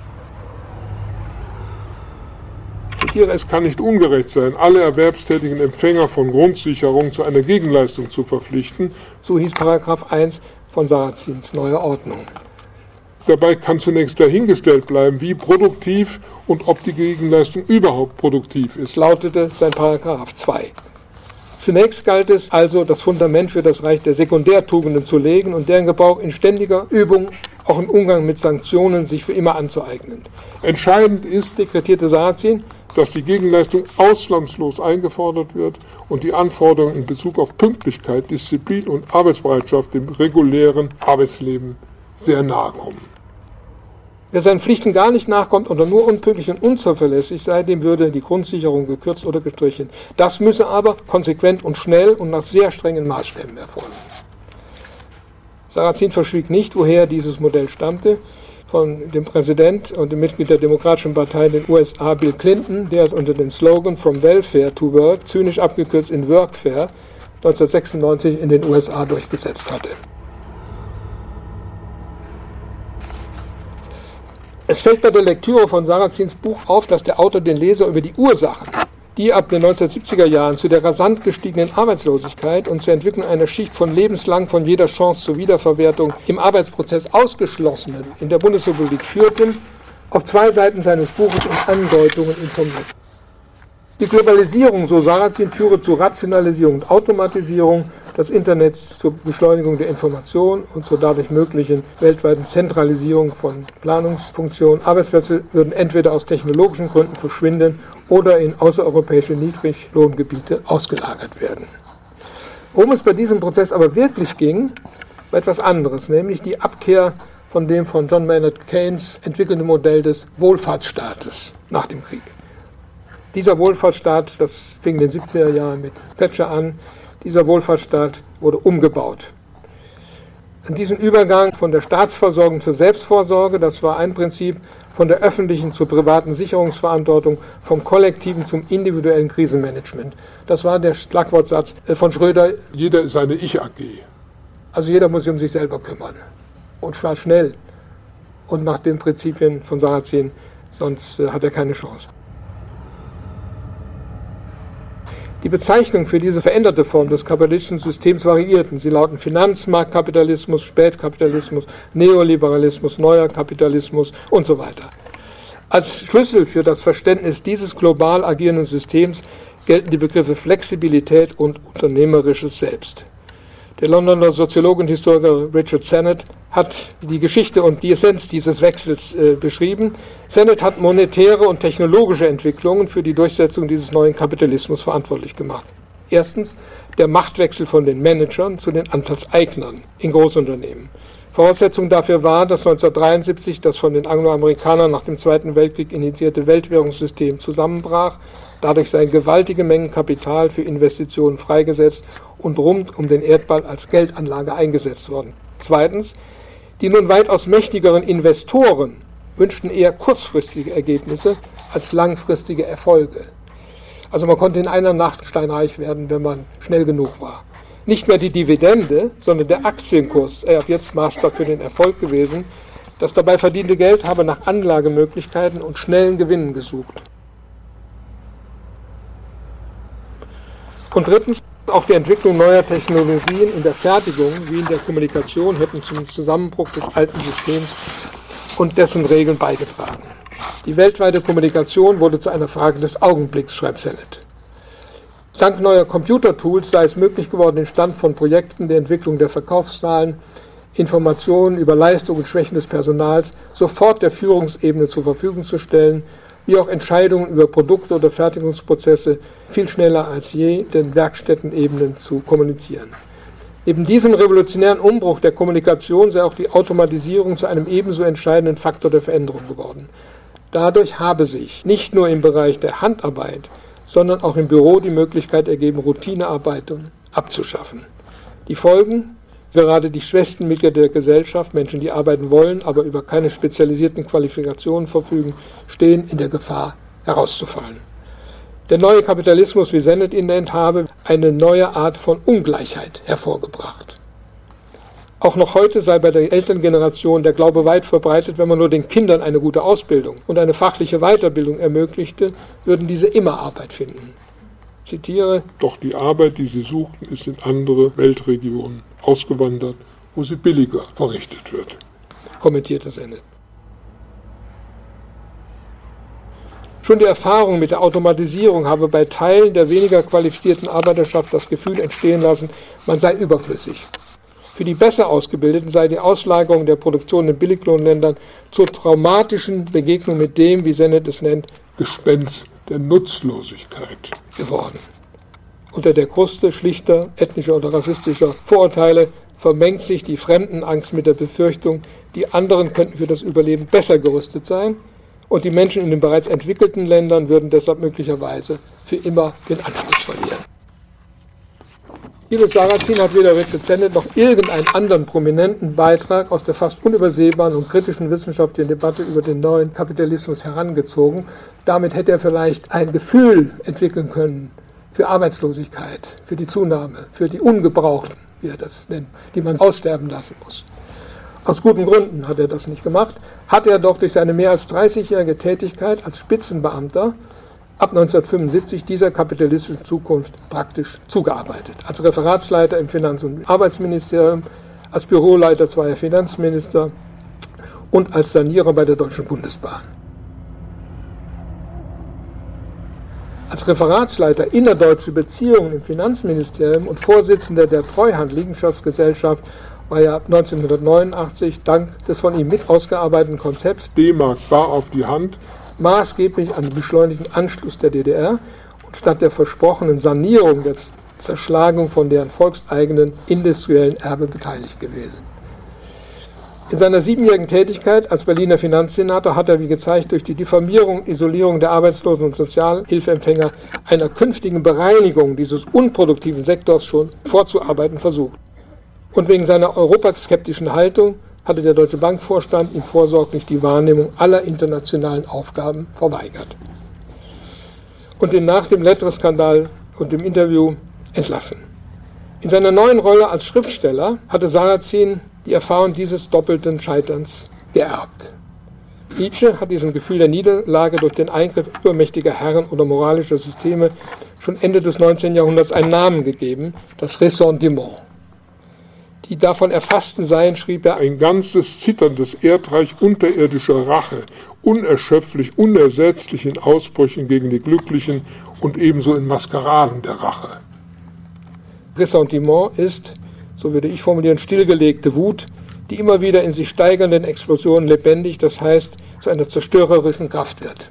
S5: Ich zitiere, es kann nicht ungerecht sein, alle erwerbstätigen Empfänger von Grundsicherung zu einer Gegenleistung zu verpflichten.
S1: So hieß Paragraph eins von Sarrazins Neue Ordnung.
S5: Dabei kann zunächst dahingestellt bleiben, wie produktiv und ob die Gegenleistung überhaupt produktiv ist,
S1: lautete sein Paragraph zwei. Zunächst galt es also, das Fundament für das Reich der Sekundärtugenden zu legen und deren Gebrauch in ständiger Übung, auch im Umgang mit Sanktionen, sich für immer anzueignen.
S5: Entscheidend ist,
S1: dekretierte Sarrazin,
S5: dass die Gegenleistung ausnahmslos eingefordert wird und die Anforderungen in Bezug auf Pünktlichkeit, Disziplin und Arbeitsbereitschaft dem regulären Arbeitsleben sehr nahe kommen.
S1: Wer seinen Pflichten gar nicht nachkommt oder nur unpünktlich und unzuverlässig sei, dem würde die Grundsicherung gekürzt oder gestrichen. Das müsse aber konsequent und schnell und nach sehr strengen Maßstäben erfolgen. Sarrazin verschwieg nicht, woher dieses Modell stammte. Von dem Präsident und dem Mitglied der Demokratischen Partei in den U S A, Bill Clinton, der es unter dem Slogan From Welfare to Work, zynisch abgekürzt in Workfare, neunzehnhundertsechsundneunzig in den U S A durchgesetzt hatte. Es fällt bei der Lektüre von Sarrazins Buch auf, dass der Autor den Leser über die Ursachen, die ab den neunzehnhundertsiebziger Jahren zu der rasant gestiegenen Arbeitslosigkeit und zur Entwicklung einer Schicht von lebenslang von jeder Chance zur Wiederverwertung im Arbeitsprozess Ausgeschlossenen in der Bundesrepublik führten, auf zwei Seiten seines Buches und Andeutungen informiert. Die Globalisierung, so Sarrazin, führe zu Rationalisierung und Automatisierung des Internets, zur Beschleunigung der Information und zur dadurch möglichen weltweiten Zentralisierung von Planungsfunktionen. Arbeitsplätze würden entweder aus technologischen Gründen verschwinden oder in außereuropäische Niedriglohngebiete ausgelagert werden. Worum es bei diesem Prozess aber wirklich ging, war etwas anderes, nämlich die Abkehr von dem von John Maynard Keynes entwickelten Modell des Wohlfahrtsstaates nach dem Krieg. Dieser Wohlfahrtsstaat, das fing in den siebziger Jahren mit Thatcher an, dieser Wohlfahrtsstaat wurde umgebaut. An diesem Übergang von der Staatsversorgung zur Selbstvorsorge, das war ein Prinzip, von der öffentlichen zur privaten Sicherungsverantwortung, vom kollektiven zum individuellen Krisenmanagement. Das war der Schlagwortsatz von Schröder.
S5: Jeder ist eine Ich-A G.
S1: Also jeder muss sich um sich selber kümmern. Und zwar schnell. Und nach den Prinzipien von Sarrazin, sonst hat er keine Chance. Die Bezeichnungen für diese veränderte Form des kapitalistischen Systems variierten. Sie lauten Finanzmarktkapitalismus, Spätkapitalismus, Neoliberalismus, neuer Kapitalismus und so weiter. Als Schlüssel für das Verständnis dieses global agierenden Systems gelten die Begriffe Flexibilität und unternehmerisches Selbst. Der Londoner Soziologe und Historiker Richard Sennett hat die Geschichte und die Essenz dieses Wechsels äh, beschrieben. Sennett hat monetäre und technologische Entwicklungen für die Durchsetzung dieses neuen Kapitalismus verantwortlich gemacht. Erstens der Machtwechsel von den Managern zu den Anteilseignern in Großunternehmen. Voraussetzung dafür war, dass neunzehnhundertdreiundsiebzig das von den Angloamerikanern nach dem Zweiten Weltkrieg initiierte Weltwährungssystem zusammenbrach. Dadurch seien gewaltige Mengen Kapital für Investitionen freigesetzt und rund um den Erdball als Geldanlage eingesetzt worden. Zweitens, die nun weitaus mächtigeren Investoren wünschten eher kurzfristige Ergebnisse als langfristige Erfolge. Also man konnte in einer Nacht steinreich werden, wenn man schnell genug war. Nicht mehr die Dividende, sondern der Aktienkurs sei ab jetzt Maßstab für den Erfolg gewesen. Das dabei verdiente Geld habe nach Anlagemöglichkeiten und schnellen Gewinnen gesucht. Und drittens, auch die Entwicklung neuer Technologien in der Fertigung wie in der Kommunikation hätten zum Zusammenbruch des alten Systems und dessen Regeln beigetragen. Die weltweite Kommunikation wurde zu einer Frage des Augenblicks, schreibt Sennett. Dank neuer Computertools sei es möglich geworden, den Stand von Projekten, der Entwicklung der Verkaufszahlen, Informationen über Leistung und Schwächen des Personals sofort der Führungsebene zur Verfügung zu stellen, wie auch Entscheidungen über Produkte oder Fertigungsprozesse viel schneller als je den Werkstättenebenen zu kommunizieren. Neben diesem revolutionären Umbruch der Kommunikation sei auch die Automatisierung zu einem ebenso entscheidenden Faktor der Veränderung geworden. Dadurch habe sich nicht nur im Bereich der Handarbeit, sondern auch im Büro die Möglichkeit ergeben, Routinearbeiten abzuschaffen. Die Folgen? Gerade die schwächsten Mitglieder der Gesellschaft, Menschen, die arbeiten wollen, aber über keine spezialisierten Qualifikationen verfügen, stehen in der Gefahr, herauszufallen. Der neue Kapitalismus, wie Sennett ihn nennt, habe eine neue Art von Ungleichheit hervorgebracht. Auch noch heute sei bei der Elterngeneration der Glaube weit verbreitet, wenn man nur den Kindern eine gute Ausbildung und eine fachliche Weiterbildung ermöglichte, würden diese immer Arbeit finden. Ich zitiere:
S5: Doch die Arbeit, die sie suchten, ist in andere Weltregionen ausgewandert, wo sie billiger verrichtet wird,
S1: kommentierte Sennett. Schon die Erfahrung mit der Automatisierung habe bei Teilen der weniger qualifizierten Arbeiterschaft das Gefühl entstehen lassen, man sei überflüssig. Für die besser Ausgebildeten sei die Auslagerung der Produktion in Billiglohnländern zur traumatischen Begegnung mit dem, wie Sennett es nennt,
S5: Gespenst der Nutzlosigkeit
S1: geworden. Unter der Kruste schlichter ethnischer oder rassistischer Vorurteile vermengt sich die Fremdenangst mit der Befürchtung, die anderen könnten für das Überleben besser gerüstet sein und die Menschen in den bereits entwickelten Ländern würden deshalb möglicherweise für immer den Anschluss verlieren. Thilo Sarrazin hat weder Richard Sennett noch irgendeinen anderen prominenten Beitrag aus der fast unübersehbaren und kritischen wissenschaftlichen Debatte über den neuen Kapitalismus herangezogen. Damit hätte er vielleicht ein Gefühl entwickeln können für Arbeitslosigkeit, für die Zunahme, für die Ungebrauchten, wie er das nennt, die man aussterben lassen muss. Aus guten Gründen hat er das nicht gemacht, hat er doch durch seine mehr als dreißigjährige Tätigkeit als Spitzenbeamter ab neunzehnhundertfünfundsiebzig dieser kapitalistischen Zukunft praktisch zugearbeitet. Als Referatsleiter im Finanz- und Arbeitsministerium, als Büroleiter zweier Finanzminister und als Sanierer bei der Deutschen Bundesbahn. Als Referatsleiter innerdeutsche Beziehungen im Finanzministerium und Vorsitzender der Treuhand-Liegenschaftsgesellschaft war er ab neunzehnhundertneunundachtzig dank des von ihm mit ausgearbeiteten Konzepts
S5: D-Mark bar auf die Hand
S1: maßgeblich an den beschleunigten Anschluss der D D R und statt der versprochenen Sanierung der Zerschlagung von deren volkseigenen industriellen Erbe beteiligt gewesen. In seiner siebenjährigen Tätigkeit als Berliner Finanzsenator hat er, wie gezeigt, durch die Diffamierung und Isolierung der Arbeitslosen und Sozialhilfeempfänger einer künftigen Bereinigung dieses unproduktiven Sektors schon vorzuarbeiten versucht. Und wegen seiner europaskeptischen Haltung hatte der Deutsche Bankvorstand ihm vorsorglich die Wahrnehmung aller internationalen Aufgaben verweigert und ihn nach dem Lettres-Skandal und dem Interview entlassen. In seiner neuen Rolle als Schriftsteller hatte Sarrazin die Erfahrung dieses doppelten Scheiterns geerbt. Nietzsche hat diesem Gefühl der Niederlage durch den Eingriff übermächtiger Herren oder moralischer Systeme schon Ende des neunzehnten Jahrhunderts einen Namen gegeben, das Ressentiment. Die davon erfassten seien, schrieb er,
S5: ein ganzes zitterndes Erdreich unterirdischer Rache, unerschöpflich, unersetzlich in Ausbrüchen gegen die Glücklichen und ebenso in Maskeraden der Rache.
S1: Ressentiment ist, so würde ich formulieren, stillgelegte Wut, die immer wieder in sich steigernden Explosionen lebendig, das heißt, zu einer zerstörerischen Kraft wird.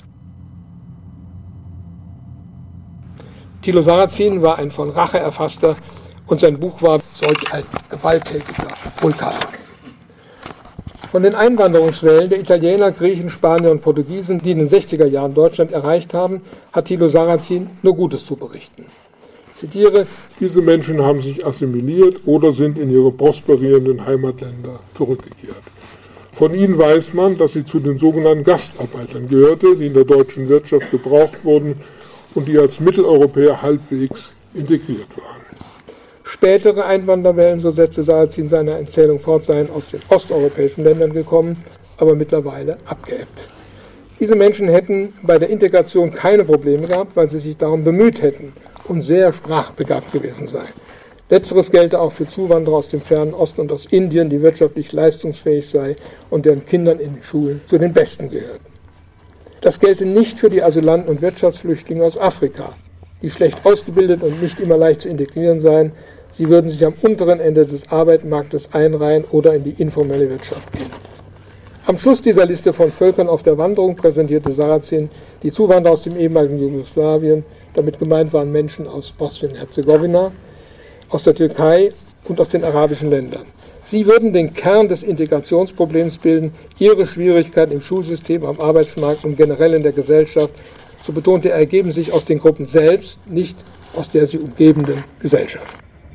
S1: Thilo Sarrazin war ein von Rache erfasster und sein Buch war solch ein gewalttätiger Vulkan. Von den Einwanderungswellen der Italiener, Griechen, Spanier und Portugiesen, die in den sechziger Jahren Deutschland erreicht haben, hat Thilo Sarrazin nur Gutes zu berichten. Ich zitiere:
S5: Diese Menschen haben sich assimiliert oder sind in ihre prosperierenden Heimatländer zurückgekehrt. Von ihnen weiß man, dass sie zu den sogenannten Gastarbeitern gehörte, die in der deutschen Wirtschaft gebraucht wurden und die als Mitteleuropäer halbwegs integriert waren.
S1: Spätere Einwanderwellen, so setzte Sarrazin seine Erzählung fort, seien aus den osteuropäischen Ländern gekommen, aber mittlerweile abgeebbt. Diese Menschen hätten bei der Integration keine Probleme gehabt, weil sie sich darum bemüht hätten und sehr sprachbegabt gewesen seien. Letzteres gelte auch für Zuwanderer aus dem fernen Osten und aus Indien, die wirtschaftlich leistungsfähig sei und deren Kindern in den Schulen zu den Besten gehörten. Das gelte nicht für die Asylanten und Wirtschaftsflüchtlinge aus Afrika, die schlecht ausgebildet und nicht immer leicht zu integrieren seien. Sie würden sich am unteren Ende des Arbeitsmarktes einreihen oder in die informelle Wirtschaft gehen. Am Schluss dieser Liste von Völkern auf der Wanderung präsentierte Sarrazin die Zuwanderer aus dem ehemaligen Jugoslawien. Damit gemeint waren Menschen aus Bosnien-Herzegowina, aus der Türkei und aus den arabischen Ländern. Sie würden den Kern des Integrationsproblems bilden, ihre Schwierigkeiten im Schulsystem, am Arbeitsmarkt und generell in der Gesellschaft, so betonte er, ergeben sich aus den Gruppen selbst, nicht aus der sie umgebenden Gesellschaft.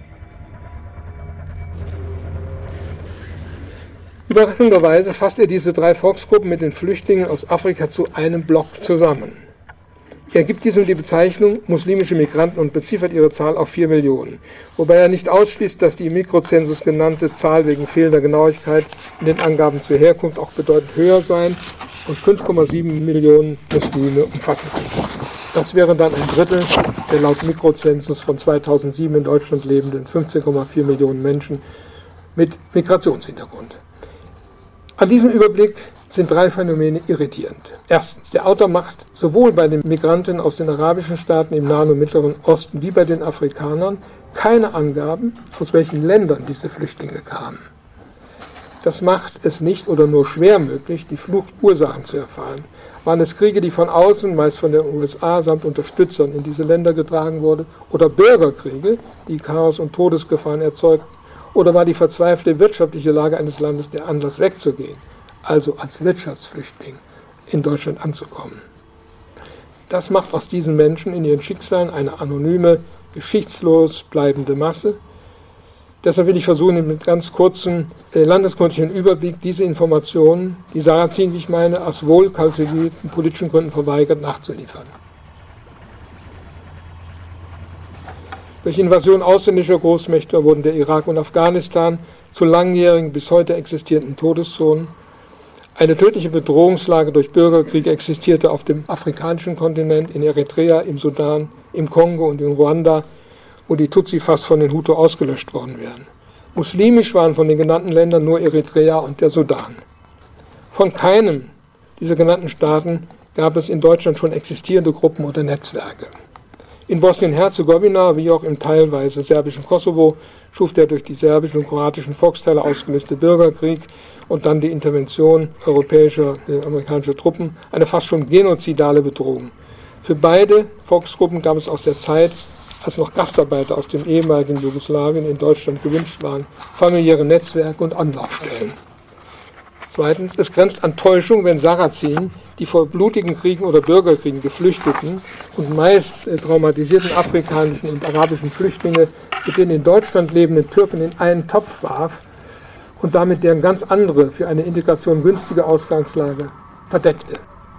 S1: Überraschenderweise fasst er diese drei Volksgruppen mit den Flüchtlingen aus Afrika zu einem Block zusammen. Er gibt diesem die Bezeichnung muslimische Migranten und beziffert ihre Zahl auf vier Millionen, wobei er nicht ausschließt, dass die im Mikrozensus genannte Zahl wegen fehlender Genauigkeit in den Angaben zur Herkunft auch bedeutend höher sein und fünf Komma sieben Millionen Muslime umfassen kann. Das wäre dann ein Drittel der laut Mikrozensus von zweitausendsieben in Deutschland lebenden fünfzehn Komma vier Millionen Menschen mit Migrationshintergrund. An diesem Überblick sind drei Phänomene irritierend. Erstens, der Autor macht sowohl bei den Migranten aus den arabischen Staaten im Nahen und Mittleren Osten wie bei den Afrikanern keine Angaben, aus welchen Ländern diese Flüchtlinge kamen. Das macht es nicht oder nur schwer möglich, die Fluchtursachen zu erfahren. Waren es Kriege, die von außen, meist von den U S A samt Unterstützern in diese Länder getragen wurden, oder Bürgerkriege, die Chaos und Todesgefahren erzeugten, oder war die verzweifelte wirtschaftliche Lage eines Landes der Anlass wegzugehen, also als Wirtschaftsflüchtling in Deutschland anzukommen. Das macht aus diesen Menschen in ihren Schicksalen eine anonyme, geschichtslos bleibende Masse. Deshalb will ich versuchen, mit ganz kurzem äh, landeskundlichen Überblick diese Informationen, die Sarrazin, wie ich meine, aus wohl kalkulierten politischen Gründen verweigert, nachzuliefern. Durch Invasion ausländischer Großmächte wurden der Irak und Afghanistan zu langjährigen, bis heute existierenden Todeszonen. Eine tödliche Bedrohungslage durch Bürgerkriege existierte auf dem afrikanischen Kontinent, in Eritrea, im Sudan, im Kongo und in Ruanda, wo die Tutsi fast von den Hutu ausgelöscht worden wären. Muslimisch waren von den genannten Ländern nur Eritrea und der Sudan. Von keinem dieser genannten Staaten gab es in Deutschland schon existierende Gruppen oder Netzwerke. In Bosnien-Herzegowina, wie auch im teilweise serbischen Kosovo, schuf der durch die serbischen und kroatischen Volksteile ausgelöste Bürgerkrieg und dann die Intervention europäischer, äh, amerikanischer Truppen eine fast schon genozidale Bedrohung. Für beide Volksgruppen gab es aus der Zeit, als noch Gastarbeiter aus dem ehemaligen Jugoslawien in Deutschland gewünscht waren, familiäre Netzwerke und Anlaufstellen. Zweitens, es grenzt an Täuschung, wenn Sarrazin die vor blutigen Kriegen oder Bürgerkriegen geflüchteten und meist äh, traumatisierten afrikanischen und arabischen Flüchtlinge mit den in Deutschland lebenden Türken in einen Topf warf und damit deren ganz andere, für eine Integration günstige Ausgangslage verdeckte.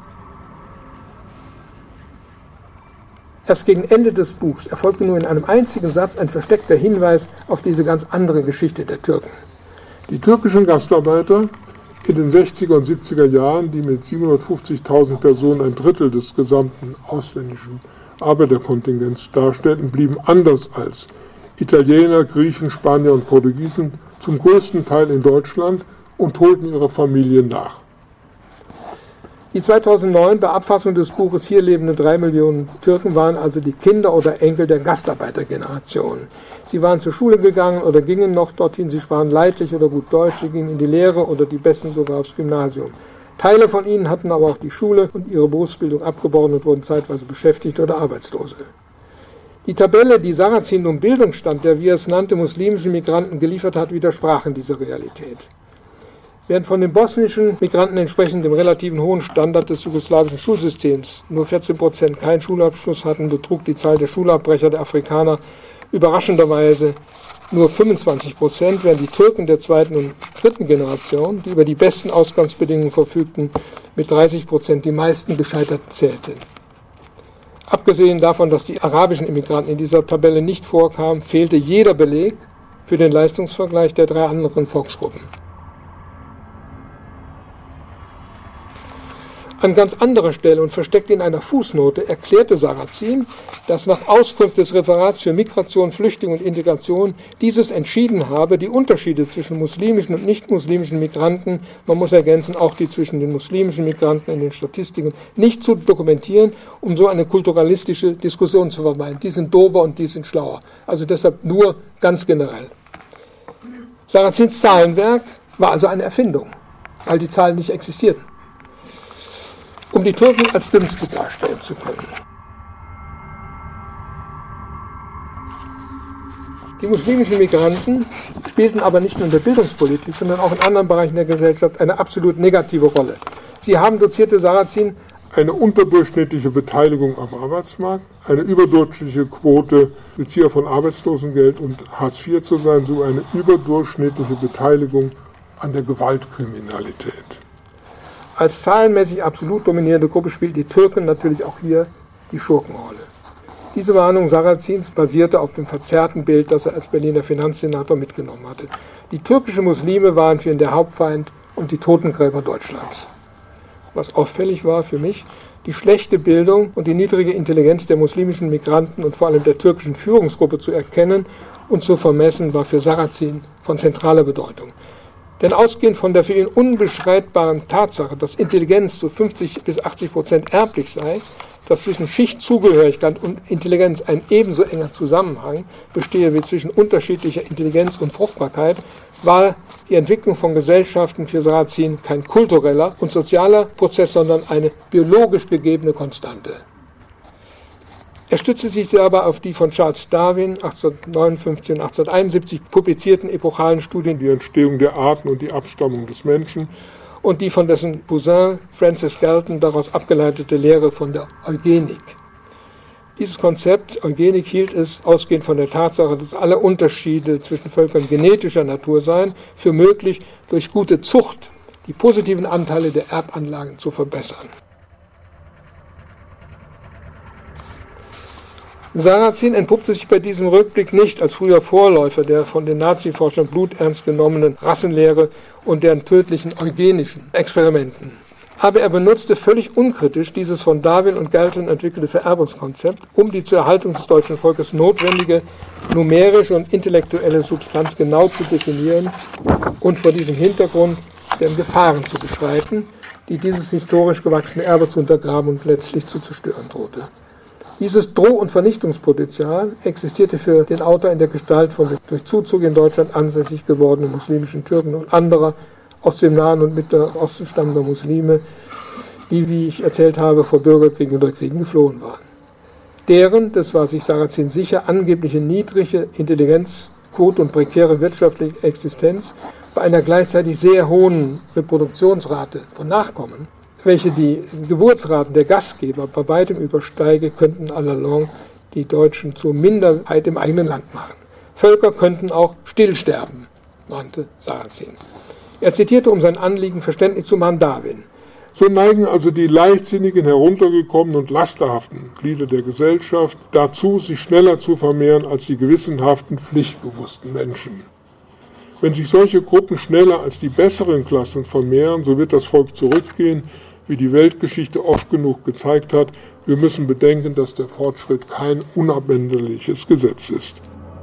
S1: Erst gegen Ende des Buchs erfolgte nur in einem einzigen Satz ein versteckter Hinweis auf diese ganz andere Geschichte der Türken.
S5: Die türkischen Gastarbeiter in den sechziger und siebziger Jahren, die mit siebenhundertfünfzigtausend Personen ein Drittel des gesamten ausländischen Arbeiterkontingents darstellten, blieben anders als Italiener, Griechen, Spanier und Portugiesen zum größten Teil in Deutschland und holten ihre Familien nach.
S1: Die zweitausendneun bei Abfassung des Buches hier lebenden drei Millionen Türken waren also die Kinder oder Enkel der Gastarbeitergeneration. Sie waren zur Schule gegangen oder gingen noch dorthin, sie sprachen leidlich oder gut Deutsch, sie gingen in die Lehre oder die Besten sogar aufs Gymnasium. Teile von ihnen hatten aber auch die Schule und ihre Berufsbildung abgebrochen und wurden zeitweise beschäftigt oder Arbeitslose. Die Tabelle, die Sarrazin um Bildungsstand der, wie er es nannte, muslimischen Migranten geliefert hat, widersprachen dieser Realität. Während von den bosnischen Migranten entsprechend dem relativen hohen Standard des jugoslawischen Schulsystems nur vierzehn Prozent keinen Schulabschluss hatten, betrug die Zahl der Schulabbrecher der Afrikaner überraschenderweise nur fünfundzwanzig Prozent, während die Türken der zweiten und dritten Generation, die über die besten Ausgangsbedingungen verfügten, mit dreißig Prozent die meisten Gescheiterten zählten. Abgesehen davon, dass die arabischen Immigranten in dieser Tabelle nicht vorkamen, fehlte jeder Beleg für den Leistungsvergleich der drei anderen Volksgruppen. An ganz anderer Stelle und versteckt in einer Fußnote erklärte Sarrazin, dass nach Auskunft des Referats für Migration, Flüchtlinge und Integration dieses entschieden habe, die Unterschiede zwischen muslimischen und nicht-muslimischen Migranten, man muss ergänzen, auch die zwischen den muslimischen Migranten in den Statistiken, nicht zu dokumentieren, um so eine kulturalistische Diskussion zu vermeiden. Die sind dober und die sind schlauer. Also deshalb nur ganz generell. Sarrazins Zahlenwerk war also eine Erfindung, weil die Zahlen nicht existierten, um die Türken als Dümmste darstellen zu können. Die muslimischen Migranten spielten aber nicht nur in der Bildungspolitik, sondern auch in anderen Bereichen der Gesellschaft eine absolut negative Rolle. Sie haben, dozierte Sarrazin,
S5: eine unterdurchschnittliche Beteiligung am Arbeitsmarkt, eine überdurchschnittliche Quote Bezieher von Arbeitslosengeld und Hartz vier zu sein, so eine überdurchschnittliche Beteiligung an der Gewaltkriminalität.
S1: Als zahlenmäßig absolut dominierende Gruppe spielt die Türken natürlich auch hier die Schurkenrolle. Diese Warnung Sarrazins basierte auf dem verzerrten Bild, das er als Berliner Finanzsenator mitgenommen hatte. Die türkischen Muslime waren für ihn der Hauptfeind und die Totengräber Deutschlands. Was auffällig war für mich, die schlechte Bildung und die niedrige Intelligenz der muslimischen Migranten und vor allem der türkischen Führungsgruppe zu erkennen und zu vermessen, war für Sarrazin von zentraler Bedeutung. Denn ausgehend von der für ihn unbestreitbaren Tatsache, dass Intelligenz zu fünfzig bis achtzig Prozent erblich sei, dass zwischen Schichtzugehörigkeit und Intelligenz ein ebenso enger Zusammenhang bestehe wie zwischen unterschiedlicher Intelligenz und Fruchtbarkeit, war die Entwicklung von Gesellschaften für Sarrazin kein kultureller und sozialer Prozess, sondern eine biologisch gegebene Konstante. Er stützte sich dabei auf die von Charles Darwin achtzehnhundertneunundfünfzig und achtzehnhunderteinundsiebzig publizierten epochalen Studien,
S5: die Entstehung der Arten und die Abstammung des Menschen,
S1: und die von dessen Cousin Francis Galton daraus abgeleitete Lehre von der Eugenik. Dieses Konzept Eugenik hielt es, ausgehend von der Tatsache, dass alle Unterschiede zwischen Völkern genetischer Natur seien, für möglich, durch gute Zucht die positiven Anteile der Erbanlagen zu verbessern. Sarrazin entpuppte sich bei diesem Rückblick nicht als früher Vorläufer der von den Nazi-Forschern bluternst genommenen Rassenlehre und deren tödlichen eugenischen Experimenten. Aber er benutzte völlig unkritisch dieses von Darwin und Galton entwickelte Vererbungskonzept, um die zur Erhaltung des deutschen Volkes notwendige numerische und intellektuelle Substanz genau zu definieren und vor diesem Hintergrund deren Gefahren zu beschreiten, die dieses historisch gewachsene Erbe zu untergraben und letztlich zu zerstören drohte. Dieses Droh- und Vernichtungspotenzial existierte für den Autor in der Gestalt von durch Zuzug in Deutschland ansässig gewordenen muslimischen Türken und anderer aus dem Nahen und Mittleren Osten stammender Muslime, die, wie ich erzählt habe, vor Bürgerkriegen oder Kriegen geflohen waren. Deren, das war sich Sarrazin sicher, angebliche niedrige Intelligenzquote und prekäre wirtschaftliche Existenz bei einer gleichzeitig sehr hohen Reproduktionsrate von Nachkommen, welche die Geburtsraten der Gastgeber bei weitem übersteige, könnten allalong die Deutschen zur Minderheit im eigenen Land machen. Völker könnten auch stillsterben, mahnte Sarrazin. Er zitierte, um sein Anliegen verständlich zu machen, Darwin.
S5: So neigen also die leichtsinnigen, heruntergekommenen und lasterhaften Glieder der Gesellschaft dazu, sich schneller zu vermehren als die gewissenhaften, pflichtbewussten Menschen. Wenn sich solche Gruppen schneller als die besseren Klassen vermehren, so wird das Volk zurückgehen, wie die Weltgeschichte oft genug gezeigt hat. Wir müssen bedenken, dass der Fortschritt kein unabänderliches Gesetz ist.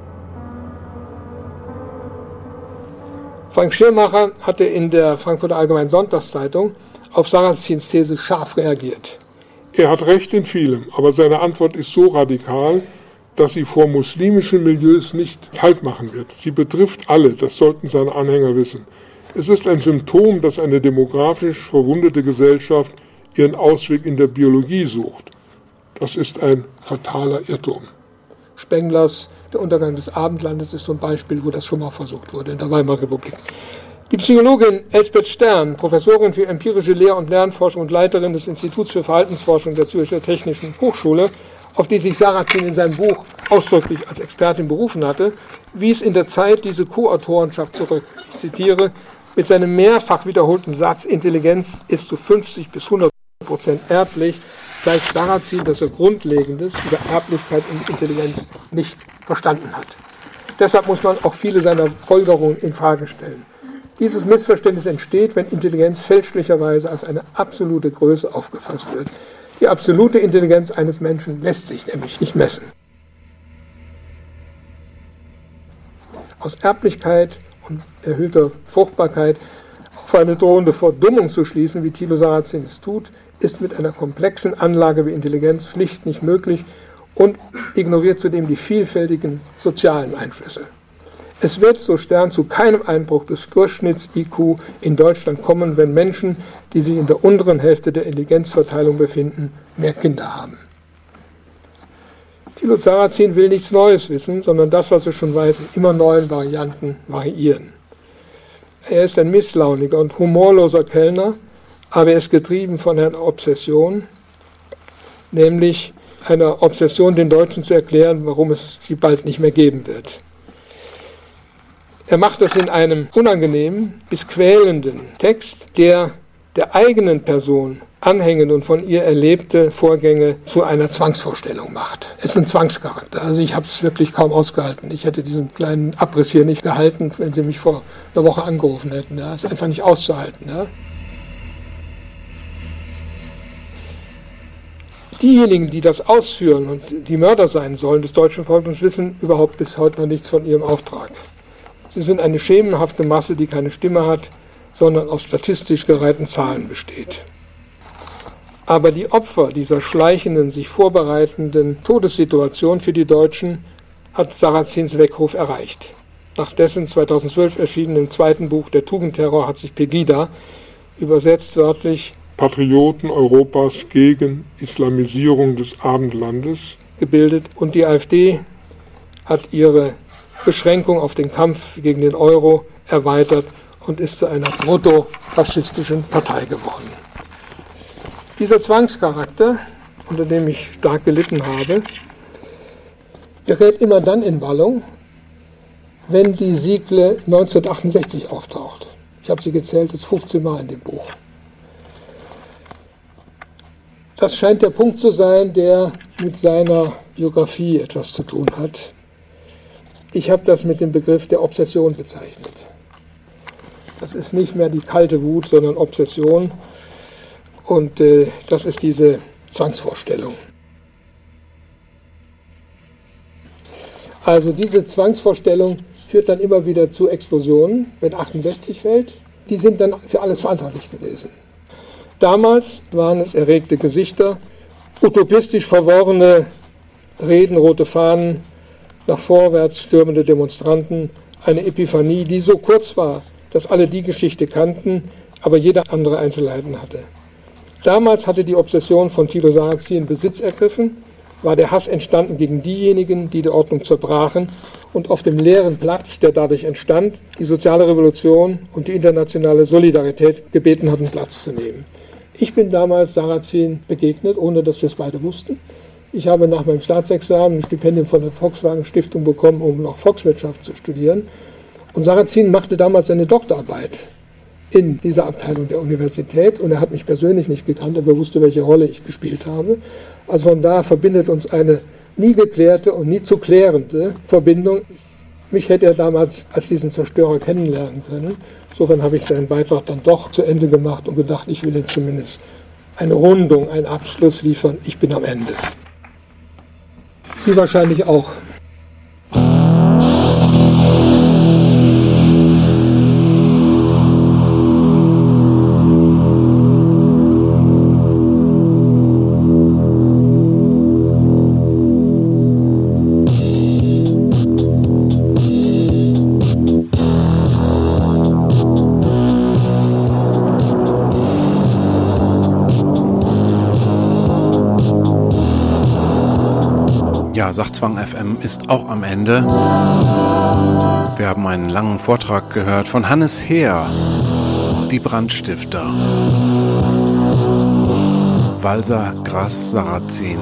S1: Frank Schirmacher hatte in der Frankfurter Allgemeinen Sonntagszeitung auf Sarrazins These scharf reagiert.
S5: Er hat recht in vielem, aber seine Antwort ist so radikal, dass sie vor muslimischen Milieus nicht Halt machen wird. Sie betrifft alle, das sollten seine Anhänger wissen. Es ist ein Symptom, dass eine demografisch verwundete Gesellschaft ihren Ausweg in der Biologie sucht. Das ist ein fataler Irrtum.
S1: Spenglers Der Untergang des Abendlandes ist so ein Beispiel, wo das schon mal versucht wurde in der Weimarer Republik. Die Psychologin Elsbeth Stern, Professorin für empirische Lehr- und Lernforschung und Leiterin des Instituts für Verhaltensforschung der Zürcher Technischen Hochschule, auf die sich Sarrazin in seinem Buch ausdrücklich als Expertin berufen hatte, wies in der Zeit diese Co-Autorenschaft zurück. Ich zitiere, mit seinem mehrfach wiederholten Satz, Intelligenz ist zu fünfzig bis hundert Prozent erblich, zeigt Sarrazin, dass er Grundlegendes über Erblichkeit und Intelligenz nicht verstanden hat. Deshalb muss man auch viele seiner Folgerungen in Frage stellen. Dieses Missverständnis entsteht, wenn Intelligenz fälschlicherweise als eine absolute Größe aufgefasst wird. Die absolute Intelligenz eines Menschen lässt sich nämlich nicht messen. Aus Erblichkeit und erhöhter Fruchtbarkeit auf eine drohende Verdummung zu schließen, wie Thilo Sarrazin es tut, ist mit einer komplexen Anlage wie Intelligenz schlicht nicht möglich und ignoriert zudem die vielfältigen sozialen Einflüsse. Es wird, so Stern, zu keinem Einbruch des Durchschnitts-I Q in Deutschland kommen, wenn Menschen, die sich in der unteren Hälfte der Intelligenzverteilung befinden, mehr Kinder haben. Thilo Sarrazin will nichts Neues wissen, sondern das, was er schon weiß, in immer neuen Varianten variieren. Er ist ein misslauniger und humorloser Kellner, aber er ist getrieben von einer Obsession, nämlich einer Obsession, den Deutschen zu erklären, warum es sie bald nicht mehr geben wird. Er macht das in einem unangenehmen bis quälenden Text, der der eigenen Person anhängend und von ihr erlebte Vorgänge zu einer Zwangsvorstellung macht. Es ist ein Zwangscharakter. Also ich habe es wirklich kaum ausgehalten. Ich hätte diesen kleinen Abriss hier nicht gehalten, wenn Sie mich vor einer Woche angerufen hätten. Ja, es ist einfach nicht auszuhalten. Ja. Diejenigen, die das ausführen und die Mörder sein sollen des deutschen Volkes, wissen überhaupt bis heute noch nichts von ihrem Auftrag. Sie sind eine schemenhafte Masse, die keine Stimme hat, sondern aus statistisch gereihten Zahlen besteht. Aber die Opfer dieser schleichenden, sich vorbereitenden Todessituation für die Deutschen hat Sarrazins Weckruf erreicht. Nach dessen zweitausendzwölf erschienenen zweiten Buch Der Tugendterror hat sich Pegida, übersetzt wörtlich
S5: Patrioten Europas gegen Islamisierung des Abendlandes,
S1: gebildet, und die AfD hat ihre Beschränkung auf den Kampf gegen den Euro erweitert und ist zu einer proto-faschistischen Partei geworden. Dieser Zwangscharakter, unter dem ich stark gelitten habe, gerät immer dann in Wallung, wenn die Siegle neunzehnhundertachtundsechzig auftaucht. Ich habe sie gezählt, das ist fünfzehn Mal in dem Buch. Das scheint der Punkt zu sein, der mit seiner Biografie etwas zu tun hat. Ich habe das mit dem Begriff der Obsession bezeichnet. Das ist nicht mehr die kalte Wut, sondern Obsession. Und äh, das ist diese Zwangsvorstellung. Also diese Zwangsvorstellung führt dann immer wieder zu Explosionen, wenn achtundsechzig fällt. Die sind dann für alles verantwortlich gewesen. Damals waren es erregte Gesichter, utopistisch verworrene Reden, rote Fahnen, nach vorwärts stürmende Demonstranten, eine Epiphanie, die so kurz war, dass alle die Geschichte kannten, aber jeder andere Einzelheiten hatte. Damals hatte die Obsession von Thilo Sarrazin Besitz ergriffen, war der Hass entstanden gegen diejenigen, die die Ordnung zerbrachen, und auf dem leeren Platz, der dadurch entstand, die soziale Revolution und die internationale Solidarität gebeten hatten, Platz zu nehmen. Ich bin damals Sarrazin begegnet, ohne dass wir es beide wussten. Ich habe nach meinem Staatsexamen ein Stipendium von der Volkswagen Stiftung bekommen, um noch Volkswirtschaft zu studieren. Und Sarrazin machte damals seine Doktorarbeit in dieser Abteilung der Universität. Und er hat mich persönlich nicht gekannt, aber er wusste, welche Rolle ich gespielt habe. Also von da verbindet uns eine nie geklärte und nie zu klärende Verbindung. Mich hätte er damals als diesen Zerstörer kennenlernen können. Insofern habe ich seinen Beitrag dann doch zu Ende gemacht und gedacht, ich will jetzt zumindest eine Rundung, einen Abschluss liefern. Ich bin am Ende. Sie wahrscheinlich auch.
S3: Ja, Sachzwang F M ist auch am Ende. Wir haben einen langen Vortrag gehört von Hannes Heer, die Brandstifter. Walser, Grass, Sarrazin.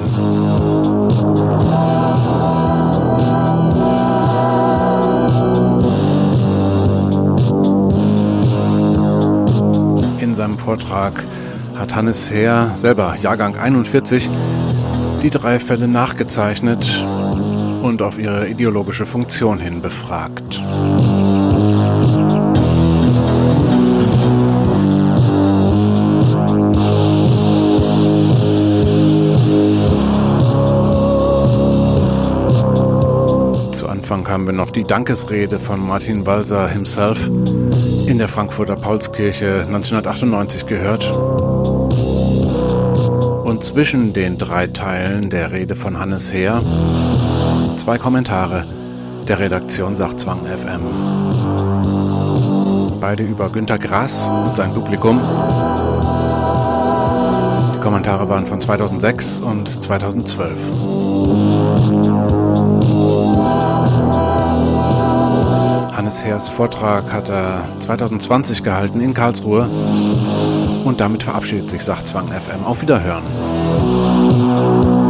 S3: In seinem Vortrag hat Hannes Heer, selber Jahrgang einundvierzig, die drei Fälle nachgezeichnet und auf ihre ideologische Funktion hin befragt. Anfang haben wir noch die Dankesrede von Martin Walser himself in der Frankfurter Paulskirche neunzehnhundertachtundneunzig gehört. Und zwischen den drei Teilen der Rede von Hannes Heer zwei Kommentare der Redaktion Sachzwang F M. Beide über Günter Grass und sein Publikum. Die Kommentare waren von zweitausendsechs und zweitausendzwölf. Hannes Heers Vortrag hat er zweitausendzwanzig gehalten in Karlsruhe und damit verabschiedet sich Sachzwang F M. Auf Wiederhören.